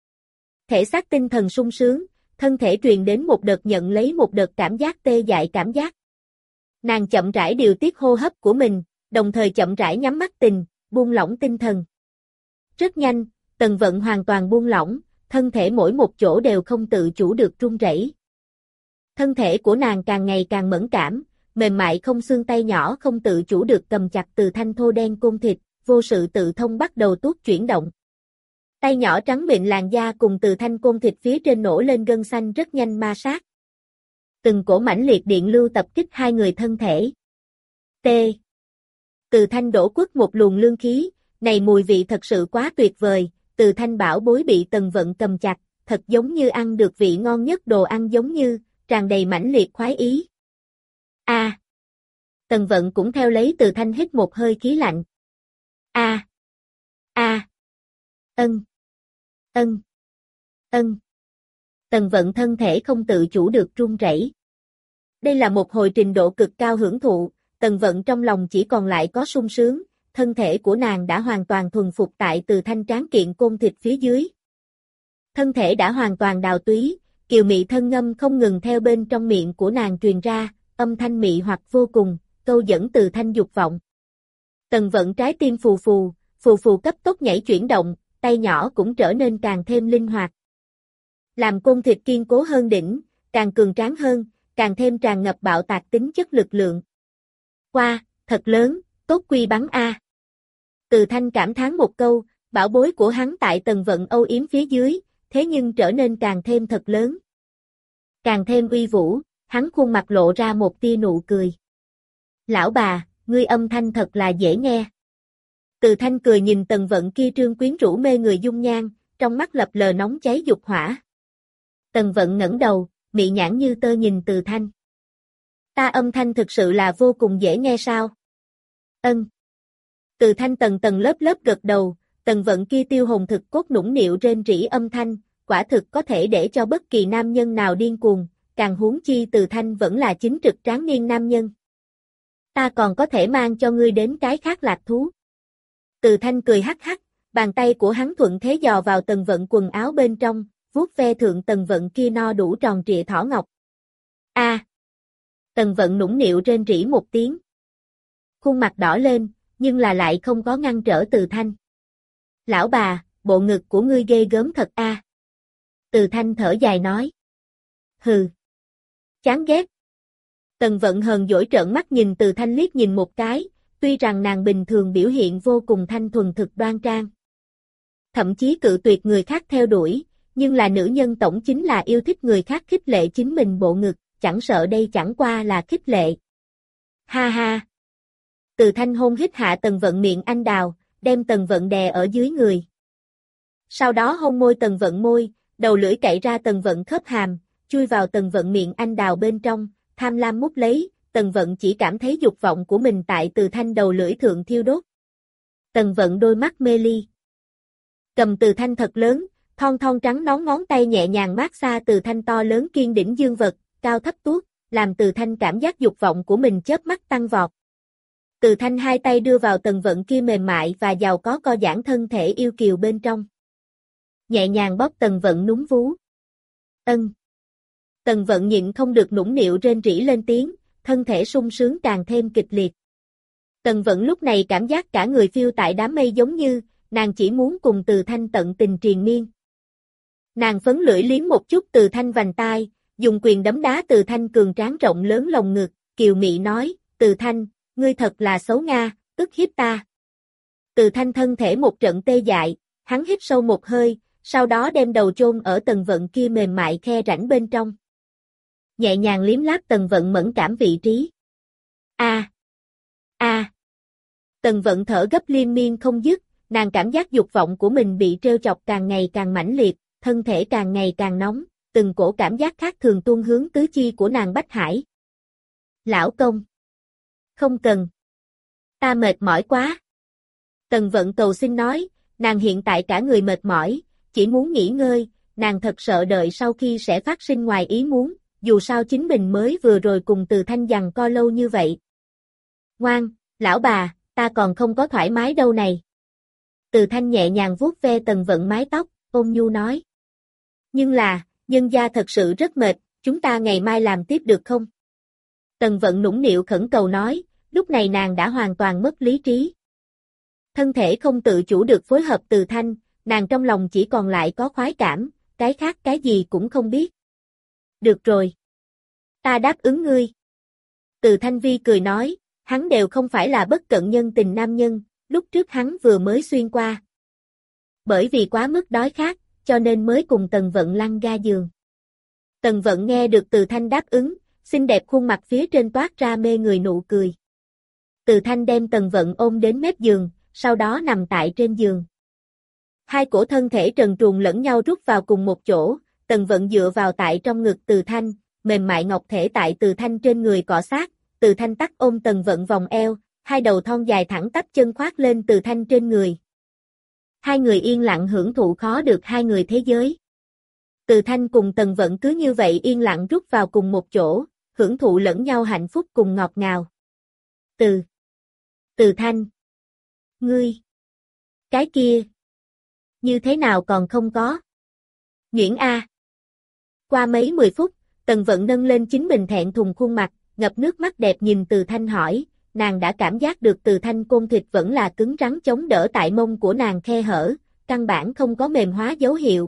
Thể xác tinh thần sung sướng, thân thể truyền đến một đợt nhận lấy một đợt cảm giác tê dại cảm giác. Nàng chậm rãi điều tiết hô hấp của mình, đồng thời chậm rãi nhắm mắt tình, buông lỏng tinh thần. Rất nhanh, Tần Vận hoàn toàn buông lỏng, thân thể mỗi một chỗ đều không tự chủ được run rẩy. Thân thể của nàng càng ngày càng mẫn cảm, mềm mại không xương tay nhỏ không tự chủ được cầm chặt Từ Thanh thô đen côn thịt, vô sự tự thông bắt đầu tuốt chuyển động. Tay nhỏ trắng mịn làn da cùng Từ Thanh côn thịt phía trên nổ lên gân xanh rất nhanh ma sát. Từng cổ mãnh liệt điện lưu tập kích hai người thân thể. T. Từ Thanh đổ quất một luồng lương khí, này mùi vị thật sự quá tuyệt vời, Từ Thanh bảo bối bị Tần Vận cầm chặt, thật giống như ăn được vị ngon nhất đồ ăn giống như, tràn đầy mãnh liệt khoái ý. A. À. Tần Vận cũng theo lấy Từ Thanh hít một hơi khí lạnh. A. À. A. À. Ân. Ân. Ân. Tần Vận thân thể không tự chủ được run rẩy. Đây là một hồi trình độ cực cao hưởng thụ, Tần Vận trong lòng chỉ còn lại có sung sướng, thân thể của nàng đã hoàn toàn thuần phục tại Từ Thanh tráng kiện côn thịt phía dưới. Thân thể đã hoàn toàn đào túy, kiều mị thân ngâm không ngừng theo bên trong miệng của nàng truyền ra, âm thanh mị hoặc vô cùng, câu dẫn Từ Thanh dục vọng. Tần Vận trái tim phù phù, phù phù cấp tốc nhảy chuyển động, tay nhỏ cũng trở nên càng thêm linh hoạt. Làm côn thịt kiên cố hơn đỉnh, càng cường tráng hơn, càng thêm tràn ngập bạo tạc tính chất lực lượng. Qua, thật lớn, tốt quy bắn a. Từ Thanh cảm thán một câu, bảo bối của hắn tại Tần Vận âu yếm phía dưới, thế nhưng trở nên càng thêm thật lớn. Càng thêm uy vũ, hắn khuôn mặt lộ ra một tia nụ cười. Lão bà, ngươi âm thanh thật là dễ nghe. Từ Thanh cười nhìn Tần Vận kia trương quyến rũ mê người dung nhan, trong mắt lập lờ nóng cháy dục hỏa. Tần Vận ngẩng đầu, mị nhãn như tơ nhìn Từ Thanh. Ta âm thanh thực sự là vô cùng dễ nghe sao? Ân. Từ Thanh tầng tầng lớp lớp gật đầu, Tần Vận kia tiêu hồn thực cốt nũng nịu rên rỉ âm thanh, quả thực có thể để cho bất kỳ nam nhân nào điên cuồng, càng huống chi Từ Thanh vẫn là chính trực tráng niên nam nhân. Ta còn có thể mang cho ngươi đến cái khác lạc thú. Từ Thanh cười hắc hắc, bàn tay của hắn thuận thế dò vào Tần Vận quần áo bên trong, vuốt ve thượng Tần Vận kia no đủ tròn trịa thỏ ngọc. A. À. Tần Vận nũng nịu rên rỉ một tiếng. Khuôn mặt đỏ lên, nhưng là lại không có ngăn trở Từ Thanh. Lão bà, bộ ngực của ngươi ghê gớm thật a. À. Từ Thanh thở dài nói. Hừ. Chán ghét. Tần Vận hờn dỗi trợn mắt nhìn Từ Thanh liếc nhìn một cái, tuy rằng nàng bình thường biểu hiện vô cùng thanh thuần thực đoan trang. Thậm chí cự tuyệt người khác theo đuổi, nhưng là nữ nhân tổng chính là yêu thích người khác khích lệ chính mình bộ ngực, chẳng sợ đây chẳng qua là khích lệ. Ha ha. Từ Thanh hôn hít hạ Tần Vận miệng anh đào, đem Tần Vận đè ở dưới người. Sau đó hôn môi Tần Vận môi, đầu lưỡi cậy ra Tần Vận khớp hàm, chui vào Tần Vận miệng anh đào bên trong, tham lam mút lấy, Tần Vận chỉ cảm thấy dục vọng của mình tại Từ Thanh đầu lưỡi thượng thiêu đốt. Tần Vận đôi mắt mê ly. Cầm Từ Thanh thật lớn, thon thon trắng nón ngón tay nhẹ nhàng mát xa Từ Thanh to lớn kiên đỉnh dương vật, cao thấp tuốt, làm Từ Thanh cảm giác dục vọng của mình chớp mắt tăng vọt. Từ Thanh hai tay đưa vào Tần Vận kia mềm mại và giàu có co giãn thân thể yêu kiều bên trong. Nhẹ nhàng bóp Tần Vận núm vú. Ân. Tần Vận nhịn không được nũng nịu rên rỉ lên tiếng, thân thể sung sướng càng thêm kịch liệt. Tần Vận lúc này cảm giác cả người phiêu tại đám mây giống như, nàng chỉ muốn cùng Từ Thanh tận tình triền miên. Nàng phấn lưỡi liếm một chút Từ Thanh vành tai, dùng quyền đấm đá Từ Thanh cường tráng rộng lớn lồng ngực, kiều mị nói, Từ Thanh, ngươi thật là xấu nga, tức hiếp ta. Từ Thanh thân thể một trận tê dại, hắn hít sâu một hơi, sau đó đem đầu chôn ở Tần Vận kia mềm mại khe rãnh bên trong. Nhẹ nhàng liếm láp Tần Vận mẫn cảm vị trí. A. A. Tần Vận thở gấp liên miên không dứt, nàng cảm giác dục vọng của mình bị trêu chọc càng ngày càng mãnh liệt, thân thể càng ngày càng nóng, từng cổ cảm giác khác thường tuôn hướng tứ chi của nàng Bách Hải. Lão công. Không cần. Ta mệt mỏi quá. Tần Vận cầu xin nói, nàng hiện tại cả người mệt mỏi, chỉ muốn nghỉ ngơi, nàng thật sợ đợi sau khi sẽ phát sinh ngoài ý muốn, dù sao chính mình mới vừa rồi cùng Từ Thanh giằng co lâu như vậy. Ngoan, lão bà, ta còn không có thoải mái đâu này. Từ Thanh nhẹ nhàng vuốt ve Tần Vận mái tóc, ôn nhu nói. Nhưng là, nhân gia thật sự rất mệt, chúng ta ngày mai làm tiếp được không? Tần Vận nũng nịu khẩn cầu nói, lúc này nàng đã hoàn toàn mất lý trí. Thân thể không tự chủ được phối hợp Từ Thanh, nàng trong lòng chỉ còn lại có khoái cảm, cái khác cái gì cũng không biết. Được rồi. Ta đáp ứng ngươi. Từ Thanh Vi cười nói, hắn đều không phải là bất cận nhân tình nam nhân, lúc trước hắn vừa mới xuyên qua. Bởi vì quá mức đói khát, cho nên mới cùng Tần Vận lăn ga giường. Tần Vận nghe được Từ Thanh đáp ứng, xinh đẹp khuôn mặt phía trên toát ra mê người nụ cười. Từ Thanh đem Tần Vận ôm đến mép giường, sau đó nằm tại trên giường. Hai cổ thân thể trần truồng lẫn nhau rút vào cùng một chỗ, Tần Vận dựa vào tại trong ngực Từ Thanh, mềm mại ngọc thể tại Từ Thanh trên người cọ sát, Từ Thanh tắc ôm Tần Vận vòng eo, hai đầu thon dài thẳng tắp chân khoác lên Từ Thanh trên người. Hai người yên lặng hưởng thụ khó được hai người thế giới. Từ Thanh cùng Tần Vận cứ như vậy yên lặng rút vào cùng một chỗ, hưởng thụ lẫn nhau hạnh phúc cùng ngọt ngào. Từ Từ Thanh. Ngươi. Cái kia. Như thế nào còn không có? Nguyễn A. Qua mấy mười phút, Tần Vận nâng lên chính mình thẹn thùng khuôn mặt, ngập nước mắt đẹp nhìn Từ Thanh hỏi, nàng đã cảm giác được Từ Thanh côn thịt vẫn là cứng rắn chống đỡ tại mông của nàng khe hở, căn bản không có mềm hóa dấu hiệu.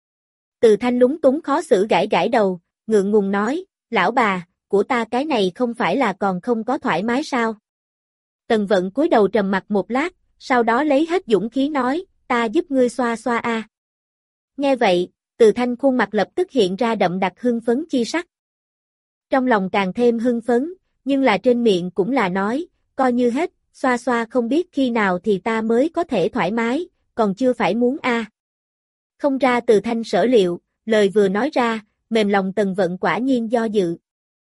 Từ Thanh lúng túng khó xử gãi gãi đầu, ngượng ngùng nói, lão bà, của ta cái này không phải là còn không có thoải mái sao? Tần Vận cúi đầu trầm mặt một lát, sau đó lấy hết dũng khí nói, ta giúp ngươi xoa xoa a. Nghe vậy, Từ Thanh khuôn mặt lập tức hiện ra đậm đặc hưng phấn chi sắc. Trong lòng càng thêm hưng phấn, nhưng là trên miệng cũng là nói, coi như hết, xoa xoa không biết khi nào thì ta mới có thể thoải mái, còn chưa phải muốn a. Không ra Từ Thanh sở liệu, lời vừa nói ra, mềm lòng Tần Vận quả nhiên do dự.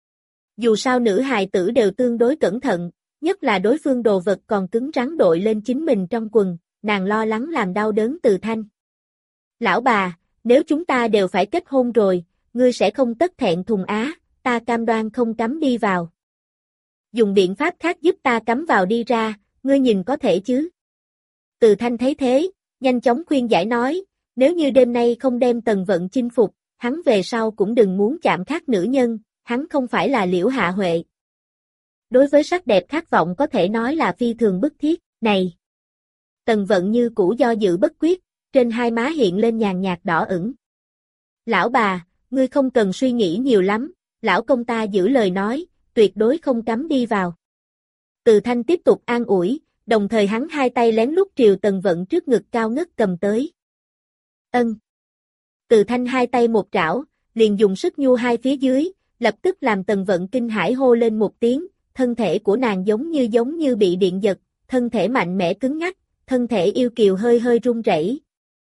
Dù sao nữ hài tử đều tương đối cẩn thận, nhất là đối phương đồ vật còn cứng rắn đội lên chính mình trong quần, nàng lo lắng làm đau đớn Từ Thanh. Lão bà, nếu chúng ta đều phải kết hôn rồi, ngươi sẽ không tất thẹn thùng á, ta cam đoan không cắm đi vào. Dùng biện pháp khác giúp ta cắm vào đi ra, ngươi nhìn có thể chứ? Từ Thanh thấy thế, nhanh chóng khuyên giải nói, nếu như đêm nay không đem Tần Vận chinh phục, hắn về sau cũng đừng muốn chạm khác nữ nhân, hắn không phải là Liễu Hạ Huệ. Đối với sắc đẹp khát vọng có thể nói là phi thường bức thiết, này. Tần Vận như cũ do dự bất quyết, trên hai má hiện lên nhàn nhạt đỏ ửng. Lão bà, ngươi không cần suy nghĩ nhiều lắm, lão công ta giữ lời nói, tuyệt đối không cắm đi vào. Từ Thanh tiếp tục an ủi, đồng thời hắn hai tay lén lút triều Tần Vận trước ngực cao ngất cầm tới. Ân. Từ Thanh hai tay một trảo, liền dùng sức nhu hai phía dưới, lập tức làm Tần Vận kinh hãi hô lên một tiếng, thân thể của nàng giống như giống như bị điện giật, thân thể mạnh mẽ cứng ngắc, thân thể yêu kiều hơi hơi run rẩy.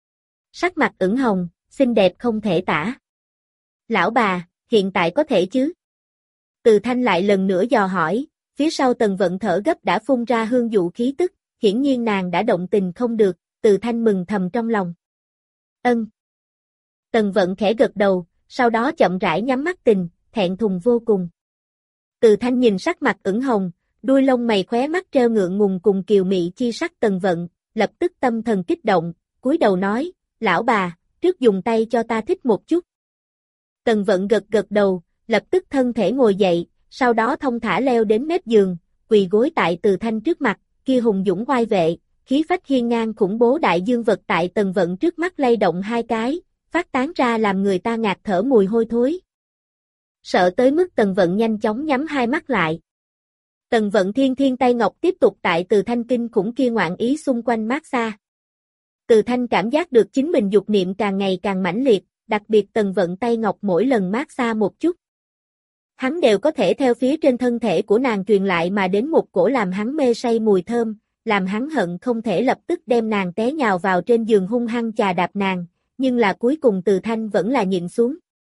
Sắc mặt ửng hồng, xinh đẹp không thể tả. Lão bà, hiện tại có thể chứ? Từ Thanh lại lần nữa dò hỏi, phía sau Tần Vận thở gấp đã phun ra hương dụ khí tức, hiển nhiên nàng đã động tình không được, Từ Thanh mừng thầm trong lòng. Ân. Tần Vận khẽ gật đầu, sau đó chậm rãi nhắm mắt tình, thẹn thùng vô cùng. Từ Thanh nhìn sắc mặt ửng hồng, đuôi lông mày khóe mắt treo ngượng ngùng cùng kiều mị chi sắc Tần Vận, lập tức tâm thần kích động, cúi đầu nói, lão bà, trước dùng tay cho ta thích một chút. Tần Vận gật gật đầu, lập tức thân thể ngồi dậy, sau đó thông thả leo đến mép giường, quỳ gối tại Từ Thanh trước mặt, kia hùng dũng oai vệ, khí phách hiên ngang khủng bố đại dương vật tại Tần Vận trước mắt lay động hai cái, phát tán ra làm người ta ngạt thở mùi hôi thối. Sợ tới mức Tần Vận nhanh chóng nhắm hai mắt lại. Tần Vận thiên thiên tay ngọc tiếp tục tại Từ Thanh kinh khủng kia ngoạn ý xung quanh mát xa. Từ Thanh cảm giác được chính mình dục niệm càng ngày càng mãnh liệt, đặc biệt Tần Vận tay ngọc mỗi lần mát xa một chút. Hắn đều có thể theo phía trên thân thể của nàng truyền lại mà đến một cổ làm hắn mê say mùi thơm, làm hắn hận không thể lập tức đem nàng té nhào vào trên giường hung hăng chà đạp nàng, nhưng là cuối cùng Từ Thanh vẫn là nhịn xuống.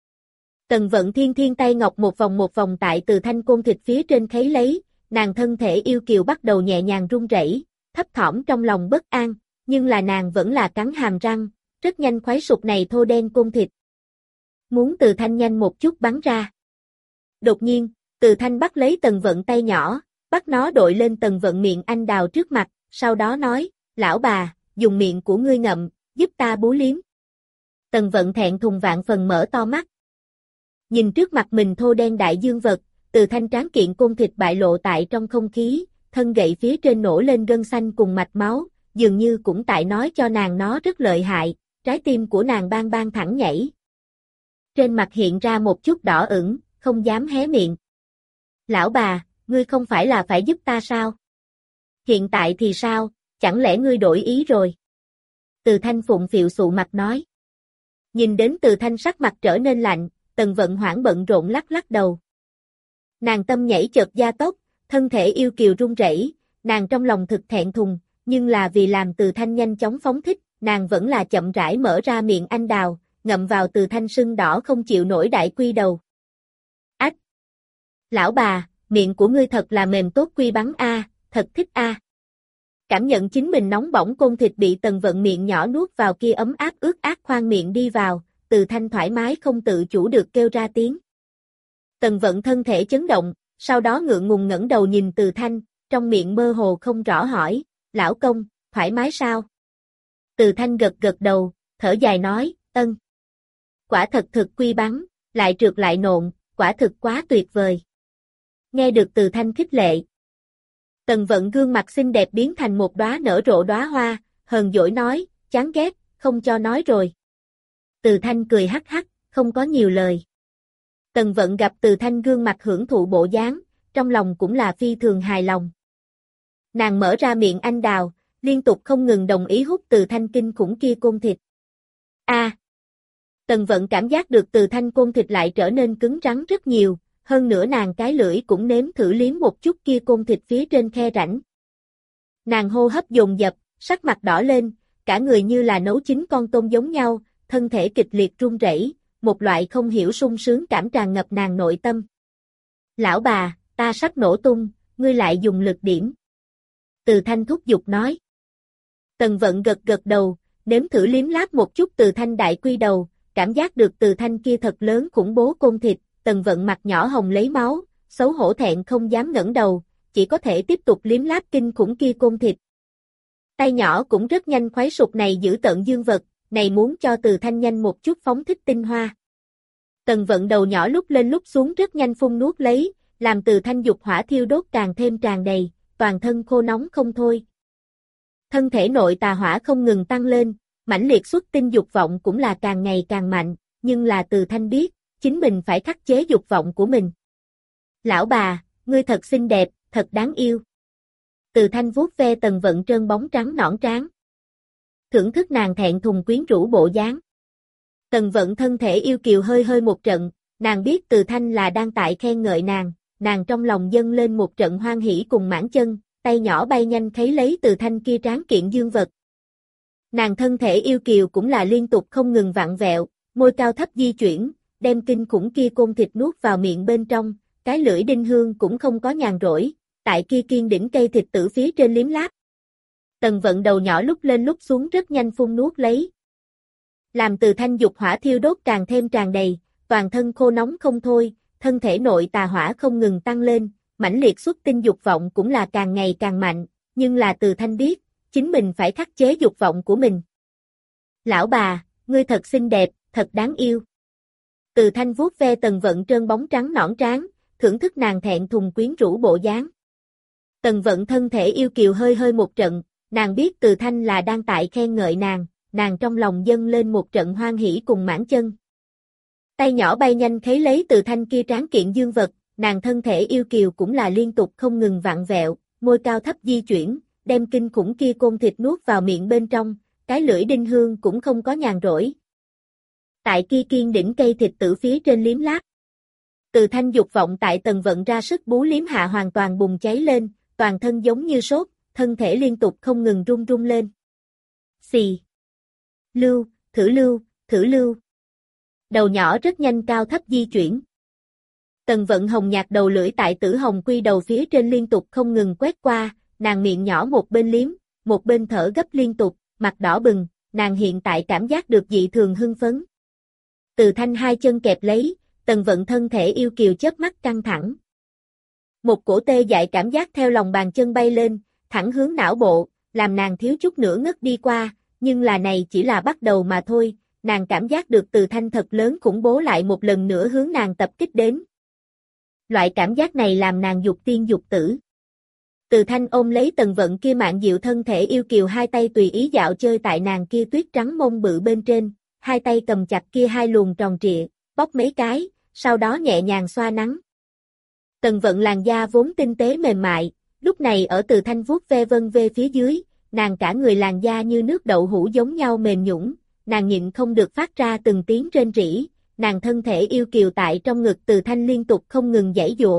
Tần Vận thiên thiên tay ngọc một vòng một vòng tại Từ Thanh côn thịt phía trên khấy lấy, nàng thân thể yêu kiều bắt đầu nhẹ nhàng run rẩy, thấp thỏm trong lòng bất an, nhưng là nàng vẫn là cắn hàm răng, rất nhanh khoái sụp này thô đen côn thịt. Muốn Từ Thanh nhanh một chút bắn ra. Đột nhiên, Từ Thanh bắt lấy Tần Vận tay nhỏ, bắt nó đội lên Tần Vận miệng anh đào trước mặt, sau đó nói, lão bà, dùng miệng của ngươi ngậm, giúp ta bú liếm. Tần Vận thẹn thùng vạn phần mở to mắt. Nhìn trước mặt mình thô đen đại dương vật, Từ Thanh tráng kiện côn thịt bại lộ tại trong không khí, thân gậy phía trên nổ lên gân xanh cùng mạch máu, dường như cũng tại nói cho nàng nó rất lợi hại, trái tim của nàng bang bang thẳng nhảy. Trên mặt hiện ra một chút đỏ ửng, không dám hé miệng. Lão bà, ngươi không phải là phải giúp ta sao? Hiện tại thì sao, chẳng lẽ ngươi đổi ý rồi? Từ Thanh phụng phịu sụ mặt nói. Nhìn đến Từ Thanh sắc mặt trở nên lạnh, Tần Vận hoảng bận rộn lắc lắc đầu. Nàng tâm nhảy chợt gia tốc, thân thể yêu kiều run rẩy, nàng trong lòng thực thẹn thùng, nhưng là vì làm Từ Thanh nhanh chóng phóng thích, nàng vẫn là chậm rãi mở ra miệng anh đào, ngậm vào Từ Thanh sưng đỏ không chịu nổi đại quy đầu. Ách! Lão bà, miệng của ngươi thật là mềm tốt quy bắn a, thật thích a. Cảm nhận chính mình nóng bỏng côn thịt bị Tần Vận miệng nhỏ nuốt vào kia ấm áp ướt át khoang miệng đi vào, Từ Thanh thoải mái không tự chủ được kêu ra tiếng. Tần Vận thân thể chấn động, sau đó ngượng ngùng ngẩng đầu nhìn Từ Thanh, trong miệng mơ hồ không rõ hỏi, lão công, thoải mái sao? Từ Thanh gật gật đầu, thở dài nói, ân. Quả thật thực quy bắn, lại trượt lại nộn, quả thực quá tuyệt vời. Nghe được Từ Thanh khích lệ. Tần Vận gương mặt xinh đẹp biến thành một đóa nở rộ đóa hoa, hờn dỗi nói, chán ghét, không cho nói rồi. Từ Thanh cười hắc hắc, không có nhiều lời. Tần Vận gặp Từ Thanh gương mặt hưởng thụ bộ dáng, trong lòng cũng là phi thường hài lòng. Nàng mở ra miệng anh đào, liên tục không ngừng đồng ý hút Từ Thanh kinh khủng kia côn thịt. A. À, Tần Vận cảm giác được Từ Thanh côn thịt lại trở nên cứng rắn rất nhiều, hơn nữa nàng cái lưỡi cũng nếm thử liếm một chút kia côn thịt phía trên khe rãnh. Nàng hô hấp dồn dập, sắc mặt đỏ lên, cả người như là nấu chín con tôm giống nhau, thân thể kịch liệt run rẩy, một loại không hiểu sung sướng cảm tràn ngập nàng nội tâm. Lão bà, ta sắp nổ tung, ngươi lại dùng lực điểm. Từ Thanh thúc giục nói. Tần Vận gật gật đầu, nếm thử liếm láp một chút Từ Thanh đại quy đầu, cảm giác được Từ Thanh kia thật lớn khủng bố côn thịt, Tần Vận mặt nhỏ hồng lấy máu, xấu hổ thẹn không dám ngẩng đầu, chỉ có thể tiếp tục liếm láp kinh khủng kia côn thịt. Tay nhỏ cũng rất nhanh khoái sụp này giữ tợn dương vật, này muốn cho Từ Thanh nhanh một chút phóng thích tinh hoa. Tần Vận đầu nhỏ lúc lên lúc xuống rất nhanh phun nuốt lấy, làm Từ Thanh dục hỏa thiêu đốt càng thêm tràn đầy, toàn thân khô nóng không thôi. Thân thể nội tà hỏa không ngừng tăng lên, mãnh liệt xuất tinh dục vọng cũng là càng ngày càng mạnh, nhưng là Từ Thanh biết, chính mình phải khắc chế dục vọng của mình. Lão bà, ngươi thật xinh đẹp, thật đáng yêu. Từ Thanh vuốt ve Tần Vận trơn bóng trắng nõn tráng. Thưởng thức nàng thẹn thùng quyến rũ bộ dáng. Tần Vận thân thể yêu kiều hơi hơi một trận, nàng biết Từ Thanh là đang tại khen ngợi nàng, nàng trong lòng dâng lên một trận hoan hỉ cùng mãn chân, tay nhỏ bay nhanh thấy lấy Từ Thanh kia tráng kiện dương vật. Nàng thân thể yêu kiều cũng là liên tục không ngừng vặn vẹo, môi cao thấp di chuyển, đem kinh khủng kia côn thịt nuốt vào miệng bên trong, cái lưỡi đinh hương cũng không có nhàn rỗi, tại kia kiên đỉnh cây thịt tử phía trên liếm láp. Tần Vận đầu nhỏ lúc lên lúc xuống rất nhanh phun nuốt lấy. Làm Từ Thanh dục hỏa thiêu đốt càng thêm tràn đầy, toàn thân khô nóng không thôi, thân thể nội tà hỏa không ngừng tăng lên, mãnh liệt xuất tinh dục vọng cũng là càng ngày càng mạnh, nhưng là Từ Thanh biết, chính mình phải khắc chế dục vọng của mình. Lão bà, ngươi thật xinh đẹp, thật đáng yêu. Từ Thanh vuốt ve Tần Vận trơn bóng trắng nõn tráng, thưởng thức nàng thẹn thùng quyến rũ bộ dáng. Tần Vận thân thể yêu kiều hơi hơi một trận, nàng biết Từ Thanh là đang tại khen ngợi nàng, nàng trong lòng dâng lên một trận hoan hỉ cùng mãn chân. Tay nhỏ bay nhanh khấy lấy Từ Thanh kia tráng kiện dương vật, nàng thân thể yêu kiều cũng là liên tục không ngừng vặn vẹo, môi cao thấp di chuyển, đem kinh khủng kia côn thịt nuốt vào miệng bên trong, cái lưỡi đinh hương cũng không có nhàn rỗi. Tại kia kiên đỉnh cây thịt tử phía trên liếm láp. Từ Thanh dục vọng tại Tần Vận ra sức bú liếm hạ hoàn toàn bùng cháy lên, toàn thân giống như sốt, thân thể liên tục không ngừng rung rung lên. Xì. Lưu, thử lưu, thử lưu. Đầu nhỏ rất nhanh cao thấp di chuyển. Tần Vận hồng nhạt đầu lưỡi tại tử hồng quy đầu phía trên liên tục không ngừng quét qua, nàng miệng nhỏ một bên liếm, một bên thở gấp liên tục, mặt đỏ bừng, nàng hiện tại cảm giác được dị thường hưng phấn. Từ Thanh hai chân kẹp lấy, Tần Vận thân thể yêu kiều chớp mắt căng thẳng. Một cổ tê dại cảm giác theo lòng bàn chân bay lên, thẳng hướng não bộ, làm nàng thiếu chút nữa ngất đi qua, nhưng là này chỉ là bắt đầu mà thôi, nàng cảm giác được Từ Thanh thật lớn khủng bố lại một lần nữa hướng nàng tập kích đến. Loại cảm giác này làm nàng dục tiên dục tử. Từ Thanh ôm lấy Tần Vận kia mạn diệu thân thể yêu kiều hai tay tùy ý dạo chơi tại nàng kia tuyết trắng mông bự bên trên, hai tay cầm chặt kia hai luồng tròn trịa, bóp mấy cái, sau đó nhẹ nhàng xoa nắng. Tần Vận làn da vốn tinh tế mềm mại, lúc này ở Từ Thanh vuốt ve vân về phía dưới, nàng cả người làn da như nước đậu hũ giống nhau mềm nhũn, nàng nhịn không được phát ra từng tiếng rên rỉ, nàng thân thể yêu kiều tại trong ngực Từ Thanh liên tục không ngừng giãy giụa.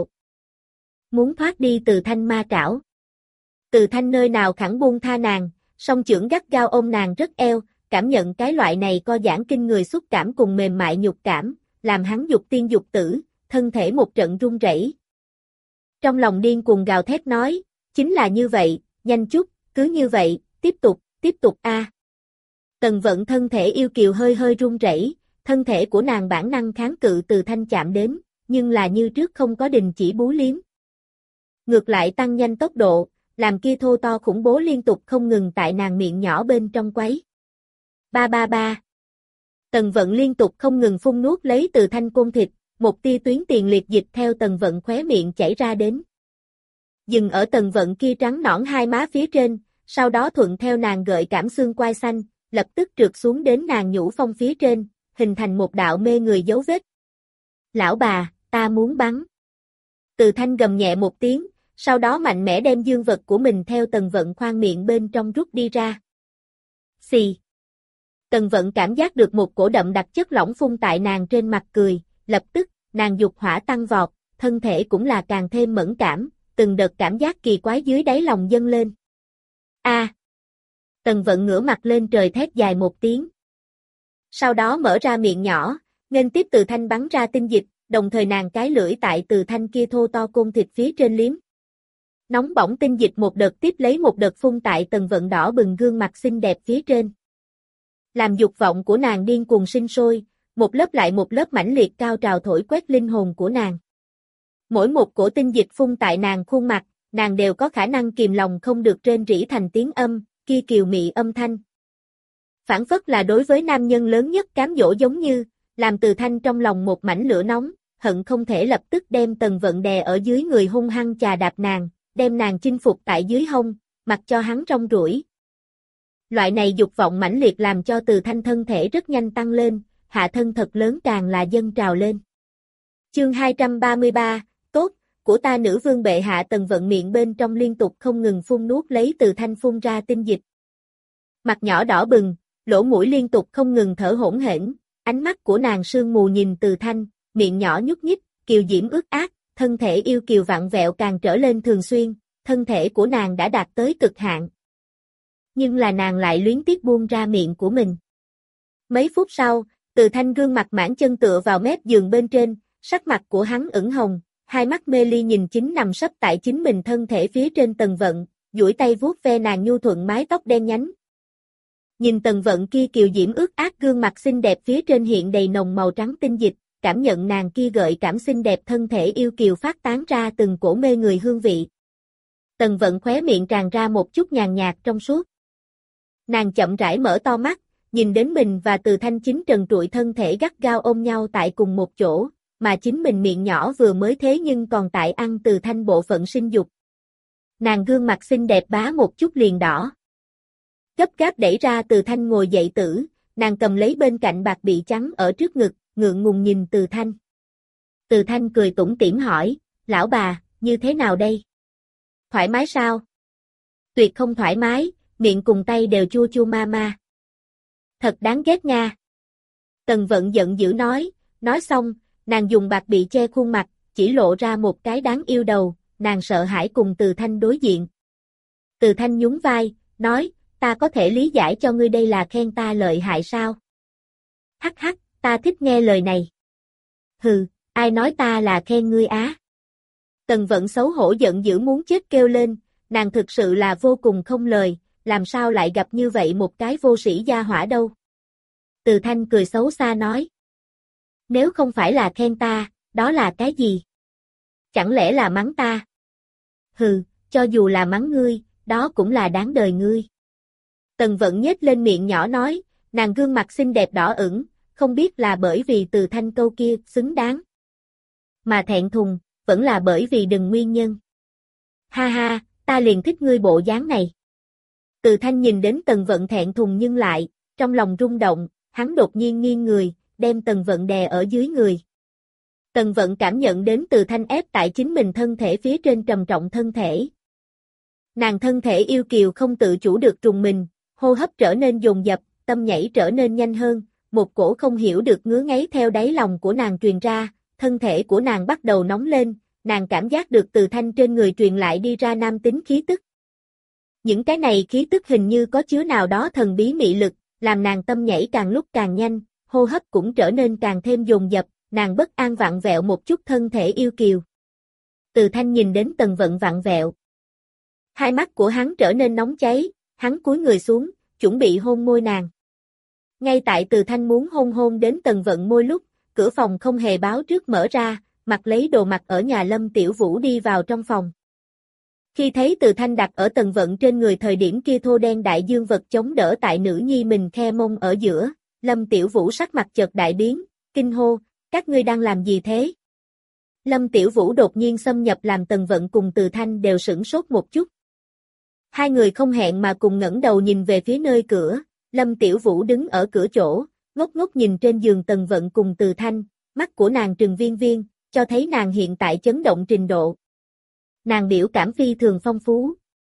Muốn thoát đi Từ Thanh ma trảo. Từ Thanh nơi nào khẳng buông tha nàng, song chưởng gắt gao ôm nàng rất eo, cảm nhận cái loại này co giãn kinh người xúc cảm cùng mềm mại nhục cảm, làm hắn dục tiên dục tử, thân thể một trận run rẩy. Trong lòng điên cuồng gào thét nói, chính là như vậy, nhanh chút, cứ như vậy, tiếp tục, tiếp tục a. À. Tần Vận thân thể yêu kiều hơi hơi run rẩy, thân thể của nàng bản năng kháng cự Từ Thanh chạm đến, nhưng là như trước không có đình chỉ bú liếm. Ngược lại tăng nhanh tốc độ, làm kia thô to khủng bố liên tục không ngừng tại nàng miệng nhỏ bên trong quấy. Ba ba ba. Tần Vận liên tục không ngừng phun nuốt lấy Từ Thanh côn thịt, một tia tuyến tiền liệt dịch theo Tần Vận khóe miệng chảy ra đến. Dừng ở Tần Vận kia trắng nõn hai má phía trên, sau đó thuận theo nàng gợi cảm xương quai xanh, lập tức trượt xuống đến nàng nhũ phong phía trên, hình thành một đạo mê người dấu vết. Lão bà, ta muốn bắn. Từ Thanh gầm nhẹ một tiếng, sau đó mạnh mẽ đem dương vật của mình theo Tần Vận khoang miệng bên trong rút đi ra. Xì. Tần Vận cảm giác được một cổ đậm đặc chất lỏng phun tại nàng trên mặt cười, lập tức, nàng dục hỏa tăng vọt, thân thể cũng là càng thêm mẫn cảm, từng đợt cảm giác kỳ quái dưới đáy lòng dâng lên. A. À. Tần Vận ngửa mặt lên trời thét dài một tiếng. Sau đó mở ra miệng nhỏ, nên tiếp Từ Thanh bắn ra tinh dịch, đồng thời nàng cái lưỡi tại Từ Thanh kia thô to côn thịt phía trên liếm. Nóng bỏng tinh dịch một đợt tiếp lấy một đợt phun tại Tần Vận đỏ bừng gương mặt xinh đẹp phía trên. Làm dục vọng của nàng điên cuồng sinh sôi, một lớp lại một lớp mãnh liệt cao trào thổi quét linh hồn của nàng. Mỗi một cổ tinh dịch phun tại nàng khuôn mặt, nàng đều có khả năng kìm lòng không được rên rỉ thành tiếng âm, kia kiều mị âm thanh. Phản phất là đối với nam nhân lớn nhất cám dỗ giống như, làm Từ Thanh trong lòng một mảnh lửa nóng, hận không thể lập tức đem Tần Vận đè ở dưới người hung hăng chà đạp nàng, đem nàng chinh phục tại dưới hông, mặc cho hắn rong ruổi. Loại này dục vọng mãnh liệt làm cho Từ Thanh thân thể rất nhanh tăng lên, hạ thân thật lớn càng là dâng trào lên. Chương hai trăm ba mươi ba, tốt, của ta nữ vương bệ hạ. Tần Vận miệng bên trong liên tục không ngừng phun nuốt lấy Từ Thanh phun ra tinh dịch. Mặt nhỏ đỏ bừng, lỗ mũi liên tục không ngừng thở hổn hển, ánh mắt của nàng sương mù nhìn Từ Thanh, miệng nhỏ nhúc nhích, kiều diễm ướt át, thân thể yêu kiều vặn vẹo càng trở lên thường xuyên, thân thể của nàng đã đạt tới cực hạn. Nhưng là nàng lại luyến tiếc buông ra miệng của mình. Mấy phút sau, Từ Thanh gương mặt mãn chân tựa vào mép giường bên trên, sắc mặt của hắn ửng hồng, hai mắt mê ly nhìn chính nằm sấp tại chính mình thân thể phía trên Tần Vận, duỗi tay vuốt ve nàng nhu thuận mái tóc đen nhánh. Nhìn Tần Vận kia kiều diễm ướt át gương mặt xinh đẹp phía trên hiện đầy nồng màu trắng tinh dịch, cảm nhận nàng kia gợi cảm xinh đẹp thân thể yêu kiều phát tán ra từng cổ mê người hương vị. Tần Vận khóe miệng tràn ra một chút nhàn nhạt trong suốt. Nàng chậm rãi mở to mắt, nhìn đến mình và Từ Thanh chính trần trụi thân thể gắt gao ôm nhau tại cùng một chỗ, mà chính mình miệng nhỏ vừa mới thế nhưng còn tại ăn Từ Thanh bộ phận sinh dục. Nàng gương mặt xinh đẹp bá một chút liền đỏ. Gấp gáp đẩy ra Từ Thanh ngồi dậy tử, nàng cầm lấy bên cạnh bạc bị trắng ở trước ngực, ngượng ngùng nhìn Từ Thanh. Từ Thanh cười tủm tỉm hỏi, lão bà, như thế nào đây? Thoải mái sao? Tuyệt không thoải mái, miệng cùng tay đều chua chua ma ma. Thật đáng ghét nha. Tần Vận giận dữ nói, nói xong, nàng dùng bạc bị che khuôn mặt, chỉ lộ ra một cái đáng yêu đầu, nàng sợ hãi cùng Từ Thanh đối diện. Từ Thanh nhún vai, nói, ta có thể lý giải cho ngươi đây là khen ta lợi hại sao? Hắc hắc, ta thích nghe lời này. Hừ, ai nói ta là khen ngươi á? Tần Vận xấu hổ giận dữ muốn chết kêu lên, nàng thực sự là vô cùng không lời, làm sao lại gặp như vậy một cái vô sĩ gia hỏa đâu. Từ Thanh cười xấu xa nói. Nếu không phải là khen ta, đó là cái gì? Chẳng lẽ là mắng ta? Hừ, cho dù là mắng ngươi, đó cũng là đáng đời ngươi. Tần Vận nhếch lên miệng nhỏ nói, nàng gương mặt xinh đẹp đỏ ửng, không biết là bởi vì Từ Thanh câu kia xứng đáng, mà thẹn thùng, vẫn là bởi vì đừng nguyên nhân. Ha ha, ta liền thích ngươi bộ dáng này. Từ Thanh nhìn đến Tần Vận thẹn thùng nhưng lại, trong lòng rung động, hắn đột nhiên nghiêng người, đem Tần Vận đè ở dưới người. Tần Vận cảm nhận đến Từ Thanh ép tại chính mình thân thể phía trên trầm trọng thân thể. Nàng thân thể yêu kiều không tự chủ được trùng mình, hô hấp trở nên dồn dập, tâm nhảy trở nên nhanh hơn, một cổ không hiểu được ngứa ngáy theo đáy lòng của nàng truyền ra, thân thể của nàng bắt đầu nóng lên, nàng cảm giác được Từ Thanh trên người truyền lại đi ra nam tính khí tức. Những cái này khí tức hình như có chứa nào đó thần bí mị lực, làm nàng tâm nhảy càng lúc càng nhanh, hô hấp cũng trở nên càng thêm dồn dập, nàng bất an vặn vẹo một chút thân thể yêu kiều. Từ Thanh nhìn đến Tần Vận vặn vẹo. Hai mắt của hắn trở nên nóng cháy, hắn cúi người xuống, chuẩn bị hôn môi nàng. Ngay tại Từ Thanh muốn hôn hôn đến Tần Vận môi lúc, cửa phòng không hề báo trước mở ra, mặc lấy đồ mặc ở nhà Lâm Tiểu Vũ đi vào trong phòng. Khi thấy Từ Thanh đặt ở Tần Vận trên người thời điểm kia thô đen đại dương vật chống đỡ tại nữ nhi mình khe mông ở giữa, Lâm Tiểu Vũ sắc mặt chợt đại biến, kinh hô, các ngươi đang làm gì thế? Lâm Tiểu Vũ đột nhiên xâm nhập làm Tần Vận cùng Từ Thanh đều sửng sốt một chút. Hai người không hẹn mà cùng ngẩng đầu nhìn về phía nơi cửa, Lâm Tiểu Vũ đứng ở cửa chỗ, ngốc ngốc nhìn trên giường Tần Vận cùng Từ Thanh, mắt của nàng trừng viên viên, cho thấy nàng hiện tại chấn động trình độ. Nàng biểu cảm phi thường phong phú.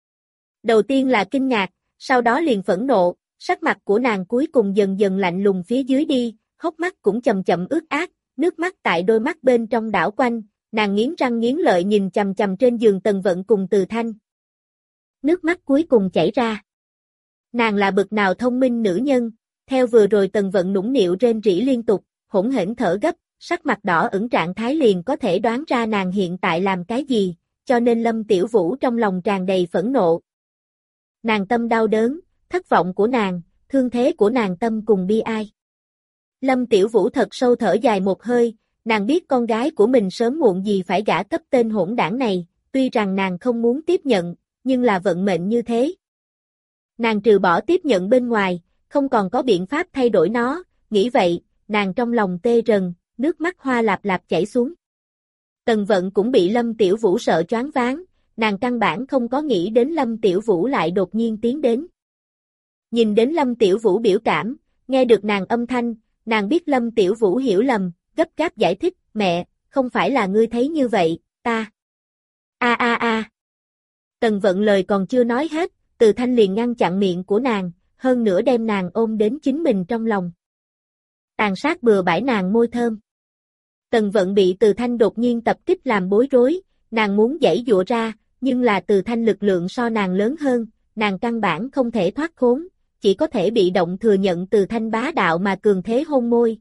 Đầu tiên là kinh ngạc, sau đó liền phẫn nộ, sắc mặt của nàng cuối cùng dần dần lạnh lùng phía dưới đi, hốc mắt cũng chậm chậm ướt át, nước mắt tại đôi mắt bên trong đảo quanh, nàng nghiến răng nghiến lợi nhìn chằm chằm trên giường Tần Vận cùng Từ Thanh. Nước mắt cuối cùng chảy ra. Nàng là bực nào thông minh nữ nhân, theo vừa rồi Tần Vận nũng nịu rên rỉ liên tục, hỗn hển thở gấp, sắc mặt đỏ ửng trạng thái liền có thể đoán ra nàng hiện tại làm cái gì, cho nên Lâm Tiểu Vũ trong lòng tràn đầy phẫn nộ. Nàng tâm đau đớn, thất vọng của nàng, thương thế của nàng tâm cùng bi ai. Lâm Tiểu Vũ thật sâu thở dài một hơi, nàng biết con gái của mình sớm muộn gì phải gả cấp tên hỗn đảng này, tuy rằng nàng không muốn tiếp nhận, nhưng là vận mệnh như thế. Nàng trừ bỏ tiếp nhận bên ngoài, không còn có biện pháp thay đổi nó, nghĩ vậy, nàng trong lòng tê rần, nước mắt hoa lạp lạp chảy xuống. Tần Vận cũng bị Lâm Tiểu Vũ sợ choáng váng, nàng căn bản không có nghĩ đến Lâm Tiểu Vũ lại đột nhiên tiến đến. Nhìn đến Lâm Tiểu Vũ biểu cảm, nghe được nàng âm thanh, nàng biết Lâm Tiểu Vũ hiểu lầm, gấp gáp giải thích, mẹ, không phải là ngươi thấy như vậy, ta. A a a. Tần Vận lời còn chưa nói hết, Từ Thanh liền ngăn chặn miệng của nàng, hơn nữa đem nàng ôm đến chính mình trong lòng. Tàn sát bừa bãi nàng môi thơm. Tần Vận bị Từ Thanh đột nhiên tập kích làm bối rối, nàng muốn giãy giụa ra, nhưng là Từ Thanh lực lượng so nàng lớn hơn, nàng căn bản không thể thoát khốn, chỉ có thể bị động thừa nhận Từ Thanh bá đạo mà cường thế hôn môi.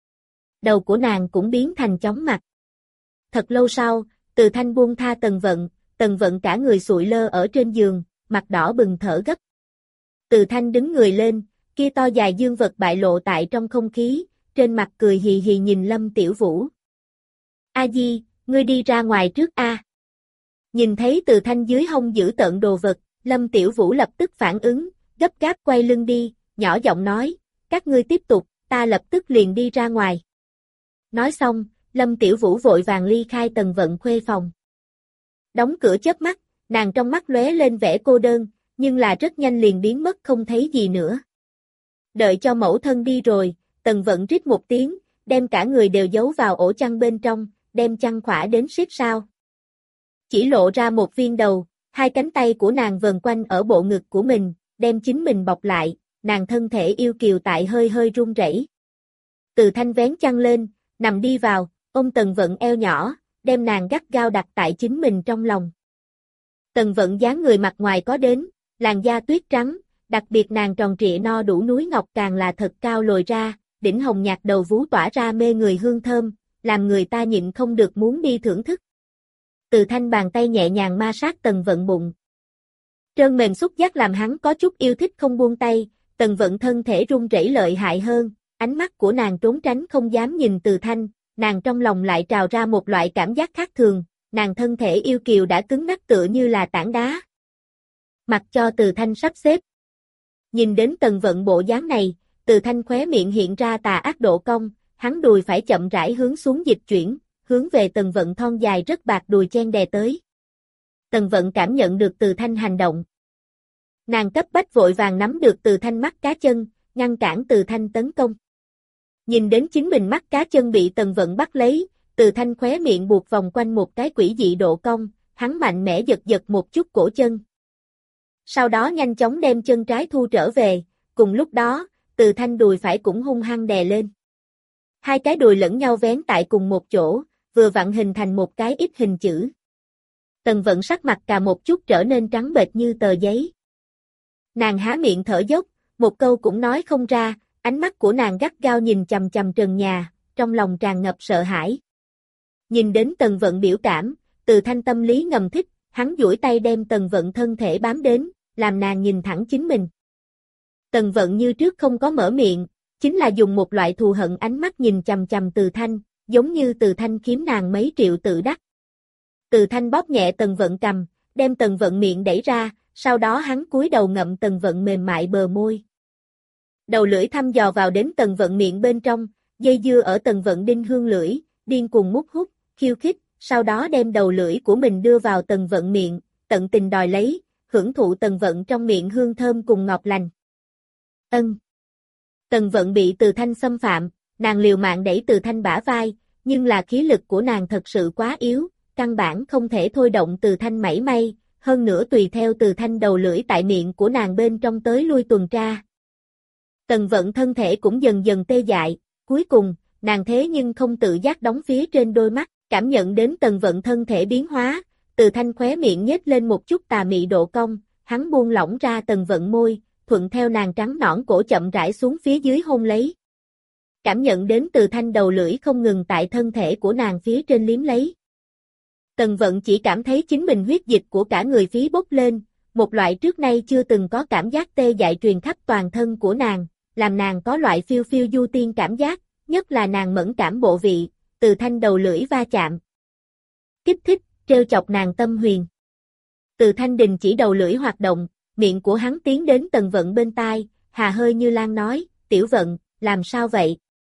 Đầu của nàng cũng biến thành chóng mặt. Thật lâu sau, Từ Thanh buông tha Tần Vận, Tần Vận cả người sụi lơ ở trên giường, mặt đỏ bừng thở gấp. Từ Thanh đứng người lên, kia to dài dương vật bại lộ tại trong không khí, trên mặt cười hì hì nhìn Lâm Tiểu Vũ. A Di, ngươi đi ra ngoài trước a. Nhìn thấy Từ Thanh dưới hông giữ tợn đồ vật, Lâm Tiểu Vũ lập tức phản ứng, gấp gáp quay lưng đi, nhỏ giọng nói, các ngươi tiếp tục, ta lập tức liền đi ra ngoài. Nói xong, Lâm Tiểu Vũ vội vàng ly khai Tần Vận khuê phòng. Đóng cửa chớp mắt, nàng trong mắt lóe lên vẻ cô đơn, nhưng là rất nhanh liền biến mất không thấy gì nữa. Đợi cho mẫu thân đi rồi, Tần Vận rít một tiếng, đem cả người đều giấu vào ổ chăn bên trong, đem chăn khỏa đến siết sao. Chỉ lộ ra một viên đầu, hai cánh tay của nàng vần quanh ở bộ ngực của mình, đem chính mình bọc lại, nàng thân thể yêu kiều tại hơi hơi run rẩy. Từ Thanh vén chăn lên, nằm đi vào, ôm Tần Vận eo nhỏ, đem nàng gắt gao đặt tại chính mình trong lòng. Tần Vận dáng người mặt ngoài có đến, làn da tuyết trắng, đặc biệt nàng tròn trịa no đủ núi ngọc càng là thật cao lồi ra, đỉnh hồng nhạt đầu vú tỏa ra mê người hương thơm, làm người ta nhịn không được muốn đi thưởng thức. Từ Thanh bàn tay nhẹ nhàng ma sát Tần Vận bụng. Trơn mềm xúc giác làm hắn có chút yêu thích không buông tay, Tần Vận thân thể run rẩy lợi hại hơn, ánh mắt của nàng trốn tránh không dám nhìn Từ Thanh, nàng trong lòng lại trào ra một loại cảm giác khác thường, nàng thân thể yêu kiều đã cứng ngắc tựa như là tảng đá. Mặc cho Từ Thanh sắp xếp. Nhìn đến Tần Vận bộ dáng này, Từ Thanh khóe miệng hiện ra tà ác độ cong, hắn đùi phải chậm rãi hướng xuống dịch chuyển, hướng về Tần Vận thon dài rất bạc đùi chen đè tới. Tần Vận cảm nhận được Từ Thanh hành động. Nàng cấp bách vội vàng nắm được Từ Thanh mắt cá chân, ngăn cản Từ Thanh tấn công. Nhìn đến chính mình mắt cá chân bị Tần Vận bắt lấy, Từ Thanh khóe miệng buộc vòng quanh một cái quỷ dị độ cong, hắn mạnh mẽ giật giật một chút cổ chân. Sau đó nhanh chóng đem chân trái thu trở về, cùng lúc đó, Từ Thanh đùi phải cũng hung hăng đè lên. Hai cái đùi lẫn nhau vén tại cùng một chỗ, vừa vặn hình thành một cái ít hình chữ. Tần Vận sắc mặt cà một chút trở nên trắng bệch như tờ giấy. Nàng há miệng thở dốc, một câu cũng nói không ra, ánh mắt của nàng gắt gao nhìn chằm chằm trần nhà, trong lòng tràn ngập sợ hãi. Nhìn đến Tần Vận biểu cảm, Từ Thanh tâm lý ngầm thích, hắn duỗi tay đem Tần Vận thân thể bám đến, làm nàng nhìn thẳng chính mình. Tần Vận như trước không có mở miệng, chính là dùng một loại thù hận ánh mắt nhìn chằm chằm Từ Thanh, giống như Từ Thanh kiếm nàng mấy triệu tự đắc. Từ Thanh bóp nhẹ Tần Vận cầm, đem Tần Vận miệng đẩy ra, sau đó hắn cúi đầu ngậm Tần Vận mềm mại bờ môi. Đầu lưỡi thăm dò vào đến Tần Vận miệng bên trong, dây dưa ở Tần Vận đinh hương lưỡi, điên cuồng mút hút, khiêu khích, sau đó đem đầu lưỡi của mình đưa vào Tần Vận miệng, tận tình đòi lấy, hưởng thụ Tần Vận trong miệng hương thơm cùng ngọt lành. Ân. Tần Vận bị Từ Thanh xâm phạm, nàng liều mạng đẩy Từ Thanh bả vai, nhưng là khí lực của nàng thật sự quá yếu, căn bản không thể thôi động Từ Thanh mảy may, hơn nữa tùy theo Từ Thanh đầu lưỡi tại miệng của nàng bên trong tới lui tuần tra. Tần Vận thân thể cũng dần dần tê dại, cuối cùng, nàng thế nhưng không tự giác đóng phía trên đôi mắt, cảm nhận đến Tần Vận thân thể biến hóa, Từ Thanh khóe miệng nhếch lên một chút tà mị độ cong, hắn buông lỏng ra Tần Vận môi, thuận theo nàng trắng nõn cổ chậm rãi xuống phía dưới hôn lấy. Cảm nhận đến Từ Thanh đầu lưỡi không ngừng tại thân thể của nàng phía trên liếm lấy. Tần Vận chỉ cảm thấy chính mình huyết dịch của cả người phí bốc lên, một loại trước nay chưa từng có cảm giác tê dại truyền khắp toàn thân của nàng, làm nàng có loại phiêu phiêu du tiên cảm giác, nhất là nàng mẫn cảm bộ vị, Từ Thanh đầu lưỡi va chạm. Kích thích, trêu chọc nàng tâm huyền. Từ Thanh đình chỉ đầu lưỡi hoạt động, miệng của hắn tiến đến Tần Vận bên tai, hà hơi như lan nói, Tiểu Vận, làm sao vậy?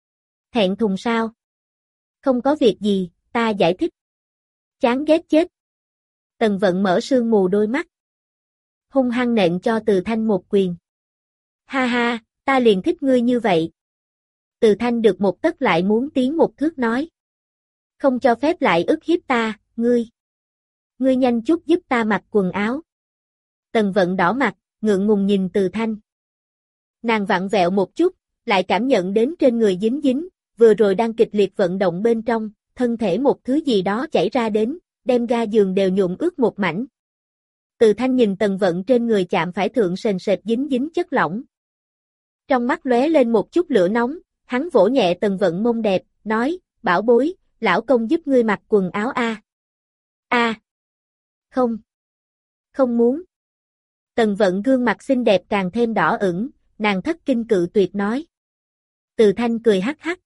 Thẹn thùng sao? Không có việc gì, ta giải thích. Chán ghét chết. Tần Vận mở sương mù đôi mắt. Hung hăng nện cho Từ Thanh một quyền. Ha ha, ta liền thích ngươi như vậy. Từ Thanh được một tấc lại muốn tiến một thước nói. Không cho phép lại ức hiếp ta, ngươi. Ngươi nhanh chút giúp ta mặc quần áo. Tần Vận đỏ mặt, ngượng ngùng nhìn Từ Thanh. Nàng vặn vẹo một chút, lại cảm nhận đến trên người dính dính, vừa rồi đang kịch liệt vận động bên trong, thân thể một thứ gì đó chảy ra đến, đem ga giường đều nhuộm ướt một mảnh. Từ Thanh nhìn Tần Vận trên người chạm phải thượng sền sệt dính dính chất lỏng. Trong mắt lóe lên một chút lửa nóng, hắn vỗ nhẹ Tần Vận mông đẹp, nói, bảo bối, lão công giúp ngươi mặc quần áo a. A. Không. Không muốn. Tần Vận gương mặt xinh đẹp càng thêm đỏ ửng, nàng thất kinh cự tuyệt nói. Từ Thanh cười hắc hắc.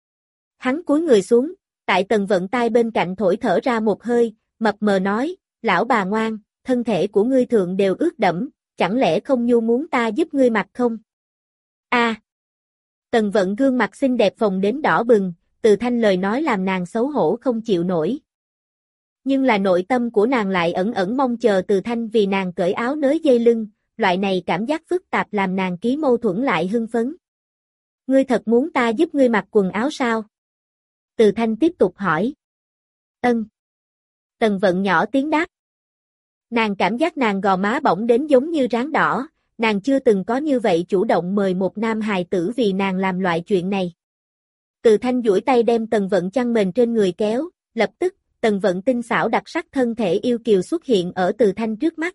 Hắn cúi người xuống, tại Tần Vận tai bên cạnh thổi thở ra một hơi, mập mờ nói, lão bà ngoan, thân thể của ngươi thượng đều ướt đẫm, chẳng lẽ không nhu muốn ta giúp ngươi mặc không? A. À. Tần Vận gương mặt xinh đẹp phồng đến đỏ bừng, Từ Thanh lời nói làm nàng xấu hổ không chịu nổi. Nhưng là nội tâm của nàng lại ẩn ẩn mong chờ Từ Thanh vì nàng cởi áo nới dây lưng, loại này cảm giác phức tạp làm nàng ký mâu thuẫn lại hưng phấn. Ngươi thật muốn ta giúp ngươi mặc quần áo sao? Từ Thanh tiếp tục hỏi. Ân. Tần Vận nhỏ tiếng đáp. Nàng cảm giác nàng gò má bỏng đến giống như ráng đỏ, nàng chưa từng có như vậy chủ động mời một nam hài tử vì nàng làm loại chuyện này. Từ Thanh duỗi tay đem Tần Vận chăn mền trên người kéo, lập tức, Tần Vận tinh xảo đặc sắc thân thể yêu kiều xuất hiện ở Từ Thanh trước mắt.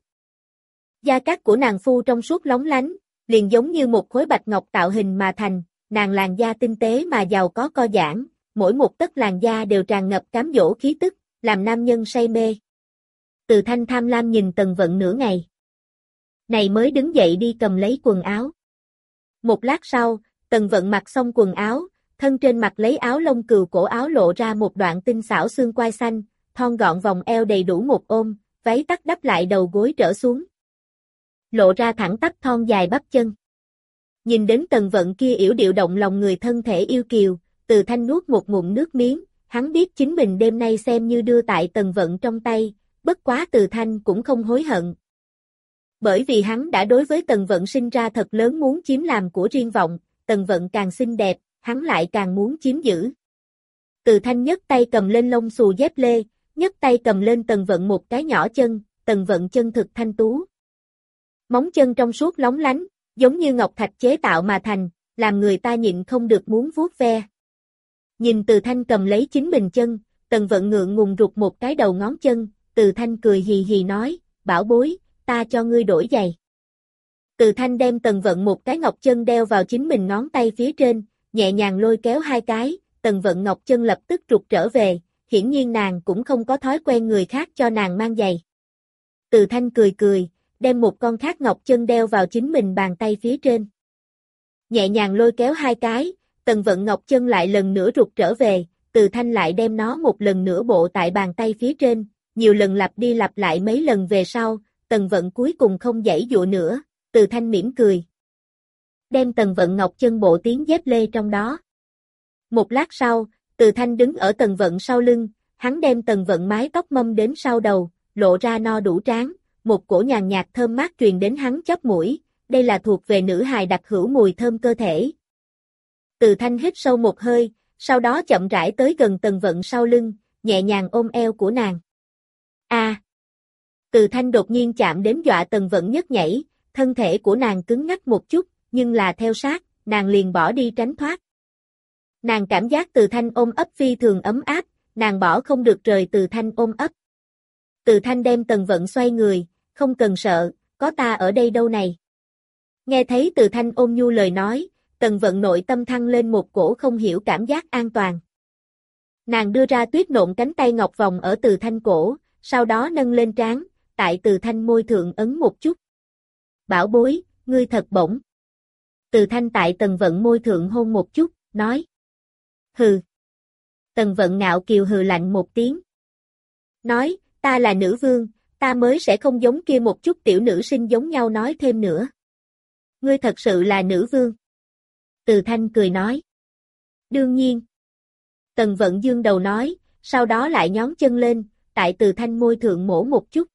Da cát của nàng phu trong suốt lóng lánh, liền giống như một khối bạch ngọc tạo hình mà thành, nàng làn da tinh tế mà giàu có co giãn, mỗi một tấc làn da đều tràn ngập cám dỗ khí tức, làm nam nhân say mê. Từ Thanh tham lam nhìn Tần Vận nửa ngày. Này mới đứng dậy đi cầm lấy quần áo. Một lát sau, Tần Vận mặc xong quần áo, thân trên mặc lấy áo lông cừu, cổ áo lộ ra một đoạn tinh xảo xương quai xanh, thon gọn vòng eo đầy đủ một ôm, váy tắt đắp lại đầu gối trở xuống. Lộ ra thẳng tắp thon dài bắp chân. Nhìn đến Tần Vận kia yểu điệu động lòng người thân thể yêu kiều, Từ Thanh nuốt một ngụm nước miếng, hắn biết chính mình đêm nay xem như đưa tại Tần Vận trong tay, bất quá Từ Thanh cũng không hối hận. Bởi vì hắn đã đối với Tần Vận sinh ra thật lớn muốn chiếm làm của riêng vọng, Tần Vận càng xinh đẹp, hắn lại càng muốn chiếm giữ. Từ Thanh nhấc tay cầm lên lông xù dép lê, nhấc tay cầm lên Tần Vận một cái nhỏ chân, Tần Vận chân thực thanh tú. Móng chân trong suốt lóng lánh, giống như ngọc thạch chế tạo mà thành, làm người ta nhịn không được muốn vuốt ve. Nhìn Từ Thanh cầm lấy chính mình chân, Tần Vận ngượng ngùng rụt một cái đầu ngón chân, Từ Thanh cười hì hì nói, bảo bối, ta cho ngươi đổi giày. Từ Thanh đem Tần Vận một cái ngọc chân đeo vào chính mình ngón tay phía trên, nhẹ nhàng lôi kéo hai cái, Tần Vận ngọc chân lập tức rụt trở về, hiển nhiên nàng cũng không có thói quen người khác cho nàng mang giày. Từ Thanh cười cười, đem một con khác ngọc chân đeo vào chính mình bàn tay phía trên. Nhẹ nhàng lôi kéo hai cái, Tần Vận ngọc chân lại lần nữa rụt trở về, Từ Thanh lại đem nó một lần nữa bộ tại bàn tay phía trên, nhiều lần lặp đi lặp lại mấy lần về sau, Tần Vận cuối cùng không giãy dụa nữa, Từ Thanh mỉm cười. Đem Tần Vận ngọc chân bộ tiến dép lê trong đó. Một lát sau, Từ Thanh đứng ở Tần Vận sau lưng, hắn đem Tần Vận mái tóc mâm đến sau đầu, lộ ra no đủ trán, một cổ nhàn nhạt thơm mát truyền đến hắn chóp mũi, đây là thuộc về nữ hài đặc hữu mùi thơm cơ thể. Từ Thanh hít sâu một hơi, sau đó chậm rãi tới gần Tần Vận sau lưng, nhẹ nhàng ôm eo của nàng. A! À, Từ Thanh đột nhiên chạm đến dọa Tần Vận nhấc nhảy, thân thể của nàng cứng ngắc một chút, nhưng là theo sát, nàng liền bỏ đi tránh thoát. Nàng cảm giác Từ Thanh ôm ấp phi thường ấm áp, nàng bỏ không được rời Từ Thanh ôm ấp. Từ Thanh đem Tần Vận xoay người, không cần sợ, có ta ở đây đâu này. Nghe thấy Từ Thanh ôn nhu lời nói, Tần Vận nội tâm thăng lên một cổ không hiểu cảm giác an toàn. Nàng đưa ra tuyết nộn cánh tay ngọc vòng ở Từ Thanh cổ, sau đó nâng lên trán, tại Từ Thanh môi thượng ấn một chút. Bảo bối, ngươi thật bổng. Từ Thanh tại Tần Vận môi thượng hôn một chút, nói. Hừ. Tần Vận ngạo kiều hừ lạnh một tiếng. Nói, ta là nữ vương, ta mới sẽ không giống kia một chút tiểu nữ sinh giống nhau nói thêm nữa. Ngươi thật sự là nữ vương. Từ Thanh cười nói. Đương nhiên. Tần Vận dương đầu nói, sau đó lại nhón chân lên, tại Từ Thanh môi thượng mổ một chút.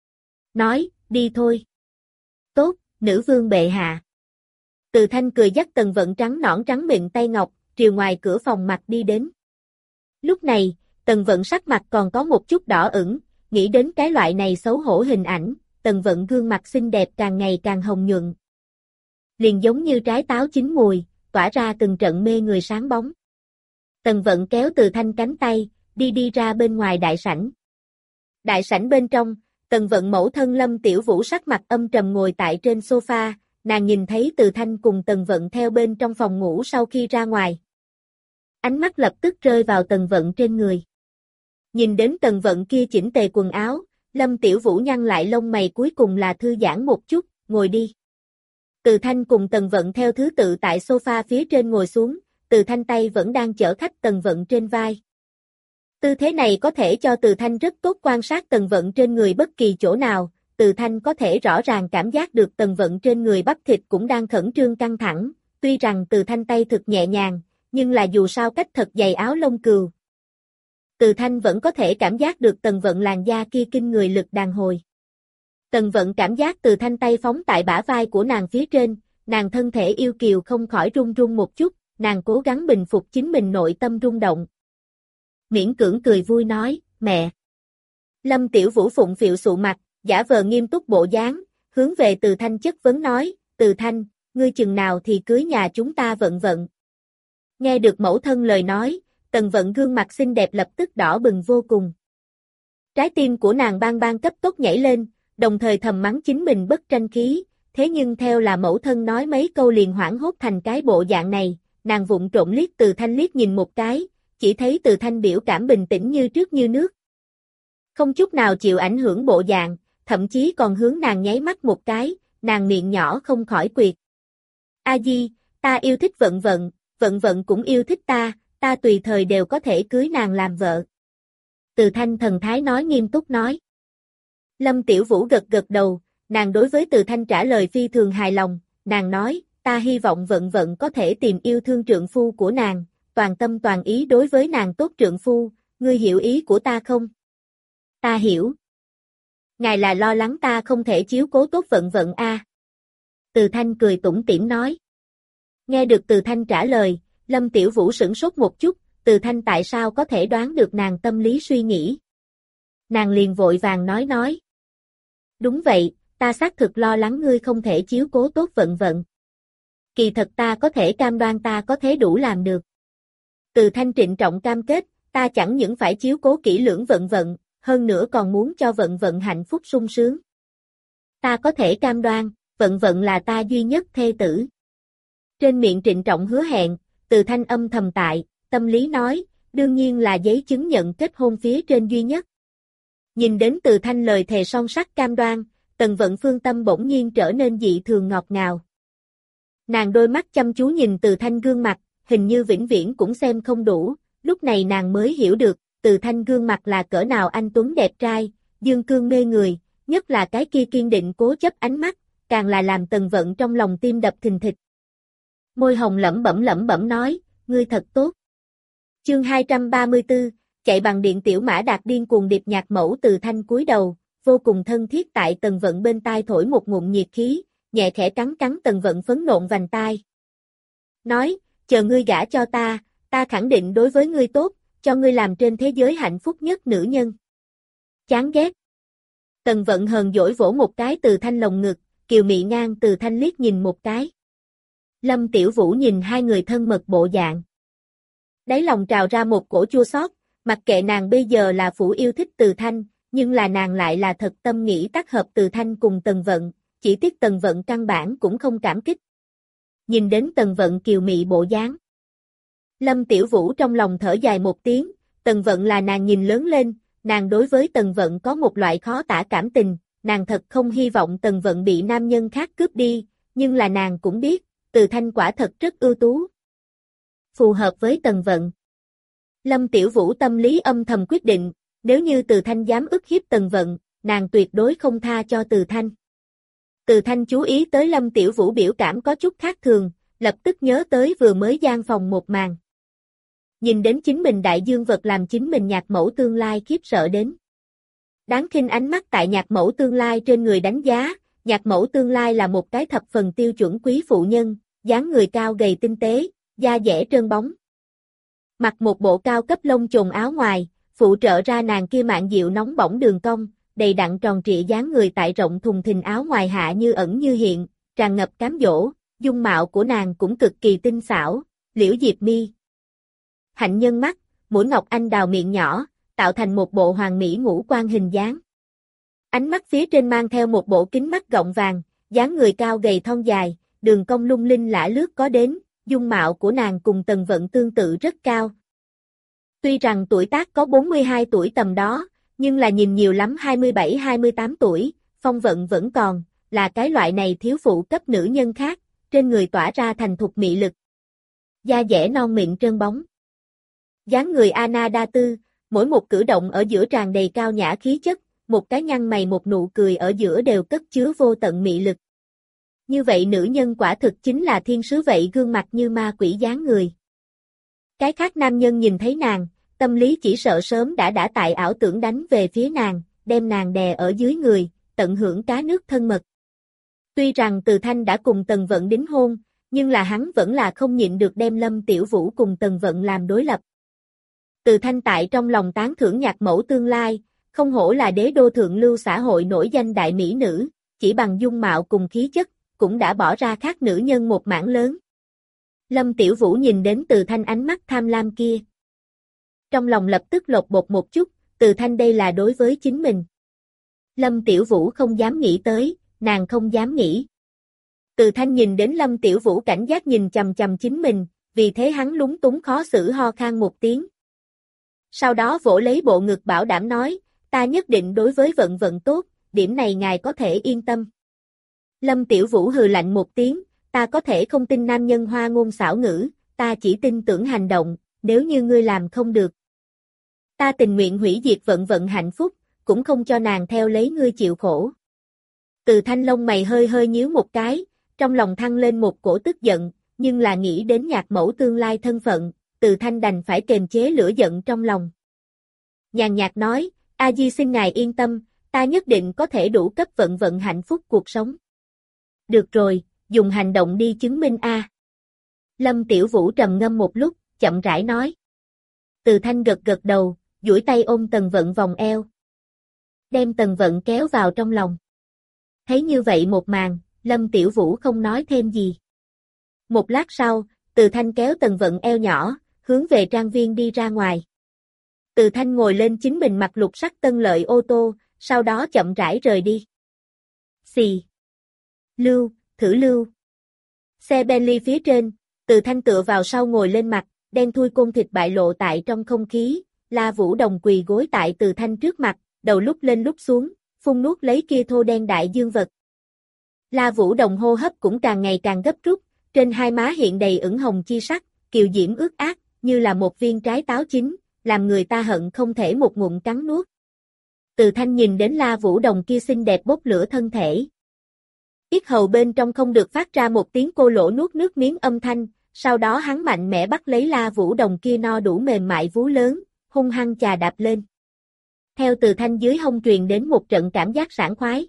Nói, đi thôi. Tốt, nữ vương bệ hạ. Từ Thanh cười dắt Tần Vận trắng nõn trắng mịn tay ngọc, triều ngoài cửa phòng mặt đi đến. Lúc này, Tần Vận sắc mặt còn có một chút đỏ ửng, nghĩ đến cái loại này xấu hổ hình ảnh, Tần Vận gương mặt xinh đẹp càng ngày càng hồng nhuận. Liền giống như trái táo chín mùi, tỏa ra từng trận mê người sáng bóng. Tần Vận kéo Từ Thanh cánh tay, đi đi ra bên ngoài đại sảnh. Đại sảnh bên trong, Tần Vận mẫu thân Lâm Tiểu Vũ sắc mặt âm trầm ngồi tại trên sofa, nàng nhìn thấy Từ Thanh cùng Tần Vận theo bên trong phòng ngủ sau khi ra ngoài. Ánh mắt lập tức rơi vào Tần Vận trên người. Nhìn đến Tần Vận kia chỉnh tề quần áo, Lâm Tiểu Vũ nhăn lại lông mày cuối cùng là thư giãn một chút, ngồi đi. Từ Thanh cùng Tần Vận theo thứ tự tại sofa phía trên ngồi xuống, Từ Thanh tay vẫn đang chở khách Tần Vận trên vai. Tư thế này có thể cho Từ Thanh rất tốt quan sát Tần Vận trên người bất kỳ chỗ nào, Từ Thanh có thể rõ ràng cảm giác được Tần Vận trên người bắp thịt cũng đang khẩn trương căng thẳng, tuy rằng Từ Thanh tay thực nhẹ nhàng, nhưng là dù sao cách thật dày áo lông cừu. Từ Thanh vẫn có thể cảm giác được Tần Vận làn da kia kinh người lực đàn hồi. Tần Vận cảm giác Từ Thanh tay phóng tại bả vai của nàng phía trên, nàng thân thể yêu kiều không khỏi run run một chút, nàng cố gắng bình phục chính mình nội tâm rung động. Miễn cưỡng cười vui nói, mẹ. Lâm Tiểu Vũ phụng phịu sụ mặt, giả vờ nghiêm túc bộ dáng, hướng về Từ Thanh chất vấn nói, Từ Thanh, ngươi chừng nào thì cưới nhà chúng ta Vận Vận. Nghe được mẫu thân lời nói, Tần Vận gương mặt xinh đẹp lập tức đỏ bừng vô cùng. Trái tim của nàng bang bang cấp tốc nhảy lên, đồng thời thầm mắng chính mình bất tranh khí, thế nhưng theo là mẫu thân nói mấy câu liền hoảng hốt thành cái bộ dạng này, nàng vụng trộm liếc Từ Thanh liếc nhìn một cái, chỉ thấy Từ Thanh biểu cảm bình tĩnh như trước như nước. Không chút nào chịu ảnh hưởng bộ dạng, thậm chí còn hướng nàng nháy mắt một cái, nàng miệng nhỏ không khỏi quyệt. A Di, ta yêu thích Vận Vận, Vận Vận cũng yêu thích ta, ta tùy thời đều có thể cưới nàng làm vợ. Từ Thanh thần thái nói nghiêm túc nói. Lâm Tiểu Vũ gật gật đầu, nàng đối với Từ Thanh trả lời phi thường hài lòng, nàng nói, ta hy vọng Vận Vận có thể tìm yêu thương trượng phu của nàng, toàn tâm toàn ý đối với nàng tốt trượng phu, ngươi hiểu ý của ta không? Ta hiểu. Ngài là lo lắng ta không thể chiếu cố tốt Vận Vận a. À. Từ Thanh cười tủm tỉm nói. Nghe được Từ Thanh trả lời, Lâm Tiểu Vũ sửng sốt một chút, Từ Thanh tại sao có thể đoán được nàng tâm lý suy nghĩ. Nàng liền vội vàng nói nói. Đúng vậy, ta xác thực lo lắng ngươi không thể chiếu cố tốt Vận Vận. Kỳ thật ta có thể cam đoan ta có thể đủ làm được. Từ Thanh trịnh trọng cam kết, ta chẳng những phải chiếu cố kỹ lưỡng Vận Vận, hơn nữa còn muốn cho Vận Vận hạnh phúc sung sướng. Ta có thể cam đoan, Vận Vận là ta duy nhất thê tử. Trên miệng trịnh trọng hứa hẹn, Từ Thanh âm thầm tại, tâm lý nói, đương nhiên là giấy chứng nhận kết hôn phía trên duy nhất. Nhìn đến Từ Thanh lời thề son sắt cam đoan, Tần Vận Phương tâm bỗng nhiên trở nên dị thường ngọt ngào. Nàng đôi mắt chăm chú nhìn Từ Thanh gương mặt, hình như vĩnh viễn cũng xem không đủ, lúc này nàng mới hiểu được, Từ Thanh gương mặt là cỡ nào anh tuấn đẹp trai, dương cương mê người, nhất là cái kia kiên định cố chấp ánh mắt, càng là làm Tần Vận trong lòng tim đập thình thịch. Môi hồng lẩm bẩm lẩm bẩm nói, ngươi thật tốt. Chương hai trăm ba mươi tư, chạy bằng điện tiểu mã đạt điên cuồng điệp nhạc mẫu Từ Thanh cúi đầu, vô cùng thân thiết tại Tần Vận bên tai thổi một ngụm nhiệt khí, nhẹ khẽ cắn cắn Tần Vận phấn nộn vành tai. Nói, chờ ngươi gả cho ta, ta khẳng định đối với ngươi tốt, cho ngươi làm trên thế giới hạnh phúc nhất nữ nhân. Chán ghét. Tần Vận hờn dỗi vỗ một cái Từ Thanh lồng ngực, kiều mị ngang Từ Thanh liếc nhìn một cái. Lâm Tiểu Vũ nhìn hai người thân mật bộ dạng. Đáy lòng trào ra một cổ chua xót, mặc kệ nàng bây giờ là phủ yêu thích Từ Thanh, nhưng là nàng lại là thật tâm nghĩ tác hợp Từ Thanh cùng Tần Vận, chỉ tiếc Tần Vận căn bản cũng không cảm kích. Nhìn đến Tần Vận kiều mị bộ dáng. Lâm Tiểu Vũ trong lòng thở dài một tiếng, Tần Vận là nàng nhìn lớn lên, nàng đối với Tần Vận có một loại khó tả cảm tình, nàng thật không hy vọng Tần Vận bị nam nhân khác cướp đi, nhưng là nàng cũng biết, Từ Thanh quả thật rất ưu tú. Phù hợp với Tần Vận. Lâm Tiểu Vũ tâm lý âm thầm quyết định, nếu như Từ Thanh dám ức hiếp Tần Vận, nàng tuyệt đối không tha cho Từ Thanh. Từ Thanh chú ý tới Lâm Tiểu Vũ biểu cảm có chút khác thường, lập tức nhớ tới vừa mới gian phòng một màn. Nhìn đến chính mình đại dương vật làm chính mình nhạc mẫu tương lai khiếp sợ đến. Đáng khinh ánh mắt tại nhạc mẫu tương lai trên người đánh giá, nhạc mẫu tương lai là một cái thập phần tiêu chuẩn quý phụ nhân, dáng người cao gầy tinh tế, da dẻ trơn bóng. Mặc một bộ cao cấp lông chồn áo ngoài, phụ trợ ra nàng kia mạn dịu nóng bỏng đường cong, đầy đặn tròn trịa dáng người tại rộng thùng thình áo ngoài hạ như ẩn như hiện, tràn ngập cám dỗ, dung mạo của nàng cũng cực kỳ tinh xảo, liễu diệp mi. Hạnh nhân mắt, mũi ngọc anh đào miệng nhỏ, tạo thành một bộ hoàng mỹ ngũ quan hình dáng. Ánh mắt phía trên mang theo một bộ kính mắt gọng vàng, dáng người cao gầy thon dài, đường cong lung linh lả lướt có đến, dung mạo của nàng cùng Tần Vận tương tự rất cao. Tuy rằng tuổi tác có bốn mươi hai tuổi tầm đó, nhưng là nhìn nhiều lắm hai mươi bảy hai mươi tám tuổi, phong vận vẫn còn, là cái loại này thiếu phụ cấp nữ nhân khác, trên người tỏa ra thành thục mị lực. Da dẻ non mịn trơn bóng. Dáng người Ana đa tư, mỗi một cử động ở giữa tràn đầy cao nhã khí chất, một cái nhăn mày một nụ cười ở giữa đều cất chứa vô tận mị lực. Như vậy nữ nhân quả thực chính là thiên sứ vậy gương mặt như ma quỷ dáng người. Cái khác nam nhân nhìn thấy nàng, tâm lý chỉ sợ sớm đã đã tại ảo tưởng đánh về phía nàng, đem nàng đè ở dưới người, tận hưởng cá nước thân mật. Tuy rằng Từ Thanh đã cùng Tần Vận đính hôn, nhưng là hắn vẫn là không nhịn được đem Lâm Tiểu Vũ cùng Tần Vận làm đối lập. Từ Thanh tại trong lòng tán thưởng nhạc mẫu tương lai, không hổ là đế đô thượng lưu xã hội nổi danh đại mỹ nữ, chỉ bằng dung mạo cùng khí chất, cũng đã bỏ ra khác nữ nhân một mảng lớn. Lâm Tiểu Vũ nhìn đến Từ Thanh ánh mắt tham lam kia. Trong lòng lập tức lột bột một chút, Từ Thanh đây là đối với chính mình. Lâm Tiểu Vũ không dám nghĩ tới, nàng không dám nghĩ. Từ Thanh nhìn đến Lâm Tiểu Vũ cảnh giác nhìn chằm chằm chính mình, vì thế hắn lúng túng khó xử ho khan một tiếng. Sau đó vỗ lấy bộ ngực bảo đảm nói, ta nhất định đối với Vận Vận tốt, điểm này ngài có thể yên tâm. Lâm Tiểu Vũ hừ lạnh một tiếng, ta có thể không tin nam nhân hoa ngôn xảo ngữ, ta chỉ tin tưởng hành động, nếu như ngươi làm không được. Ta tình nguyện hủy diệt Vận Vận hạnh phúc, cũng không cho nàng theo lấy ngươi chịu khổ. Từ Thanh lông mày hơi hơi nhíu một cái, trong lòng thăng lên một cổ tức giận, nhưng là nghĩ đến nhạc mẫu tương lai thân phận, Từ Thanh đành phải kềm chế lửa giận trong lòng. Nhàn nhạt nói, A Di xin ngài yên tâm, ta nhất định có thể đủ cấp Vận Vận hạnh phúc cuộc sống. Được rồi, dùng hành động đi chứng minh a. Lâm Tiểu Vũ trầm ngâm một lúc, chậm rãi nói. Từ Thanh gật gật đầu, duỗi tay ôm Tần Vận vòng eo. Đem Tần Vận kéo vào trong lòng. Thấy như vậy một màn, Lâm Tiểu Vũ không nói thêm gì. Một lát sau, Từ Thanh kéo Tần Vận eo nhỏ, hướng về trang viên đi ra ngoài. Từ Thanh ngồi lên chính mình mặc lục sắc tân lợi ô tô, sau đó chậm rãi rời đi. Xì. Lưu, thử lưu. Xe Bentley phía trên, Từ Thanh tựa vào sau ngồi lên mặt, đen thui côn thịt bại lộ tại trong không khí, La Vũ Đồng quỳ gối tại Từ Thanh trước mặt, đầu lúc lên lúc xuống, phun nuốt lấy kia thô đen đại dương vật. La Vũ Đồng hô hấp cũng càng ngày càng gấp rút, trên hai má hiện đầy ửng hồng chi sắc, kiều diễm ướt át, như là một viên trái táo chín, làm người ta hận không thể một ngụm cắn nuốt. Từ Thanh nhìn đến La Vũ Đồng kia xinh đẹp bốc lửa thân thể. Yết hầu bên trong không được phát ra một tiếng cô lỗ nuốt nước miếng âm thanh, sau đó hắn mạnh mẽ bắt lấy La Vũ Đồng kia no đủ mềm mại vú lớn, hung hăng chà đạp lên. Theo Từ Thanh dưới hông truyền đến một trận cảm giác sảng khoái.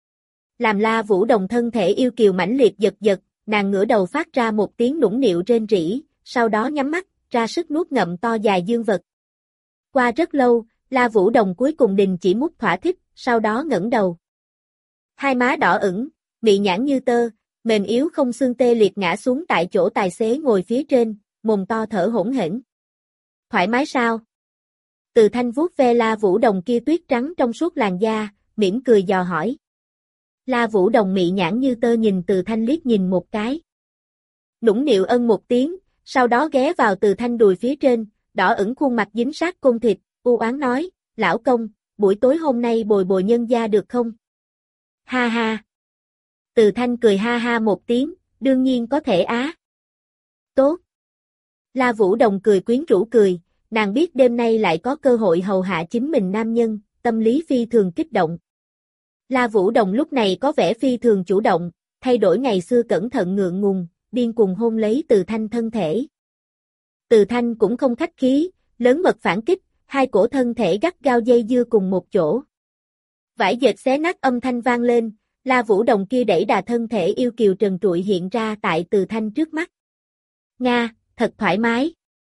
Làm La Vũ Đồng thân thể yêu kiều mãnh liệt giật giật, nàng ngửa đầu phát ra một tiếng nũng nịu rên rỉ, sau đó nhắm mắt, ra sức nuốt ngậm to dài dương vật. Qua rất lâu, La Vũ Đồng cuối cùng đình chỉ mút thỏa thích, sau đó ngẩng đầu. Hai má đỏ ửng, mị nhãn như tơ, mềm yếu không xương tê liệt ngã xuống tại chỗ tài xế ngồi phía trên, mồm to thở hỗn hển. Thoải mái sao? Từ Thanh vuốt ve La Vũ Đồng kia tuyết trắng trong suốt làn da, mỉm cười dò hỏi. La Vũ Đồng mị nhãn như tơ nhìn Từ Thanh liếc nhìn một cái. Nũng nịu ân một tiếng, sau đó ghé vào Từ Thanh đùi phía trên, đỏ ửng khuôn mặt dính sát côn thịt, u oán nói, lão công, buổi tối hôm nay bồi bồi nhân gia được không? Ha ha. Từ Thanh cười ha ha một tiếng, đương nhiên có thể á. Tốt. La Vũ Đồng cười quyến rũ cười, nàng biết đêm nay lại có cơ hội hầu hạ chính mình nam nhân, tâm lý phi thường kích động. La Vũ Đồng lúc này có vẻ phi thường chủ động, thay đổi ngày xưa cẩn thận ngượng ngùng, điên cuồng hôn lấy Từ Thanh thân thể. Từ Thanh cũng không khách khí, lớn mật phản kích, hai cổ thân thể gắt gao dây dưa cùng một chỗ. Vải dệt xé nát âm thanh vang lên, La Vũ Đồng kia đẩy đà thân thể yêu kiều trần trụi hiện ra tại Từ Thanh trước mắt. Nga, thật thoải mái.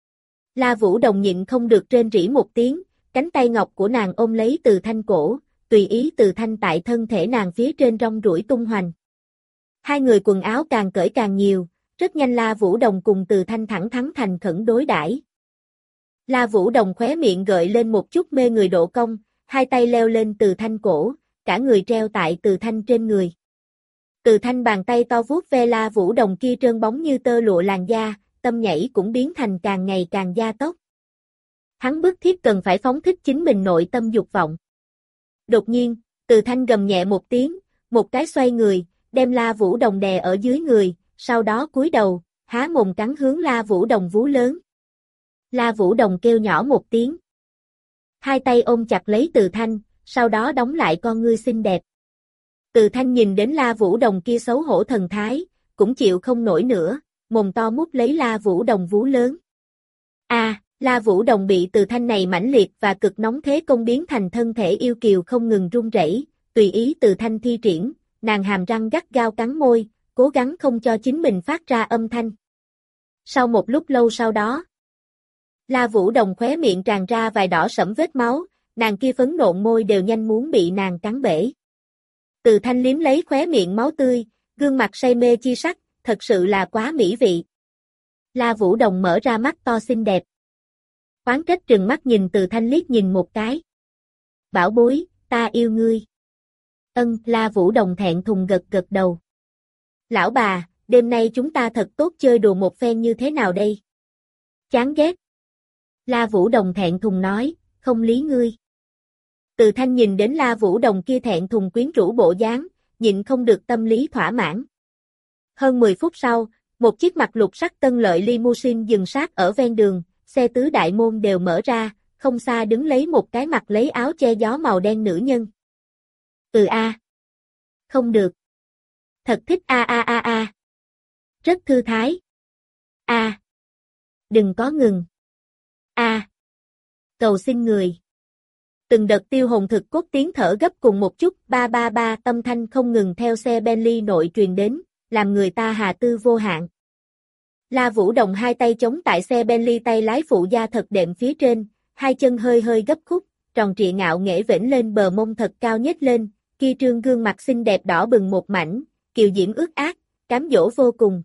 La Vũ Đồng nhịn không được rên rỉ một tiếng, cánh tay ngọc của nàng ôm lấy Từ Thanh cổ, tùy ý Từ Thanh tại thân thể nàng phía trên rong ruổi tung hoành. Hai người quần áo càng cởi càng nhiều, rất nhanh La Vũ Đồng cùng Từ Thanh thẳng thắn thành khẩn đối đãi. La Vũ Đồng khóe miệng gợi lên một chút mê người độ cong, hai tay leo lên Từ Thanh cổ, cả người treo tại Từ Thanh trên người. Từ Thanh bàn tay to vuốt ve La Vũ Đồng kia trơn bóng như tơ lụa làn da, tâm nhảy cũng biến thành càng ngày càng gia tốc. Hắn bức thiết cần phải phóng thích chính mình nội tâm dục vọng. Đột nhiên, Từ Thanh gầm nhẹ một tiếng, một cái xoay người, đem La Vũ Đồng đè ở dưới người, sau đó cúi đầu, há mồm cắn hướng La Vũ Đồng vú lớn. La Vũ Đồng kêu nhỏ một tiếng. Hai tay ôm chặt lấy Từ Thanh, sau đó đóng lại con ngươi xinh đẹp. Từ Thanh nhìn đến La Vũ Đồng kia xấu hổ thần thái, cũng chịu không nổi nữa, mồm to mút lấy La Vũ Đồng vú lớn. A, à, La Vũ Đồng bị Từ Thanh này mãnh liệt và cực nóng thế công biến thành thân thể yêu kiều không ngừng run rẩy, tùy ý Từ Thanh thi triển, nàng hàm răng gắt gao cắn môi, cố gắng không cho chính mình phát ra âm thanh. Sau một lúc lâu sau đó, La Vũ Đồng khóe miệng tràn ra vài đỏ sẫm vết máu, nàng kia phấn nộn môi đều nhanh muốn bị nàng cắn bể. Từ Thanh liếm lấy khóe miệng máu tươi, gương mặt say mê chi sắc, thật sự là quá mỹ vị. La Vũ Đồng mở ra mắt to xinh đẹp. Oán trách trừng mắt nhìn Từ Thanh liếc nhìn một cái. Bảo bối, ta yêu ngươi. Ân, La Vũ Đồng thẹn thùng gật gật đầu. Lão bà, đêm nay chúng ta thật tốt chơi đùa một phen như thế nào đây? Chán ghét. La Vũ Đồng thẹn thùng nói, không lý ngươi. Từ Thanh nhìn đến La Vũ Đồng kia thẹn thùng quyến rũ bộ dáng, nhịn không được tâm lý thỏa mãn. Hơn mười phút sau, một chiếc mặt lục sắc tân lợi limousine dừng sát ở ven đường, xe tứ đại môn đều mở ra, không xa đứng lấy một cái mặt lấy áo che gió màu đen nữ nhân. Ừ a. À. Không được. Thật thích a a a a. Rất thư thái. A. À. Đừng có ngừng. A. À. Cầu xin người. Từng đợt tiêu hồn thực cốt tiếng thở gấp cùng một chút, ba ba ba âm thanh không ngừng theo xe Bentley nội truyền đến, làm người ta hà tư vô hạn. La Vũ Đồng hai tay chống tại xe Bentley tay lái phụ da thật đệm phía trên, hai chân hơi hơi gấp khúc, tròn trịa ngạo nghễ vểnh lên bờ mông thật cao nhếch lên, kia trương gương mặt xinh đẹp đỏ bừng một mảnh, kiều diễm ướt át, cám dỗ vô cùng.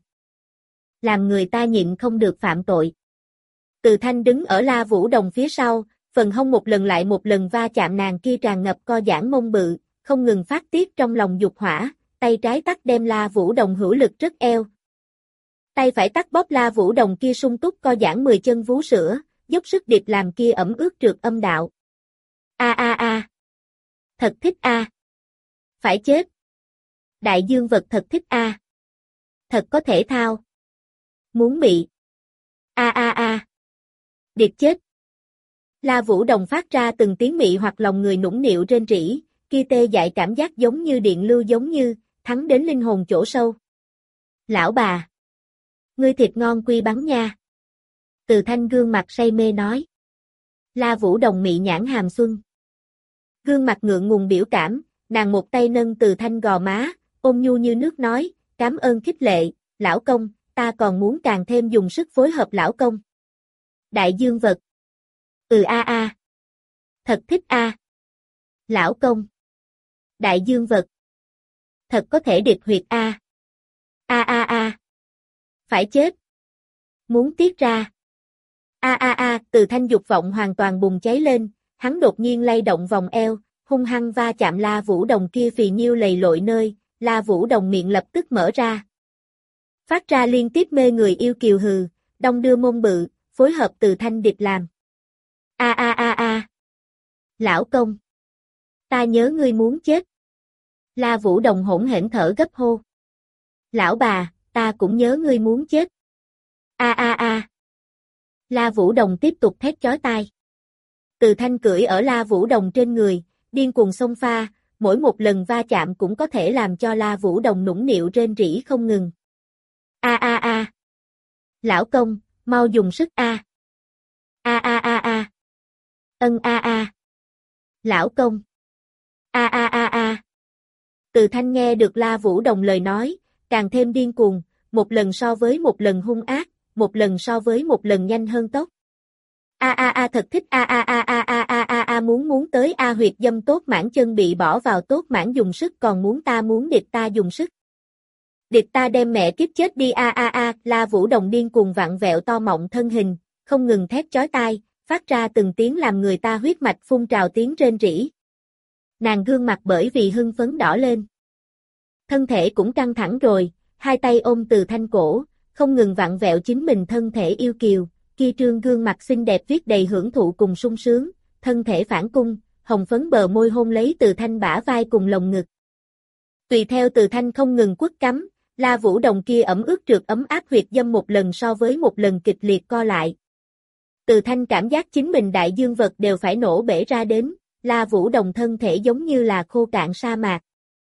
Làm người ta nhịn không được phạm tội. Từ Thanh đứng ở La Vũ Đồng phía sau, phần hông một lần lại một lần va chạm nàng kia tràn ngập co giãn mông bự, không ngừng phát tiết trong lòng dục hỏa, tay trái tắt đem La Vũ Đồng hữu lực rất eo. Tay phải tắt bóp La Vũ Đồng kia sung túc co giãn mười chân vú sữa, dốc sức điệp làm kia ẩm ướt trượt âm đạo. A a a. Thật thích a. Phải chết. Đại dương vật thật thích a. Thật có thể thao. Muốn bị. A a a. Điệp chết. La Vũ Đồng phát ra từng tiếng mị hoặc lòng người nũng nịu rên rỉ, kia tê dại cảm giác giống như điện lưu giống như, thắng đến linh hồn chỗ sâu. Lão bà. Ngươi thịt ngon quy bắn nha. Từ Thanh gương mặt say mê nói. La Vũ Đồng mị nhãn hàm xuân. Gương mặt ngượng ngùng biểu cảm, nàng một tay nâng Từ Thanh gò má, ôm nhu như nước nói, cảm ơn khích lệ, lão công, ta còn muốn càng thêm dùng sức phối hợp lão công. Đại dương vật. Ừ a a. Thật thích a. Lão công. Đại dương vật. Thật có thể điệp huyệt a. A a a. Phải chết. Muốn tiết ra. A a a, Từ Thanh dục vọng hoàn toàn bùng cháy lên, hắn đột nhiên lay động vòng eo, hung hăng va chạm La Vũ Đồng kia phì nhiêu lầy lội nơi, La Vũ Đồng miệng lập tức mở ra. Phát ra liên tiếp mê người yêu kiều hừ, đong đưa mông bự, phối hợp Từ Thanh điệp làm. A a a a. Lão công. Ta nhớ ngươi muốn chết. La Vũ Đồng hỗn hển thở gấp hô. Lão bà, ta cũng nhớ ngươi muốn chết. A a a. La Vũ Đồng tiếp tục thét chói tai. Từ Thanh cưỡi ở La Vũ Đồng trên người, điên cuồng xông pha, mỗi một lần va chạm cũng có thể làm cho La Vũ Đồng nũng nịu rên rỉ không ngừng. A a a. Lão công, mau dùng sức a. A a a a. Ân a a. Lão công. A a a a. Từ Thanh nghe được La Vũ Đồng lời nói, càng thêm điên cuồng, một lần so với một lần hung ác, một lần so với một lần nhanh hơn tốc. A a a thật thích a a a a a a a a muốn muốn tới a huyệt dâm tốt mãn chân bị bỏ vào tốt mãn dùng sức còn muốn ta muốn điệp ta dùng sức. Điệp ta đem mẹ kiếp chết đi a a a, La Vũ Đồng điên cuồng vặn vẹo to mọng thân hình, không ngừng thét chói tai, phát ra từng tiếng làm người ta huyết mạch phun trào tiếng rên rỉ. Nàng gương mặt bởi vì hưng phấn đỏ lên. Thân thể cũng căng thẳng rồi, hai tay ôm Từ Thanh cổ, không ngừng vặn vẹo chính mình thân thể yêu kiều, kia trương gương mặt xinh đẹp viết đầy hưởng thụ cùng sung sướng, thân thể phản cung, hồng phấn bờ môi hôn lấy Từ Thanh bả vai cùng lồng ngực. Tùy theo Từ Thanh không ngừng quất cắm, La Vũ Đồng kia ẩm ướt trượt ấm áp huyệt dâm một lần so với một lần kịch liệt co lại. Từ Thanh cảm giác chính mình đại dương vật đều phải nổ bể ra đến, La Vũ Đồng thân thể giống như là khô cạn sa mạc.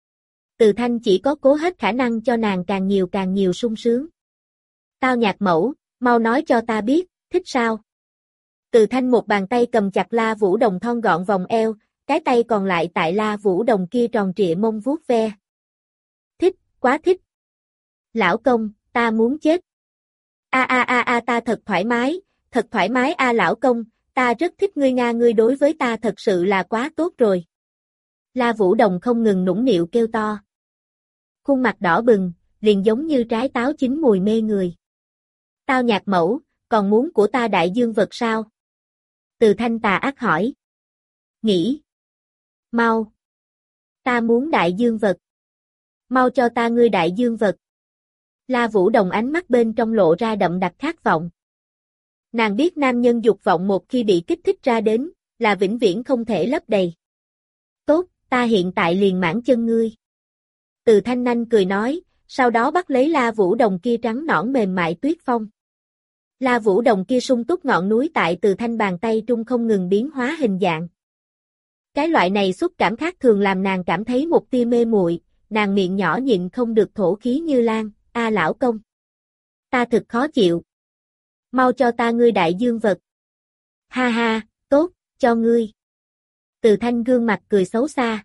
Từ Thanh chỉ có cố hết khả năng cho nàng càng nhiều càng nhiều sung sướng. Tao nhạc mẫu, mau nói cho ta biết, thích sao? Từ Thanh một bàn tay cầm chặt La Vũ Đồng thon gọn vòng eo, cái tay còn lại tại La Vũ Đồng kia tròn trịa mông vuốt ve. Thích, quá thích. Lão công, ta muốn chết. A a a a ta thật thoải mái, thật thoải mái a lão công, ta rất thích ngươi nga ngươi đối với ta thật sự là quá tốt rồi. La Vũ Đồng không ngừng nũng nịu kêu to. Khuôn mặt đỏ bừng, liền giống như trái táo chín mùi mê người. Tao nhạc mẫu, còn muốn của ta đại dương vật sao? Từ Thanh tà ác hỏi. Nghĩ. Mau. Ta muốn đại dương vật. Mau cho ta ngươi đại dương vật. La Vũ Đồng ánh mắt bên trong lộ ra đậm đặc khát vọng. Nàng biết nam nhân dục vọng một khi bị kích thích ra đến, là vĩnh viễn không thể lấp đầy. Tốt, ta hiện tại liền mãn chân ngươi. Từ Thanh Nanh cười nói, sau đó bắt lấy La Vũ Đồng kia trắng nõn mềm mại tuyết phong. La Vũ Đồng kia sung túc ngọn núi tại Từ Thanh bàn tay trung không ngừng biến hóa hình dạng. Cái loại này xúc cảm khác thường làm nàng cảm thấy một tia mê muội, nàng miệng nhỏ nhịn không được thổ khí như lan, a lão công. Ta thực khó chịu. Mau cho ta ngươi đại dương vật. Ha ha, tốt, cho ngươi. Từ Thanh gương mặt cười xấu xa.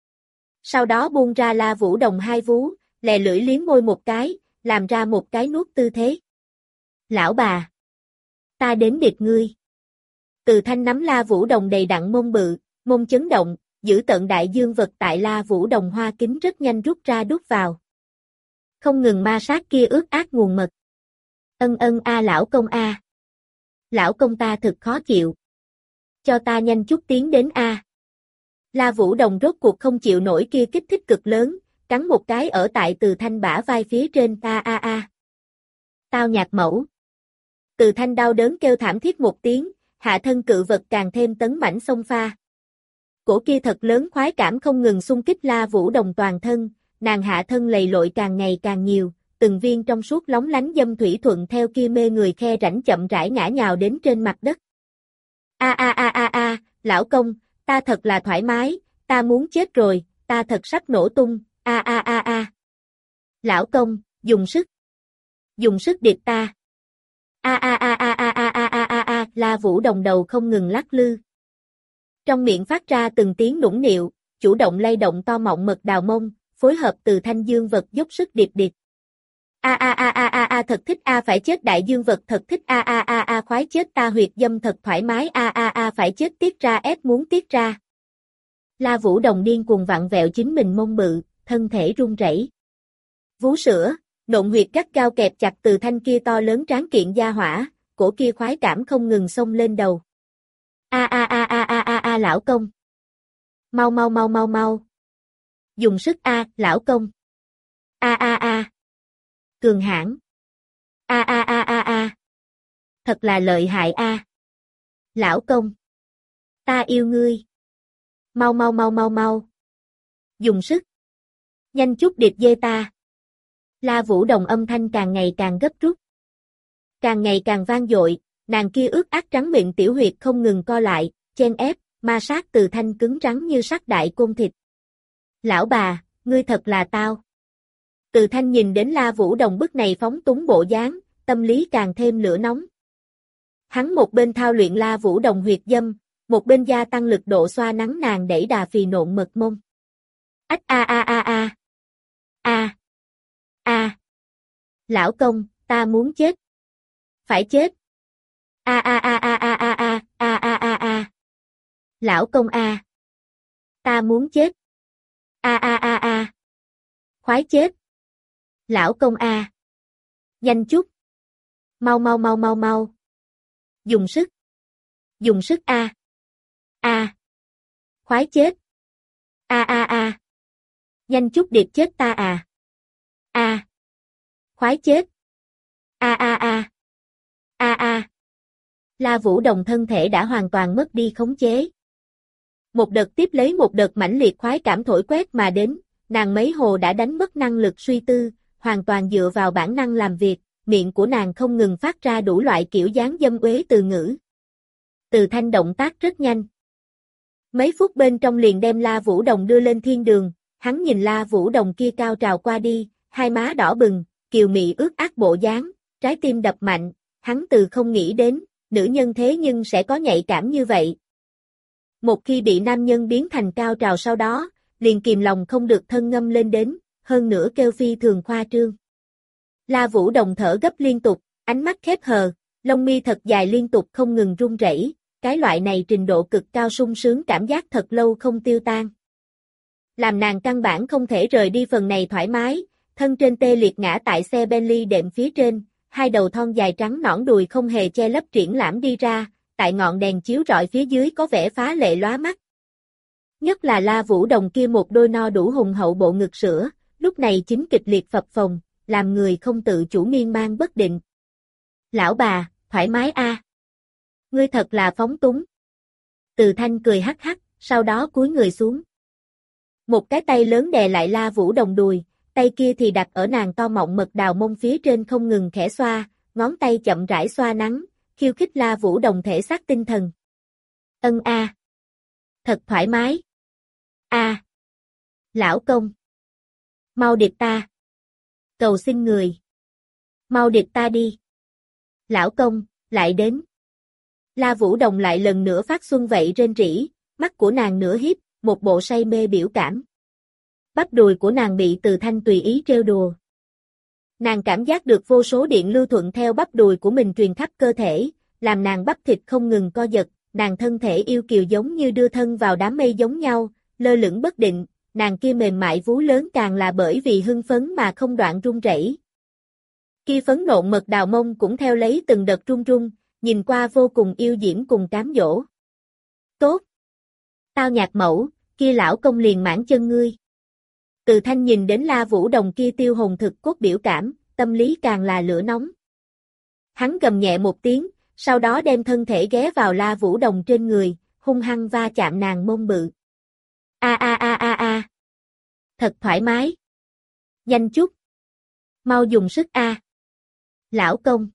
Sau đó buông ra La Vũ Đồng hai vú, lè lưỡi liếm môi một cái, làm ra một cái nuốt tư thế. Lão bà! Ta đến điệt ngươi. Từ Thanh nắm La Vũ Đồng đầy đặn mông bự, mông chấn động, giữ tận đại dương vật tại La Vũ Đồng hoa kính rất nhanh rút ra đút vào. Không ngừng ma sát kia ướt át nguồn mật. Ân ân a lão công a. Lão công ta thật khó chịu. Cho ta nhanh chút tiến đến a. La Vũ Đồng rốt cuộc không chịu nổi kia kích thích cực lớn, cắn một cái ở tại Từ Thanh bả vai phía trên a a a. Tao nhạc mẫu. Từ Thanh đau đớn kêu thảm thiết một tiếng, hạ thân cự vật càng thêm tấn mãnh xông pha. Cổ kia thật lớn khoái cảm không ngừng xung kích La Vũ Đồng toàn thân, nàng hạ thân lầy lội càng ngày càng nhiều, từng viên trong suốt lóng lánh dâm thủy thuận theo kia mê người khe rãnh chậm rãi ngã nhào đến trên mặt đất. A a a a a, lão công, ta thật là thoải mái, ta muốn chết rồi, ta thật sắp nổ tung, a a a a. Lão công, dùng sức. Dùng sức điệp ta. A a a a a a a a a a, La Vũ Đồng đầu không ngừng lắc lư. Trong miệng phát ra từng tiếng nũng nịu, chủ động lay động to mọng mật đào mông, phối hợp Từ Thanh dương vật dốc sức điệp điệp. A a a a a a thật thích a phải chết đại dương vật thật thích a a a a khoái chết ta huyệt dâm thật thoải mái a a a phải chết tiết ra ép muốn tiết ra. La Vũ Đồng điên cuồng vặn vẹo chính mình mông bự, thân thể run rẩy. Vú sữa, nộn huyệt gắt gao kẹp chặt Từ Thanh kia to lớn tráng kiện da hỏa, cổ kia khoái cảm không ngừng xông lên đầu. A a a a a a a lão công. Mau mau mau mau mau. Dùng sức a, lão công. A a a. Cường hãn. A a a a a. Thật là lợi hại a. Lão công. Ta yêu ngươi. Mau mau mau mau mau. Dùng sức. Nhanh chút điệp dê ta. La Vũ Đồng âm thanh càng ngày càng gấp rút. Càng ngày càng vang dội, nàng kia ướt át trắng miệng tiểu huyệt không ngừng co lại, chen ép, ma sát Từ Thanh cứng rắn như sắt đại côn thịt. Lão bà, ngươi thật là tao. Từ Thanh nhìn đến La Vũ Đồng bức này phóng túng bộ dáng, tâm lý càng thêm lửa nóng. Hắn một bên thao luyện La Vũ Đồng huyệt dâm, một bên gia tăng lực độ xoa nắng nàng đẩy đà phì nộn mật mông. Ách a a a a. A. A. Lão công, ta muốn chết. Phải chết. A a a a a a a a a a a. Lão công a. Ta muốn chết. A a a a. Khoái chết. Lão công a. Nhanh chút. Mau mau mau mau mau. Dùng sức. Dùng sức a. A. Khoái chết. A a a. Nhanh chút điệp chết ta à. A. Khoái chết. A a a. A a. La Vũ Đồng thân thể đã hoàn toàn mất đi khống chế. Một đợt tiếp lấy một đợt mãnh liệt khoái cảm thổi quét mà đến, nàng mấy hồ đã đánh mất năng lực suy tư, hoàn toàn dựa vào bản năng làm việc, miệng của nàng không ngừng phát ra đủ loại kiểu dáng dâm uế từ ngữ. Từ Thanh động tác rất nhanh. Mấy phút bên trong liền đem La Vũ Đồng đưa lên thiên đường, hắn nhìn La Vũ Đồng kia cao trào qua đi, hai má đỏ bừng, kiều mị ướt át bộ dáng, trái tim đập mạnh, hắn từ không nghĩ đến, nữ nhân thế nhưng sẽ có nhạy cảm như vậy. Một khi bị nam nhân biến thành cao trào sau đó, liền kìm lòng không được thân ngâm lên đến, hơn nữa kêu phi thường khoa trương. La Vũ Đồng thở gấp liên tục, ánh mắt khép hờ, lông mi thật dài liên tục không ngừng run rẩy, cái loại này trình độ cực cao sung sướng cảm giác thật lâu không tiêu tan. Làm nàng căn bản không thể rời đi phần này thoải mái, thân trên tê liệt ngã tại xe Bentley đệm phía trên, hai đầu thon dài trắng nõn đùi không hề che lấp triển lãm đi ra, tại ngọn đèn chiếu rọi phía dưới có vẻ phá lệ lóa mắt. Nhất là La Vũ Đồng kia một đôi no đủ hùng hậu bộ ngực sữa, lúc này chính kịch liệt phập phồng, làm người không tự chủ miên man bất định. Lão bà, thoải mái a. Ngươi thật là phóng túng. Từ Thanh cười hắc hắc, sau đó cúi người xuống. Một cái tay lớn đè lại La Vũ Đồng đùi, tay kia thì đặt ở nàng to mọng mật đào mông phía trên không ngừng khẽ xoa, ngón tay chậm rãi xoa nắng, khiêu khích La Vũ Đồng thể xác tinh thần. Ân a. Thật thoải mái. A. Lão công. Mau điệp ta. Cầu xin người. Mau điệp ta đi. Lão công, lại đến. La Vũ Đồng lại lần nữa phát xuân vậy rên rỉ, mắt của nàng nửa hiếp, một bộ say mê biểu cảm. Bắp đùi của nàng bị Từ Thanh tùy ý trêu đùa. Nàng cảm giác được vô số điện lưu thuận theo bắp đùi của mình truyền khắp cơ thể, làm nàng bắp thịt không ngừng co giật, nàng thân thể yêu kiều giống như đưa thân vào đám mây giống nhau, lơ lửng bất định, nàng kia mềm mại vú lớn càng là bởi vì hưng phấn mà không đoạn run rẩy. Kia phấn nộn mật đào mông cũng theo lấy từng đợt run run, nhìn qua vô cùng yêu diễm cùng cám dỗ. Tốt! Tao nhạc mẫu, kia lão công liền mãn chân ngươi. Từ Thanh nhìn đến La Vũ Đồng kia tiêu hồn thực cốt biểu cảm, tâm lý càng là lửa nóng. Hắn gầm nhẹ một tiếng, sau đó đem thân thể ghé vào La Vũ Đồng trên người, hung hăng va chạm nàng mông bự. A a a a a. Thật thoải mái. Nhanh chút. Mau dùng sức a. Lão công.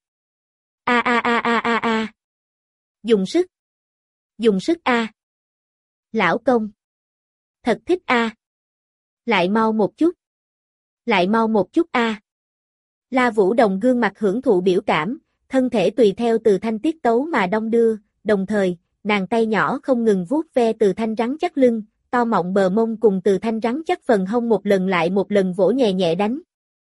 A a a a a a. Dùng sức. Dùng sức a. Lão công. Thật thích a. Lại mau một chút. Lại mau một chút a. La Vũ Đồng gương mặt hưởng thụ biểu cảm, thân thể tùy theo Từ Thanh tiết tấu mà đong đưa, đồng thời, nàng tay nhỏ không ngừng vuốt ve Từ Thanh rắn chắc lưng, to mọng bờ mông cùng Từ Thanh rắn chắc phần hông một lần lại một lần vỗ nhẹ nhẹ đánh.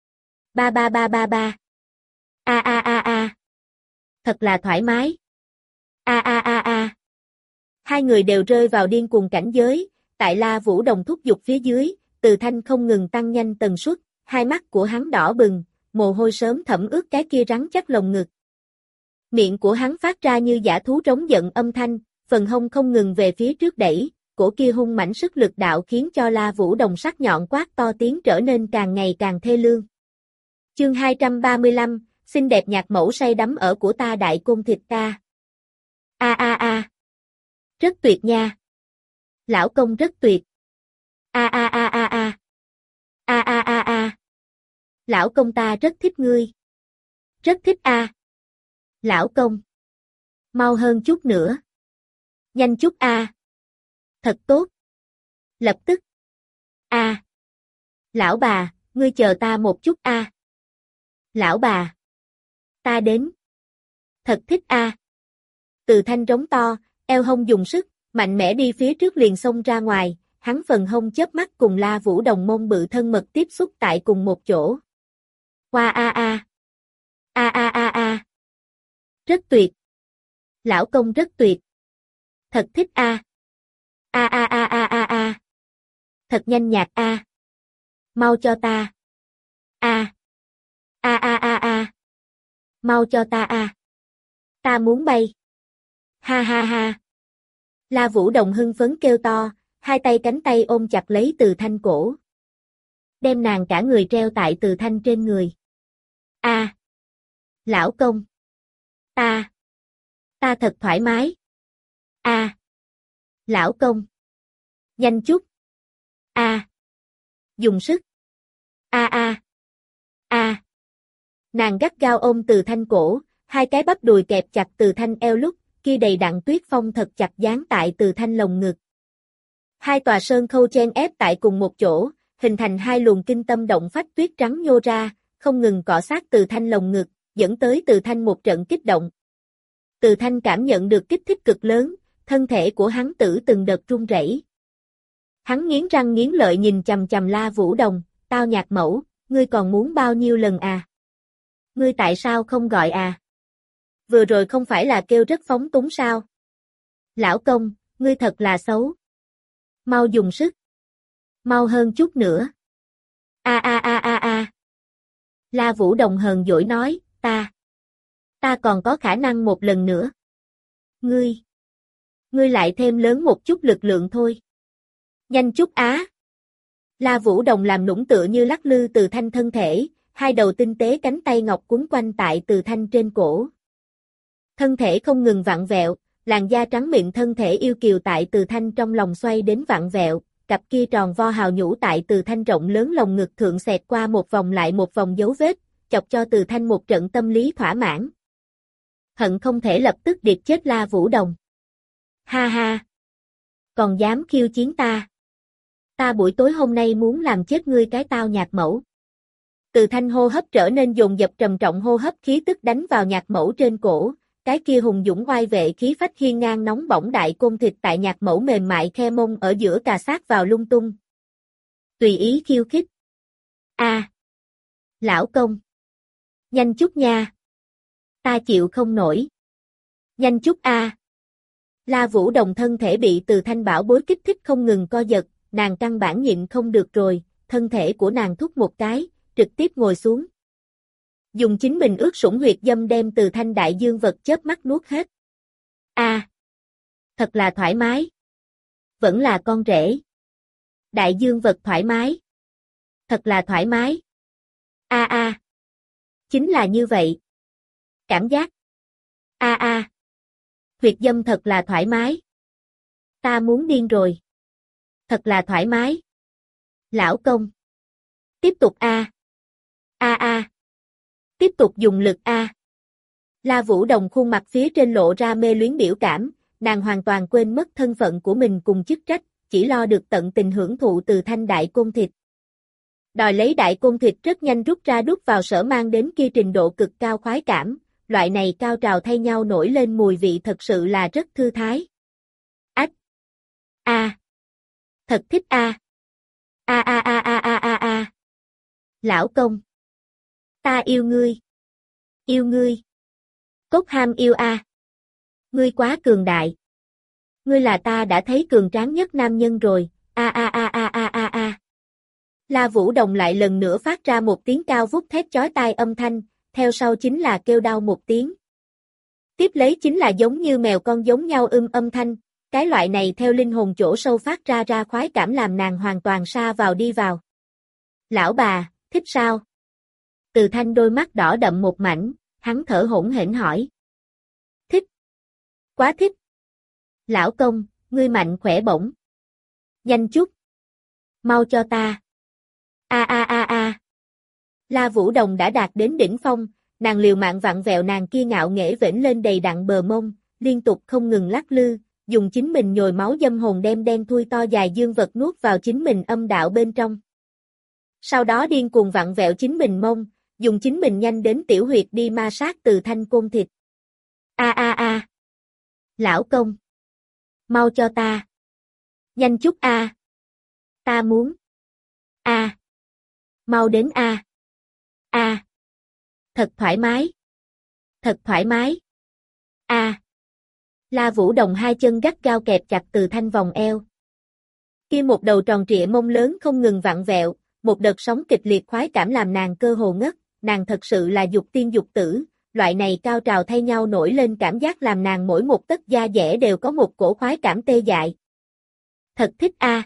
Ba ba ba ba ba. A a a a. Thật là thoải mái. A a a a. Hai người đều rơi vào điên cuồng cảnh giới, tại La Vũ Đồng thúc giục phía dưới, Từ Thanh không ngừng tăng nhanh tần suất, hai mắt của hắn đỏ bừng, mồ hôi sớm thẩm ướt cái kia rắn chắc lồng ngực. Miệng của hắn phát ra như dã thú trống giận âm thanh, phần hông không ngừng về phía trước đẩy, cổ kia hung mãnh sức lực đạo khiến cho La Vũ Đồng sắc nhọn quát to tiếng trở nên càng ngày càng thê lương. Chương hai trăm ba mươi lăm, xinh đẹp nhạc mẫu say đắm ở của ta đại côn thịt ta. A a a. Rất tuyệt nha. Lão công rất tuyệt. A a a a a. A a a a. Lão công ta rất thích ngươi. Rất thích a. Lão công. Mau hơn chút nữa. Nhanh chút a. Thật tốt. Lập tức. A. Lão bà, ngươi chờ ta một chút a. Lão bà. Ta đến. Thật thích a. Từ Thanh trống to, eo hông dùng sức, mạnh mẽ đi phía trước liền xông ra ngoài, hắn phần hông chớp mắt cùng La Vũ Đồng mông bự thân mật tiếp xúc tại cùng một chỗ. Qua a a. A a a a. Rất tuyệt. Lão công rất tuyệt. Thật thích a. A a a a a a. Thật nhanh nhạt a. Mau cho ta. A. A a a a. Mau cho ta a. Ta muốn bay. Ha ha ha. La Vũ Đồng hưng phấn kêu to, hai tay cánh tay ôm chặt lấy Từ Thanh cổ. Đem nàng cả người treo tại Từ Thanh trên người. A. Lão công. Ta. Ta thật thoải mái. A. Lão công. Nhanh chút. A. Dùng sức. A a. A. Nàng gắt gao ôm Từ Thanh cổ, hai cái bắp đùi kẹp chặt Từ Thanh eo lúc, kia đầy đặn tuyết phong thật chặt dán tại Từ Thanh lồng ngực. Hai tòa sơn khâu chen ép tại cùng một chỗ, hình thành hai luồng kinh tâm động phách tuyết trắng nhô ra, không ngừng cọ sát Từ Thanh lồng ngực, dẫn tới Từ Thanh một trận kích động. Từ Thanh cảm nhận được kích thích cực lớn, thân thể của hắn tử từng đợt run rẩy. Hắn nghiến răng nghiến lợi nhìn chằm chằm La Vũ Đồng, tao nhạc mẫu, ngươi còn muốn bao nhiêu lần à? Ngươi tại sao không gọi à? Vừa rồi không phải là kêu rất phóng túng sao? Lão công, ngươi thật là xấu. Mau dùng sức. Mau hơn chút nữa. A a a a a. La Vũ Đồng hờn dỗi nói, ta. Ta còn có khả năng một lần nữa. Ngươi. Ngươi lại thêm lớn một chút lực lượng thôi. Nhanh chút á. La Vũ Đồng làm nũng tựa như lắc lư Từ Thanh thân thể, hai đầu tinh tế cánh tay ngọc quấn quanh tại Từ Thanh trên cổ. Thân thể không ngừng vặn vẹo, làn da trắng mịn thân thể yêu kiều tại Từ Thanh trong lòng xoay đến vặn vẹo, cặp kia tròn vo hào nhũ tại Từ Thanh rộng lớn lồng ngực thượng xẹt qua một vòng lại một vòng dấu vết, chọc cho Từ Thanh một trận tâm lý thỏa mãn. Hận không thể lập tức điệp chết La Vũ Đồng. Ha ha! Còn dám khiêu chiến ta? Ta buổi tối hôm nay muốn làm chết ngươi cái tao nhạc mẫu. Từ Thanh hô hấp trở nên dồn dập trầm trọng, hô hấp khí tức đánh vào nhạc mẫu trên cổ, cái kia hùng dũng oai vệ khí phách hiên ngang nóng bỏng đại côn thịt tại nhạc mẫu mềm mại khe mông ở giữa cà sát vào lung tung. Tùy ý khiêu khích. A. Lão công. Nhanh chút nha. Ta chịu không nổi. Nhanh chút a. La Vũ Đồng thân thể bị Từ Thanh bảo bối kích thích không ngừng co giật, nàng căn bản nhịn không được rồi, thân thể của nàng thúc một cái, trực tiếp ngồi xuống. Dùng chính mình ướt sũng huyệt dâm đem Từ Thanh đại dương vật chớp mắt nuốt hết. A. Thật là thoải mái. Vẫn là con rể. Đại dương vật thoải mái. Thật là thoải mái. A a. Chính là như vậy. Cảm giác. A a. Huyệt dâm thật là thoải mái. Ta muốn điên rồi. Thật là thoải mái. Lão công. Tiếp tục a. A a. Tiếp tục dùng lực a. La Vũ Đồng khuôn mặt phía trên lộ ra mê luyến biểu cảm, nàng hoàn toàn quên mất thân phận của mình cùng chức trách, chỉ lo được tận tình hưởng thụ Từ Thanh đại côn thịt. Đòi lấy đại côn thịt rất nhanh rút ra đút vào sở mang đến kia trình độ cực cao khoái cảm, loại này cao trào thay nhau nổi lên mùi vị thật sự là rất thư thái. Ách! A! Thật thích a! A a a a a a a! Lão công! Ta yêu ngươi! Yêu ngươi! Cốt ham yêu a! Ngươi quá cường đại! Ngươi là ta đã thấy cường tráng nhất nam nhân rồi, a a a a a a a! La Vũ Đồng lại lần nữa phát ra một tiếng cao vút thét chói tai âm thanh, theo sau chính là kêu đau một tiếng. Tiếp lấy chính là giống như mèo con giống nhau ưm âm thanh, cái loại này theo linh hồn chỗ sâu phát ra ra khoái cảm làm nàng hoàn toàn sa vào đi vào. Lão bà, thích sao? Từ Thanh đôi mắt đỏ đậm một mảnh, hắn thở hổn hển hỏi. Thích. Quá thích. Lão công, ngươi mạnh khỏe bổng. Nhanh chút. Mau cho ta. A a a a. La Vũ Đồng đã đạt đến đỉnh phong, nàng liều mạng vặn vẹo nàng kia ngạo nghễ vểnh lên đầy đặn bờ mông, liên tục không ngừng lắc lư, dùng chính mình nhồi máu dâm hồn đem đen thui to dài dương vật nuốt vào chính mình âm đạo bên trong. Sau đó điên cuồng vặn vẹo chính mình mông, dùng chính mình nhanh đến tiểu huyệt đi ma sát Từ Thanh côn thịt. A a a. Lão công. Mau cho ta. Nhanh chút a. Ta muốn. A. Mau đến a. A. Thật thoải mái. Thật thoải mái. A. La Vũ Đồng hai chân gắt gao kẹp chặt Từ Thanh vòng eo. Kia một đầu tròn trịa mông lớn không ngừng vặn vẹo, một đợt sóng kịch liệt khoái cảm làm nàng cơ hồ ngất, nàng thật sự là dục tiên dục tử, loại này cao trào thay nhau nổi lên cảm giác làm nàng mỗi một tấc da dẻ đều có một cổ khoái cảm tê dại. Thật thích a.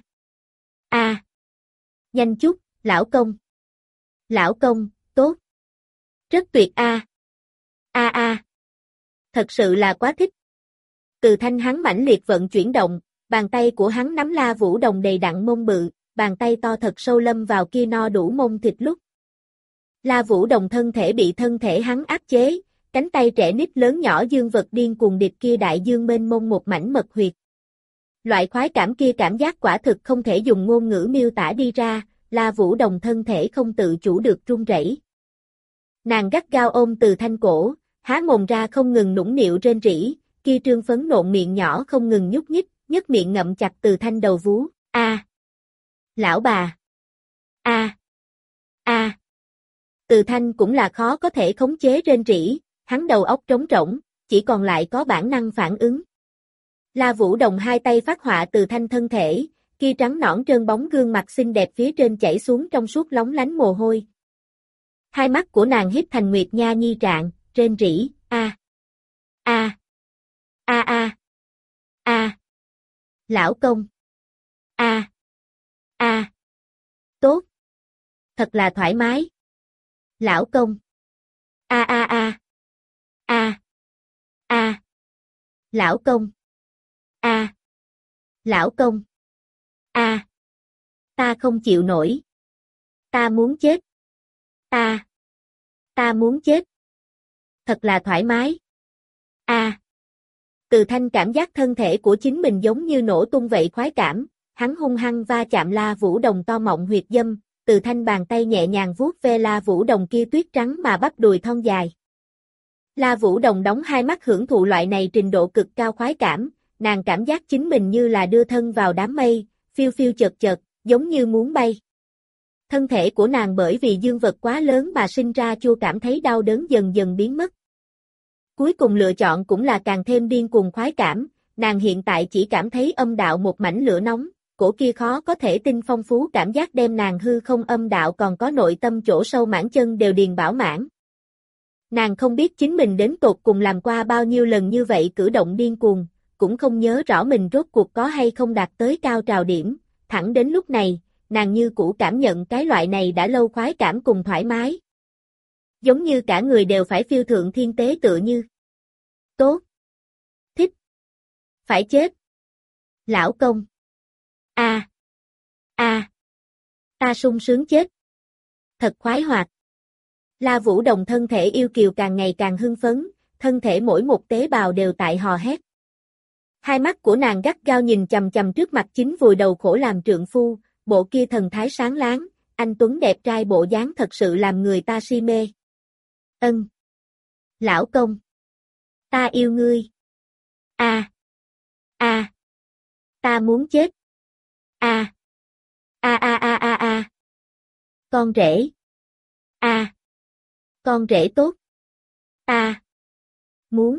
A. Nhanh chút, lão công. Lão công, tốt. Rất tuyệt a. A a. Thật sự là quá thích. Từ Thanh hắn mãnh liệt vận chuyển động, bàn tay của hắn nắm La Vũ Đồng đầy đặn mông bự, bàn tay to thật sâu lâm vào kia no đủ mông thịt lúc. La Vũ Đồng thân thể bị thân thể hắn áp chế, cánh tay trẻ nít lớn nhỏ dương vật điên cuồng điệp kia đại dương mênh mông một mảnh mật huyệt. Loại khoái cảm kia cảm giác quả thực không thể dùng ngôn ngữ miêu tả đi ra, La Vũ Đồng thân thể không tự chủ được run rẩy. Nàng gắt gao ôm Từ Thanh cổ, há mồm ra không ngừng nũng nịu rên rỉ, kia trương phấn nộn miệng nhỏ không ngừng nhúc nhích, nhấc miệng ngậm chặt Từ Thanh đầu vú. A. Lão bà. A. A. Từ Thanh cũng là khó có thể khống chế rên rỉ, hắn đầu óc trống rỗng, chỉ còn lại có bản năng phản ứng. La Vũ Đồng hai tay phát họa Từ Thanh thân thể, kia trắng nõn trơn bóng gương mặt xinh đẹp phía trên chảy xuống trong suốt lóng lánh mồ hôi. Hai mắt của nàng híp thành nguyệt nha nhi trạng, rên rỉ, a. A. A a. A. Lão công. A. A. Tốt. Thật là thoải mái. Lão công. A a a. A. A. Lão công. A. Lão công. A. Ta không chịu nổi. Ta muốn chết. Ta. Ta muốn chết. Thật là thoải mái. A. Từ Thanh cảm giác thân thể của chính mình giống như nổ tung vậy khoái cảm, hắn hung hăng va chạm La Vũ Đồng to mọng huyệt dâm, Từ Thanh bàn tay nhẹ nhàng vuốt ve La Vũ Đồng kia tuyết trắng mà bắp đùi thon dài. La Vũ Đồng đóng hai mắt hưởng thụ loại này trình độ cực cao khoái cảm, nàng cảm giác chính mình như là đưa thân vào đám mây, phiêu phiêu chợt chợt, giống như muốn bay. Thân thể của nàng bởi vì dương vật quá lớn mà sinh ra chua cảm thấy đau đớn dần dần biến mất. Cuối cùng lựa chọn cũng là càng thêm điên cuồng khoái cảm, nàng hiện tại chỉ cảm thấy âm đạo một mảnh lửa nóng, cổ kia khó có thể tin phong phú cảm giác đem nàng hư không âm đạo còn có nội tâm chỗ sâu mãn chân đều điền bảo mãn. Nàng không biết chính mình đến tột cùng làm qua bao nhiêu lần như vậy cử động điên cuồng, cũng không nhớ rõ mình rốt cuộc có hay không đạt tới cao trào điểm, thẳng đến lúc này, nàng như cũ cảm nhận cái loại này đã lâu khoái cảm cùng thoải mái. Giống như cả người đều phải phiêu thượng thiên tế tựa như. Tốt. Thích. Phải chết. Lão công. A. A. Ta sung sướng chết. Thật khoái hoạt. La Vũ Đồng thân thể yêu kiều càng ngày càng hưng phấn, thân thể mỗi một tế bào đều tại hò hét. Hai mắt của nàng gắt gao nhìn chằm chằm trước mặt chính vùi đầu khổ làm trượng phu, bộ kia thần thái sáng láng, anh tuấn đẹp trai bộ dáng thật sự làm người ta si mê. Ân. Lão công. Ta yêu ngươi. A. A. Ta muốn chết. A. A a a a a. Con rể. A. Con rể tốt. Ta. Muốn.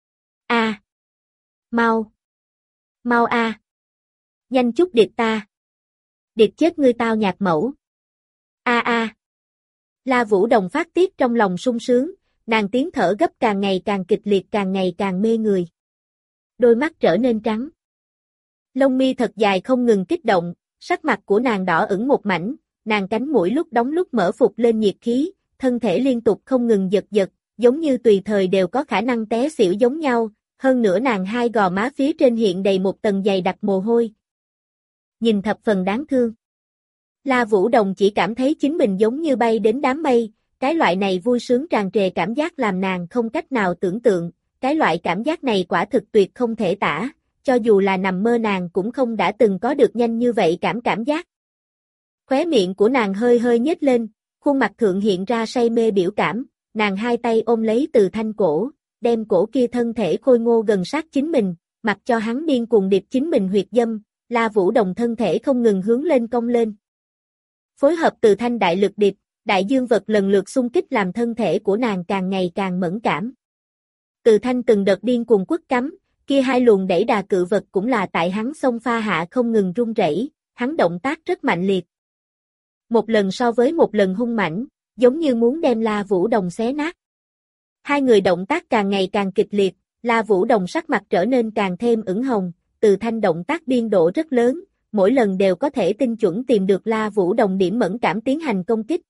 A. Mau. Mau a. Nhanh chút điệp ta. Điệp chết ngươi tao nhạc mẫu. A a. La Vũ Đồng phát tiết trong lòng sung sướng, nàng tiếng thở gấp càng ngày càng kịch liệt càng ngày càng mê người. Đôi mắt trở nên trắng. Lông mi thật dài không ngừng kích động, sắc mặt của nàng đỏ ửng một mảnh, nàng cánh mũi lúc đóng lúc mở phụt lên nhiệt khí, thân thể liên tục không ngừng giật giật, giống như tùy thời đều có khả năng té xỉu giống nhau, hơn nữa nàng hai gò má phía trên hiện đầy một tầng dày đặc mồ hôi. Nhìn thập phần đáng thương. La Vũ Đồng chỉ cảm thấy chính mình giống như bay đến đám mây, cái loại này vui sướng tràn trề cảm giác làm nàng không cách nào tưởng tượng, cái loại cảm giác này quả thực tuyệt không thể tả, cho dù là nằm mơ nàng cũng không đã từng có được nhanh như vậy cảm cảm giác. Khóe miệng của nàng hơi hơi nhếch lên, khuôn mặt thượng hiện ra say mê biểu cảm, nàng hai tay ôm lấy Từ Thanh cổ, đem cổ kia thân thể khôi ngô gần sát chính mình, mặc cho hắn điên cuồng điệp chính mình huyệt dâm, La Vũ Đồng thân thể không ngừng hướng lên cong lên. Phối hợp Từ Thanh đại lực điệp, đại dương vật lần lượt xung kích làm thân thể của nàng càng ngày càng mẫn cảm. Từ Thanh từng đợt điên cuồng quất cắm, kia hai luồng đẩy đà cự vật cũng là tại hắn xông pha hạ không ngừng run rẩy, hắn động tác rất mạnh liệt. Một lần so với một lần hung mãnh, giống như muốn đem La Vũ Đồng xé nát. Hai người động tác càng ngày càng kịch liệt, La Vũ Đồng sắc mặt trở nên càng thêm ửng hồng, Từ Thanh động tác biên độ rất lớn, mỗi lần đều có thể tinh chuẩn tìm được La Vũ Đồng điểm mẫn cảm tiến hành công kích.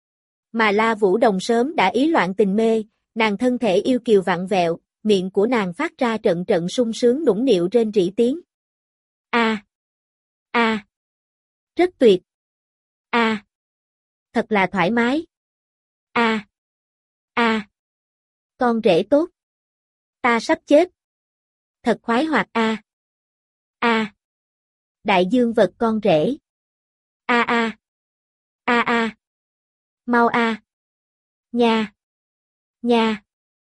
Mà La Vũ Đồng sớm đã ý loạn tình mê, nàng thân thể yêu kiều vặn vẹo, miệng của nàng phát ra trận trận sung sướng nũng nịu rên rỉ tiếng. A, a, rất tuyệt. A, thật là thoải mái. A, a, con rể tốt. Ta sắp chết. Thật khoái hoạt a. A, đại dương vật con rể. A a, a a, mau a. Nha, nha.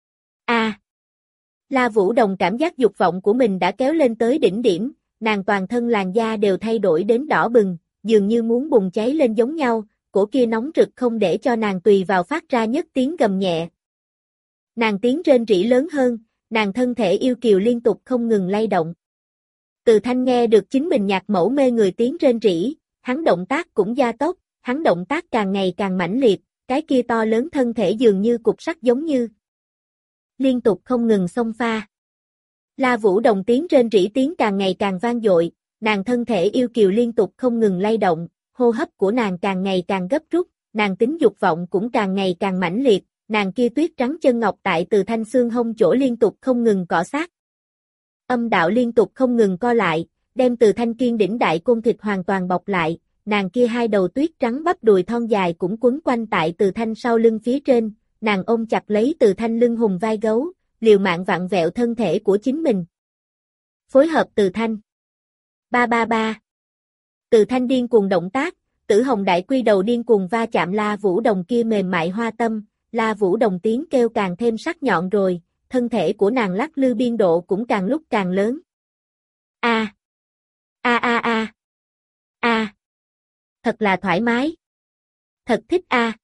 A. La Vũ Đồng cảm giác dục vọng của mình đã kéo lên tới đỉnh điểm, nàng toàn thân làn da đều thay đổi đến đỏ bừng, dường như muốn bùng cháy lên giống nhau, cổ kia nóng rực không để cho nàng tùy vào phát ra nhất tiếng gầm nhẹ. Nàng tiếng rên rỉ lớn hơn, nàng thân thể yêu kiều liên tục không ngừng lay động. Từ Thanh nghe được chính mình nhạc mẫu mê người tiếng rên rỉ, hắn động tác cũng gia tốc, hắn động tác càng ngày càng mãnh liệt, cái kia to lớn thân thể dường như cục sắt giống như liên tục không ngừng xông pha. La Vũ Đồng tiếng rên rỉ tiếng càng ngày càng vang dội, nàng thân thể yêu kiều liên tục không ngừng lay động, hô hấp của nàng càng ngày càng gấp rút, nàng tính dục vọng cũng càng ngày càng mãnh liệt, nàng kia tuyết trắng chân ngọc tại Từ Thanh xương hông chỗ liên tục không ngừng cọ sát. Âm đạo liên tục không ngừng co lại, đem Từ Thanh kiên đỉnh đại côn thịt hoàn toàn bọc lại, nàng kia hai đầu tuyết trắng bắp đùi thon dài cũng quấn quanh tại Từ Thanh sau lưng phía trên, nàng ôm chặt lấy Từ Thanh lưng hùng vai gấu, liều mạng vặn vẹo thân thể của chính mình. Phối hợp Từ Thanh. Ba ba ba. Từ Thanh điên cuồng động tác, Tử Hồng đại quy đầu điên cuồng va chạm La Vũ Đồng kia mềm mại hoa tâm, La Vũ Đồng tiếng kêu càng thêm sắc nhọn rồi, thân thể của nàng lắc lư biên độ cũng càng lúc càng lớn. A. A a a. A. Thật là thoải mái. Thật thích a.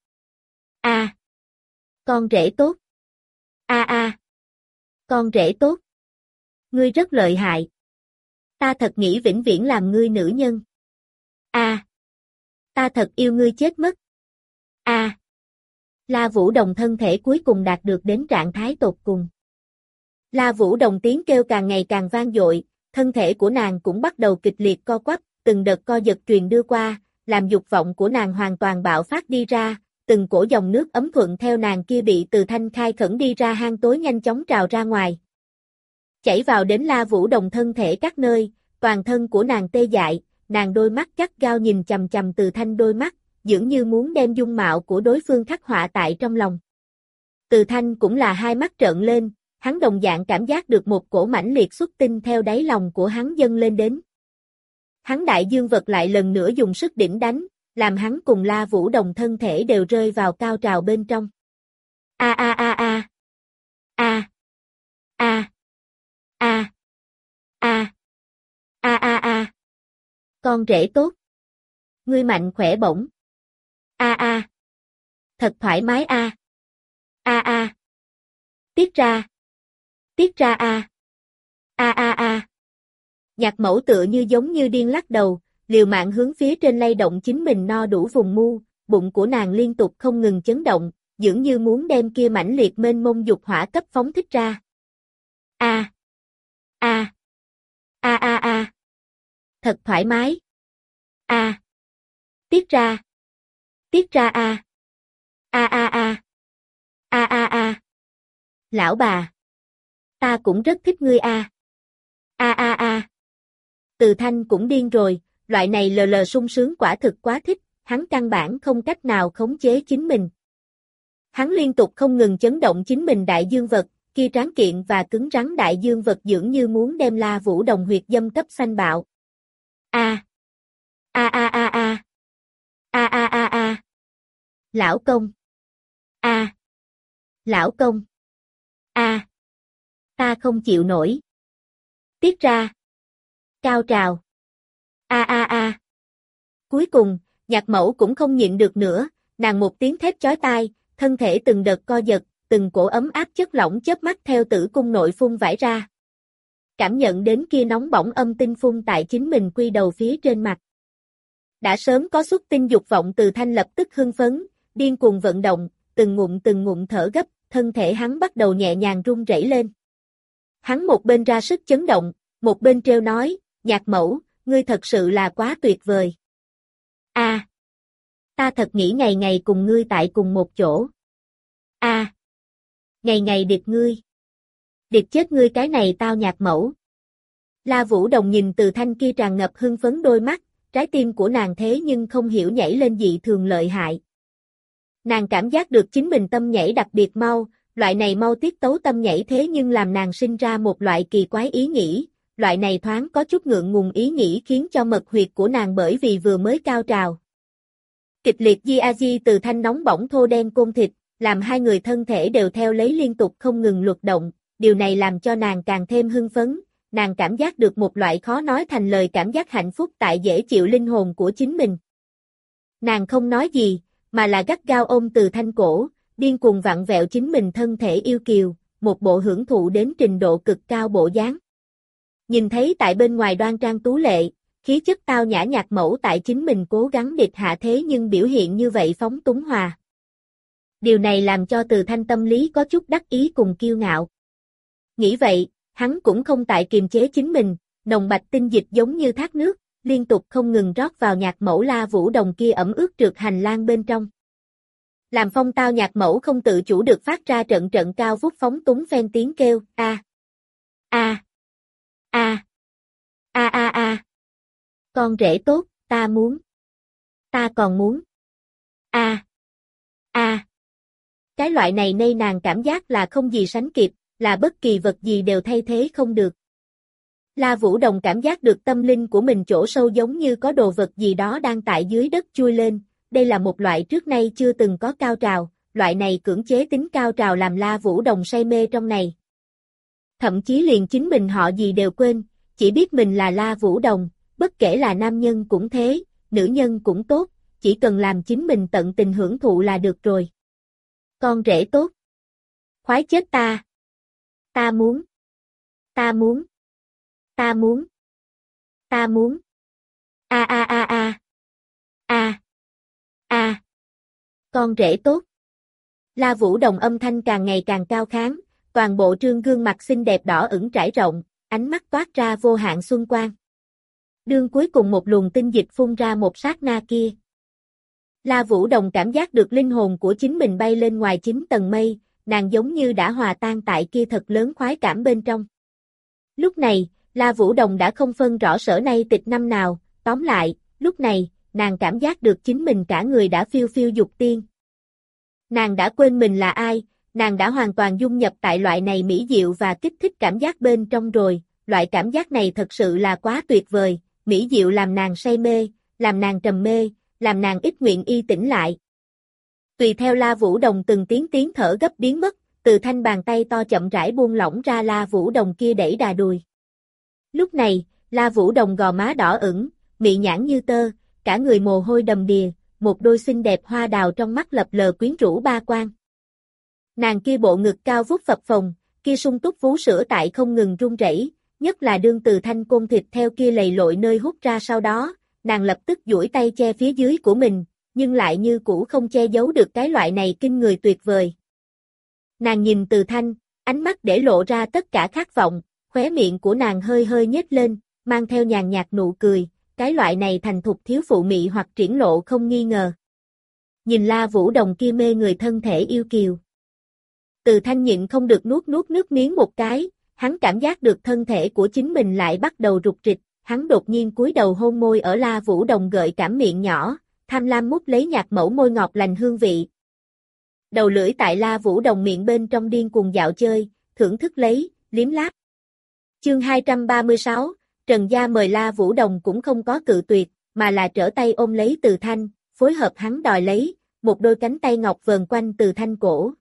A. Con rể tốt. A a. Con rể tốt. Ngươi rất lợi hại. Ta thật nghĩ vĩnh viễn làm ngươi nữ nhân. A. Ta thật yêu ngươi chết mất. A. La Vũ Đồng thân thể cuối cùng đạt được đến trạng thái tột cùng. La Vũ Đồng tiếng kêu càng ngày càng vang dội, thân thể của nàng cũng bắt đầu kịch liệt co quắp, từng đợt co giật truyền đưa qua, làm dục vọng của nàng hoàn toàn bạo phát đi ra, từng cổ dòng nước ấm thuận theo nàng kia bị Từ Thanh khai khẩn đi ra hang tối nhanh chóng trào ra ngoài. Chảy vào đến La Vũ Đồng thân thể các nơi, toàn thân của nàng tê dại, nàng đôi mắt gắt gao nhìn chằm chằm Từ Thanh đôi mắt, dường như muốn đem dung mạo của đối phương khắc họa tại trong lòng. Từ Thanh cũng là hai mắt trợn lên, hắn đồng dạng cảm giác được một cổ mãnh liệt xuất tinh theo đáy lòng của hắn dâng lên đến. Hắn đại dương vật lại lần nữa dùng sức đỉnh đánh, làm hắn cùng La Vũ Đồng thân thể đều rơi vào cao trào bên trong. A a a a. A. A. A. A. A a a. Con rể tốt. Ngươi mạnh khỏe bổng. A a. Thật thoải mái a. A a. Tiết ra. Tiết ra a. A a a. Nhạc Mẫu tựa như giống như điên lắc đầu, liều mạng hướng phía trên lay động chính mình no đủ vùng mu, bụng của nàng liên tục không ngừng chấn động, dường như muốn đem kia mãnh liệt mênh mông dục hỏa cấp phóng thích ra. A. A. A a a. Thật thoải mái. A. Tiết ra. Tiết ra a. A a a. A a a. Lão bà. Ta cũng rất thích ngươi a. A a a. Từ Thanh cũng điên rồi, loại này lờ lờ sung sướng quả thực quá thích, hắn căn bản không cách nào khống chế chính mình. Hắn liên tục không ngừng chấn động chính mình đại dương vật, kia tráng kiện và cứng rắn đại dương vật dường như muốn đem La Vũ Đồng huyệt dâm cấp xanh bạo. A. A a a a. A a a a. Lão công. A. Lão công. A. Ta không chịu nổi. Tiết ra. Cao trào. A a a. Cuối cùng, Nhạc Mẫu cũng không nhịn được nữa, nàng một tiếng thét chói tai, thân thể từng đợt co giật, từng cổ ấm áp chất lỏng chớp mắt theo tử cung nội phun vải ra. Cảm nhận đến kia nóng bỏng âm tinh phun tại chính mình quy đầu phía trên mặt. Đã sớm có xuất tinh dục vọng Từ Thanh lập tức hưng phấn, điên cuồng vận động, từng ngụm từng ngụm thở gấp, thân thể hắn bắt đầu nhẹ nhàng run rẩy lên. Hắn một bên ra sức chấn động, một bên trêu nói, Nhạc Mẫu, ngươi thật sự là quá tuyệt vời. A. À, ta thật nghĩ ngày ngày cùng ngươi tại cùng một chỗ. A. À, ngày ngày điệp ngươi. Điệp chết ngươi cái này tao Nhạc Mẫu. La Vũ Đồng nhìn Từ Thanh kia tràn ngập hưng phấn đôi mắt, trái tim của nàng thế nhưng không hiểu nhảy lên dị thường lợi hại. Nàng cảm giác được chính mình tâm nhảy đặc biệt mau, loại này mau tiết tấu tâm nhảy thế nhưng làm nàng sinh ra một loại kỳ quái ý nghĩ, loại này thoáng có chút ngượng ngùng ý nghĩ khiến cho mật huyệt của nàng bởi vì vừa mới cao trào. Kịch liệt di a di Từ Thanh nóng bỏng thô đen côn thịt, làm hai người thân thể đều theo lấy liên tục không ngừng luật động, điều này làm cho nàng càng thêm hưng phấn, nàng cảm giác được một loại khó nói thành lời cảm giác hạnh phúc tại dễ chịu linh hồn của chính mình. Nàng không nói gì, mà là gắt gao ôm Từ Thanh cổ, điên cuồng vặn vẹo chính mình thân thể yêu kiều, một bộ hưởng thụ đến trình độ cực cao bộ dáng. Nhìn thấy tại bên ngoài đoan trang tú lệ, khí chất tao nhã Nhạc Mẫu tại chính mình cố gắng địch hạ thế nhưng biểu hiện như vậy phóng túng hòa. Điều này làm cho Từ Thanh tâm lý có chút đắc ý cùng kiêu ngạo. Nghĩ vậy, hắn cũng không tại kiềm chế chính mình, nồng bạch tinh dịch giống như thác nước, liên tục không ngừng rót vào Nhạc Mẫu La Vũ Đồng kia ẩm ướt trượt hành lang bên trong. Làm phong tao Nhạc Mẫu không tự chủ được phát ra trận trận cao vút phóng túng phen tiếng kêu, a a a a a a. Con rể tốt, ta muốn. Ta còn muốn. A a. Cái loại này nay nàng cảm giác là không gì sánh kịp, là bất kỳ vật gì đều thay thế không được. La Vũ Đồng cảm giác được tâm linh của mình chỗ sâu giống như có đồ vật gì đó đang tại dưới đất chui lên, đây là một loại trước nay chưa từng có cao trào, loại này cưỡng chế tính cao trào làm La Vũ Đồng say mê trong này. Thậm chí liền chính mình họ gì đều quên, chỉ biết mình là La Vũ Đồng, bất kể là nam nhân cũng thế, nữ nhân cũng tốt, chỉ cần làm chính mình tận tình hưởng thụ là được rồi. Con rể tốt. Khoái chết ta. Ta muốn. Ta muốn. Ta muốn. Ta muốn. A a a a. A. A. Con rể tốt. La Vũ Đồng âm thanh càng ngày càng cao kháng, toàn bộ trương gương mặt xinh đẹp đỏ ửng trải rộng, ánh mắt toát ra vô hạn xuân quang. Đương cuối cùng một luồng tinh dịch phun ra một sát na kia. La Vũ Đồng cảm giác được linh hồn của chính mình bay lên ngoài chín tầng mây, nàng giống như đã hòa tan tại kia thật lớn khoái cảm bên trong. Lúc này, La Vũ Đồng đã không phân rõ sở nay tịch năm nào, tóm lại, lúc này, nàng cảm giác được chính mình cả người đã phiêu phiêu dục tiên. Nàng đã quên mình là ai, nàng đã hoàn toàn dung nhập tại loại này mỹ diệu và kích thích cảm giác bên trong rồi, loại cảm giác này thật sự là quá tuyệt vời, mỹ diệu làm nàng say mê, làm nàng trầm mê, làm nàng ít nguyện y tỉnh lại. Tùy theo La Vũ Đồng từng tiếng tiếng thở gấp biến mất, Từ Thanh bàn tay to chậm rãi buông lỏng ra La Vũ Đồng kia đẩy đà đùi. Lúc này, La Vũ Đồng gò má đỏ ửng, mị nhãn như tơ, cả người mồ hôi đầm đìa, một đôi xinh đẹp hoa đào trong mắt lập lờ quyến rũ ba quan. Nàng kia bộ ngực cao vút phập phồng, kia sung túc vú sữa tại không ngừng run rẩy, nhất là đương Từ Thanh côn thịt theo kia lầy lội nơi hút ra sau đó, nàng lập tức duỗi tay che phía dưới của mình, nhưng lại như cũ không che giấu được cái loại này kinh người tuyệt vời. Nàng nhìn Từ Thanh, ánh mắt để lộ ra tất cả khát vọng, khóe miệng của nàng hơi hơi nhếch lên, mang theo nhàn nhạt nụ cười, cái loại này thành thục thiếu phụ mị hoặc triển lộ không nghi ngờ. Nhìn La Vũ Đồng kia mê người thân thể yêu kiều. Từ Thanh nhịn không được nuốt nuốt nước miếng một cái, hắn cảm giác được thân thể của chính mình lại bắt đầu rục rịch, hắn đột nhiên cúi đầu hôn môi ở La Vũ Đồng gợi cảm miệng nhỏ, tham lam mút lấy nhạt mẫu môi ngọt lành hương vị. Đầu lưỡi tại La Vũ Đồng miệng bên trong điên cuồng dạo chơi, thưởng thức lấy, liếm láp. Chương hai trăm ba mươi sáu, Trần Gia mời La Vũ Đồng cũng không có cự tuyệt, mà là trở tay ôm lấy Từ Thanh, phối hợp hắn đòi lấy, một đôi cánh tay ngọc vờn quanh Từ Thanh cổ.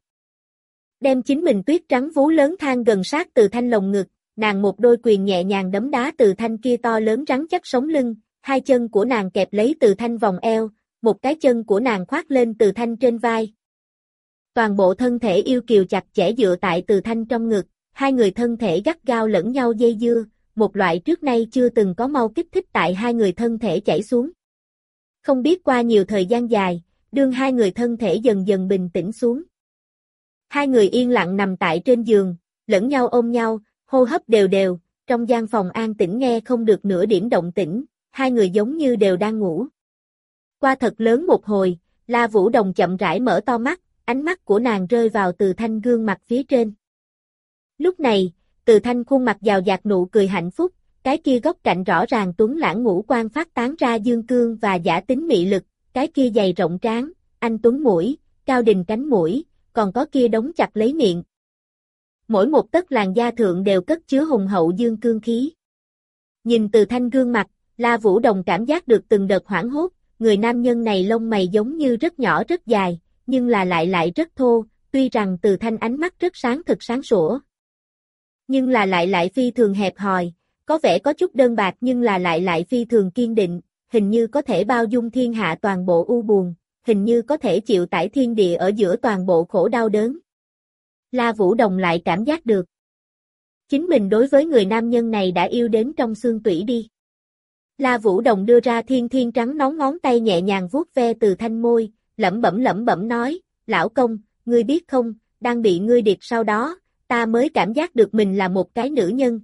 Đem chính mình tuyết trắng vú lớn thang gần sát Từ Thanh lồng ngực, nàng một đôi quyền nhẹ nhàng đấm đá Từ Thanh kia to lớn rắn chắc sống lưng, hai chân của nàng kẹp lấy Từ Thanh vòng eo, một cái chân của nàng khoác lên Từ Thanh trên vai. Toàn bộ thân thể yêu kiều chặt chẽ dựa tại Từ Thanh trong ngực, hai người thân thể gắt gao lẫn nhau dây dưa, một loại trước nay chưa từng có mau kích thích tại hai người thân thể chảy xuống. Không biết qua nhiều thời gian dài, đương hai người thân thể dần dần bình tĩnh xuống. Hai người yên lặng nằm tại trên giường, lẫn nhau ôm nhau, hô hấp đều đều, trong gian phòng an tĩnh nghe không được nửa điểm động tĩnh, hai người giống như đều đang ngủ. Qua thật lớn một hồi, La Vũ Đồng chậm rãi mở to mắt, ánh mắt của nàng rơi vào Từ Thanh gương mặt phía trên. Lúc này, Từ Thanh khuôn mặt giàu dạt nụ cười hạnh phúc, cái kia góc cạnh rõ ràng tuấn lãng ngũ quan phát tán ra dương cương và giả tính mị lực, cái kia dày rộng trán, anh tuấn mũi, cao đình cánh mũi, còn có kia đóng chặt lấy miệng. Mỗi một tấc làn da thượng đều cất chứa hùng hậu dương cương khí. Nhìn Từ Thanh gương mặt, La Vũ Đồng cảm giác được từng đợt hoảng hốt, người nam nhân này lông mày giống như rất nhỏ rất dài, nhưng là lại lại rất thô, tuy rằng Từ Thanh ánh mắt rất sáng thực sáng sủa. Nhưng là lại lại phi thường hẹp hòi, có vẻ có chút đơn bạc nhưng là lại lại phi thường kiên định, hình như có thể bao dung thiên hạ toàn bộ u buồn, hình như có thể chịu tải thiên địa ở giữa toàn bộ khổ đau đớn. La Vũ Đồng lại cảm giác được. Chính mình đối với người nam nhân này đã yêu đến trong xương tủy đi. La Vũ Đồng đưa ra thiên thiên trắng nóng ngón tay nhẹ nhàng vuốt ve Từ Thanh môi, lẩm bẩm lẩm bẩm nói, lão công, ngươi biết không, đang bị ngươi điệt sau đó, ta mới cảm giác được mình là một cái nữ nhân.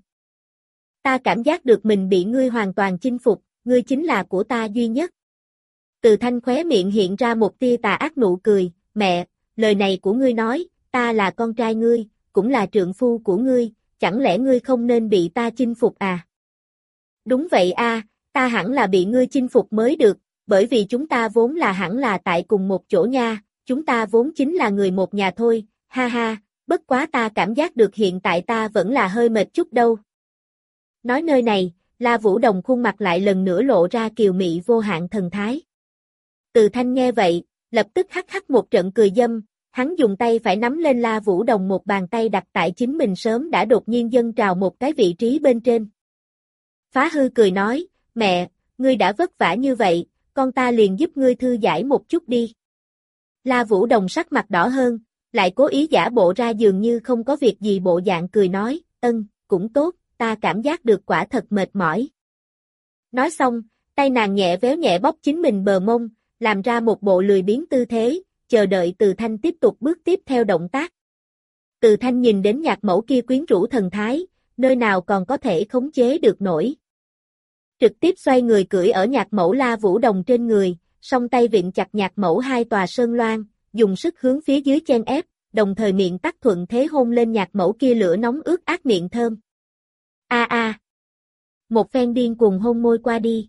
Ta cảm giác được mình bị ngươi hoàn toàn chinh phục, ngươi chính là của ta duy nhất. Từ Thanh khóe miệng hiện ra một tia tà ác nụ cười, mẹ, lời này của ngươi nói, ta là con trai ngươi, cũng là trượng phu của ngươi, chẳng lẽ ngươi không nên bị ta chinh phục à? Đúng vậy a, ta hẳn là bị ngươi chinh phục mới được, bởi vì chúng ta vốn là hẳn là tại cùng một chỗ nha, chúng ta vốn chính là người một nhà thôi, ha ha, bất quá ta cảm giác được hiện tại ta vẫn là hơi mệt chút đâu. Nói nơi này, La Vũ Đồng khuôn mặt lại lần nữa lộ ra kiều mị vô hạn thần thái. Từ Thanh nghe vậy, lập tức hắc hắc một trận cười dâm, hắn dùng tay phải nắm lên La Vũ Đồng một bàn tay đặt tại chính mình sớm đã đột nhiên dâng trào một cái vị trí bên trên. Phá hư cười nói, mẹ, ngươi đã vất vả như vậy, con ta liền giúp ngươi thư giải một chút đi. La Vũ Đồng sắc mặt đỏ hơn, lại cố ý giả bộ ra dường như không có việc gì bộ dạng cười nói, ân, cũng tốt, ta cảm giác được quả thật mệt mỏi. Nói xong, tay nàng nhẹ véo nhẹ bóp chính mình bờ mông, làm ra một bộ lười biếng tư thế, chờ đợi Từ Thanh tiếp tục bước tiếp theo động tác. Từ Thanh nhìn đến nhạc mẫu kia quyến rũ thần thái, nơi nào còn có thể khống chế được nổi. Trực tiếp xoay người cưỡi ở nhạc mẫu La Vũ Đồng trên người, song tay vịn chặt nhạc mẫu hai tòa sơn loan, dùng sức hướng phía dưới chen ép, đồng thời miệng tắc thuận thế hôn lên nhạc mẫu kia lửa nóng ướt át miệng thơm. A a. Một phen điên cuồng hôn môi qua đi.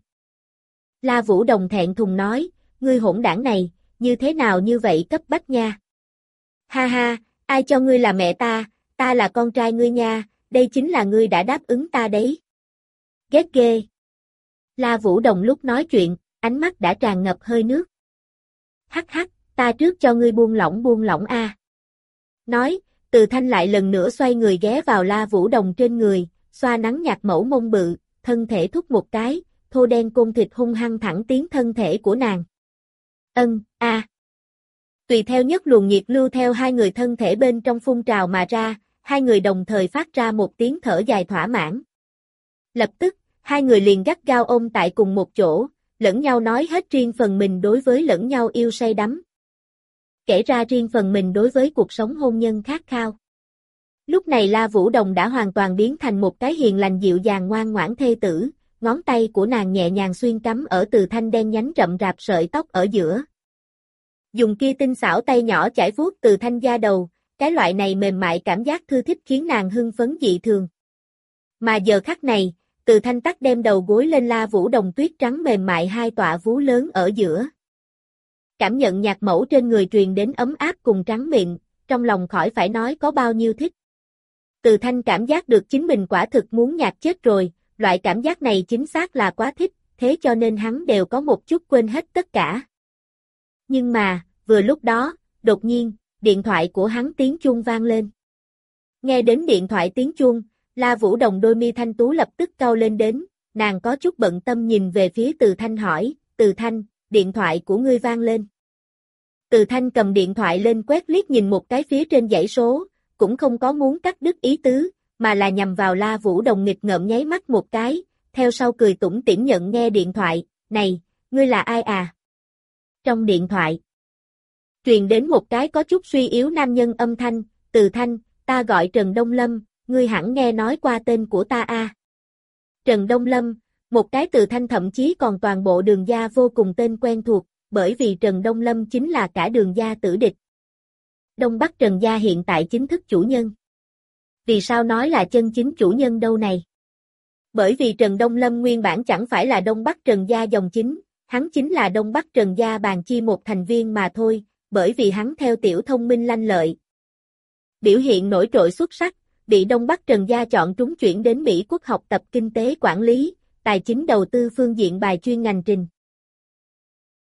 La Vũ Đồng thẹn thùng nói, ngươi hỗn đảng này, như thế nào như vậy cấp bách nha. Ha ha, ai cho ngươi là mẹ ta, ta là con trai ngươi nha, đây chính là ngươi đã đáp ứng ta đấy. Ghét ghê. La Vũ Đồng lúc nói chuyện, ánh mắt đã tràn ngập hơi nước. Hắc hắc, ta trước cho ngươi buông lỏng buông lỏng a. Nói, Từ Thanh lại lần nữa xoay người ghé vào La Vũ Đồng trên người, xoa nắng nhạc mẫu mông bự, thân thể thúc một cái, thô đen côn thịt hung hăng thẳng tiến thân thể của nàng. Ân, a. À. Tùy theo nhất luồng nhiệt lưu theo hai người thân thể bên trong phun trào mà ra, hai người đồng thời phát ra một tiếng thở dài thỏa mãn. Lập tức, hai người liền gắt gao ôm tại cùng một chỗ, lẫn nhau nói hết riêng phần mình đối với lẫn nhau yêu say đắm. Kể ra riêng phần mình đối với cuộc sống hôn nhân khát khao. Lúc này La Vũ Đồng đã hoàn toàn biến thành một cái hiền lành dịu dàng ngoan ngoãn thê tử, ngón tay của nàng nhẹ nhàng xuyên cắm ở Từ Thanh đen nhánh rậm rạp sợi tóc ở giữa. Dùng kia tinh xảo tay nhỏ chải vuốt Từ Thanh da đầu, cái loại này mềm mại cảm giác thư thích khiến nàng hưng phấn dị thường. Mà giờ khắc này, Từ Thanh tắc đem đầu gối lên La Vũ Đồng tuyết trắng mềm mại hai tọa vú lớn ở giữa. Cảm nhận nhạc mẫu trên người truyền đến ấm áp cùng trắng miệng, trong lòng khỏi phải nói có bao nhiêu thích. Từ Thanh cảm giác được chính mình quả thực muốn nhạc chết rồi, loại cảm giác này chính xác là quá thích, thế cho nên hắn đều có một chút quên hết tất cả. Nhưng mà, vừa lúc đó, đột nhiên, điện thoại của hắn tiếng chuông vang lên. Nghe đến điện thoại tiếng chuông, La Vũ Đồng đôi mi thanh tú lập tức cau lên đến, nàng có chút bận tâm nhìn về phía Từ Thanh hỏi, Từ Thanh, điện thoại của ngươi vang lên. Từ Thanh cầm điện thoại lên quét liếc nhìn một cái phía trên dãy số, cũng không có muốn cắt đứt ý tứ, mà là nhằm vào La Vũ Đồng nghịch ngợm nháy mắt một cái, theo sau cười tủm tỉm nhận nghe điện thoại, này, ngươi là ai à? Trong điện thoại, truyền đến một cái có chút suy yếu nam nhân âm thanh, Từ Thanh, ta gọi Trần Đông Lâm, ngươi hẳn nghe nói qua tên của ta a. À? Trần Đông Lâm, một cái Từ Thanh thậm chí còn toàn bộ Đường gia vô cùng tên quen thuộc, bởi vì Trần Đông Lâm chính là cả Đường gia tử địch. Đông Bắc Trần gia hiện tại chính thức chủ nhân. Vì sao nói là chân chính chủ nhân đâu này? Bởi vì Trần Đông Lâm nguyên bản chẳng phải là Đông Bắc Trần gia dòng chính, hắn chính là Đông Bắc Trần gia bàn chi một thành viên mà thôi, bởi vì hắn theo tiểu thông minh lanh lợi. Biểu hiện nổi trội xuất sắc, bị Đông Bắc Trần gia chọn trúng chuyển đến Mỹ Quốc học tập kinh tế quản lý, tài chính đầu tư phương diện bài chuyên ngành trình.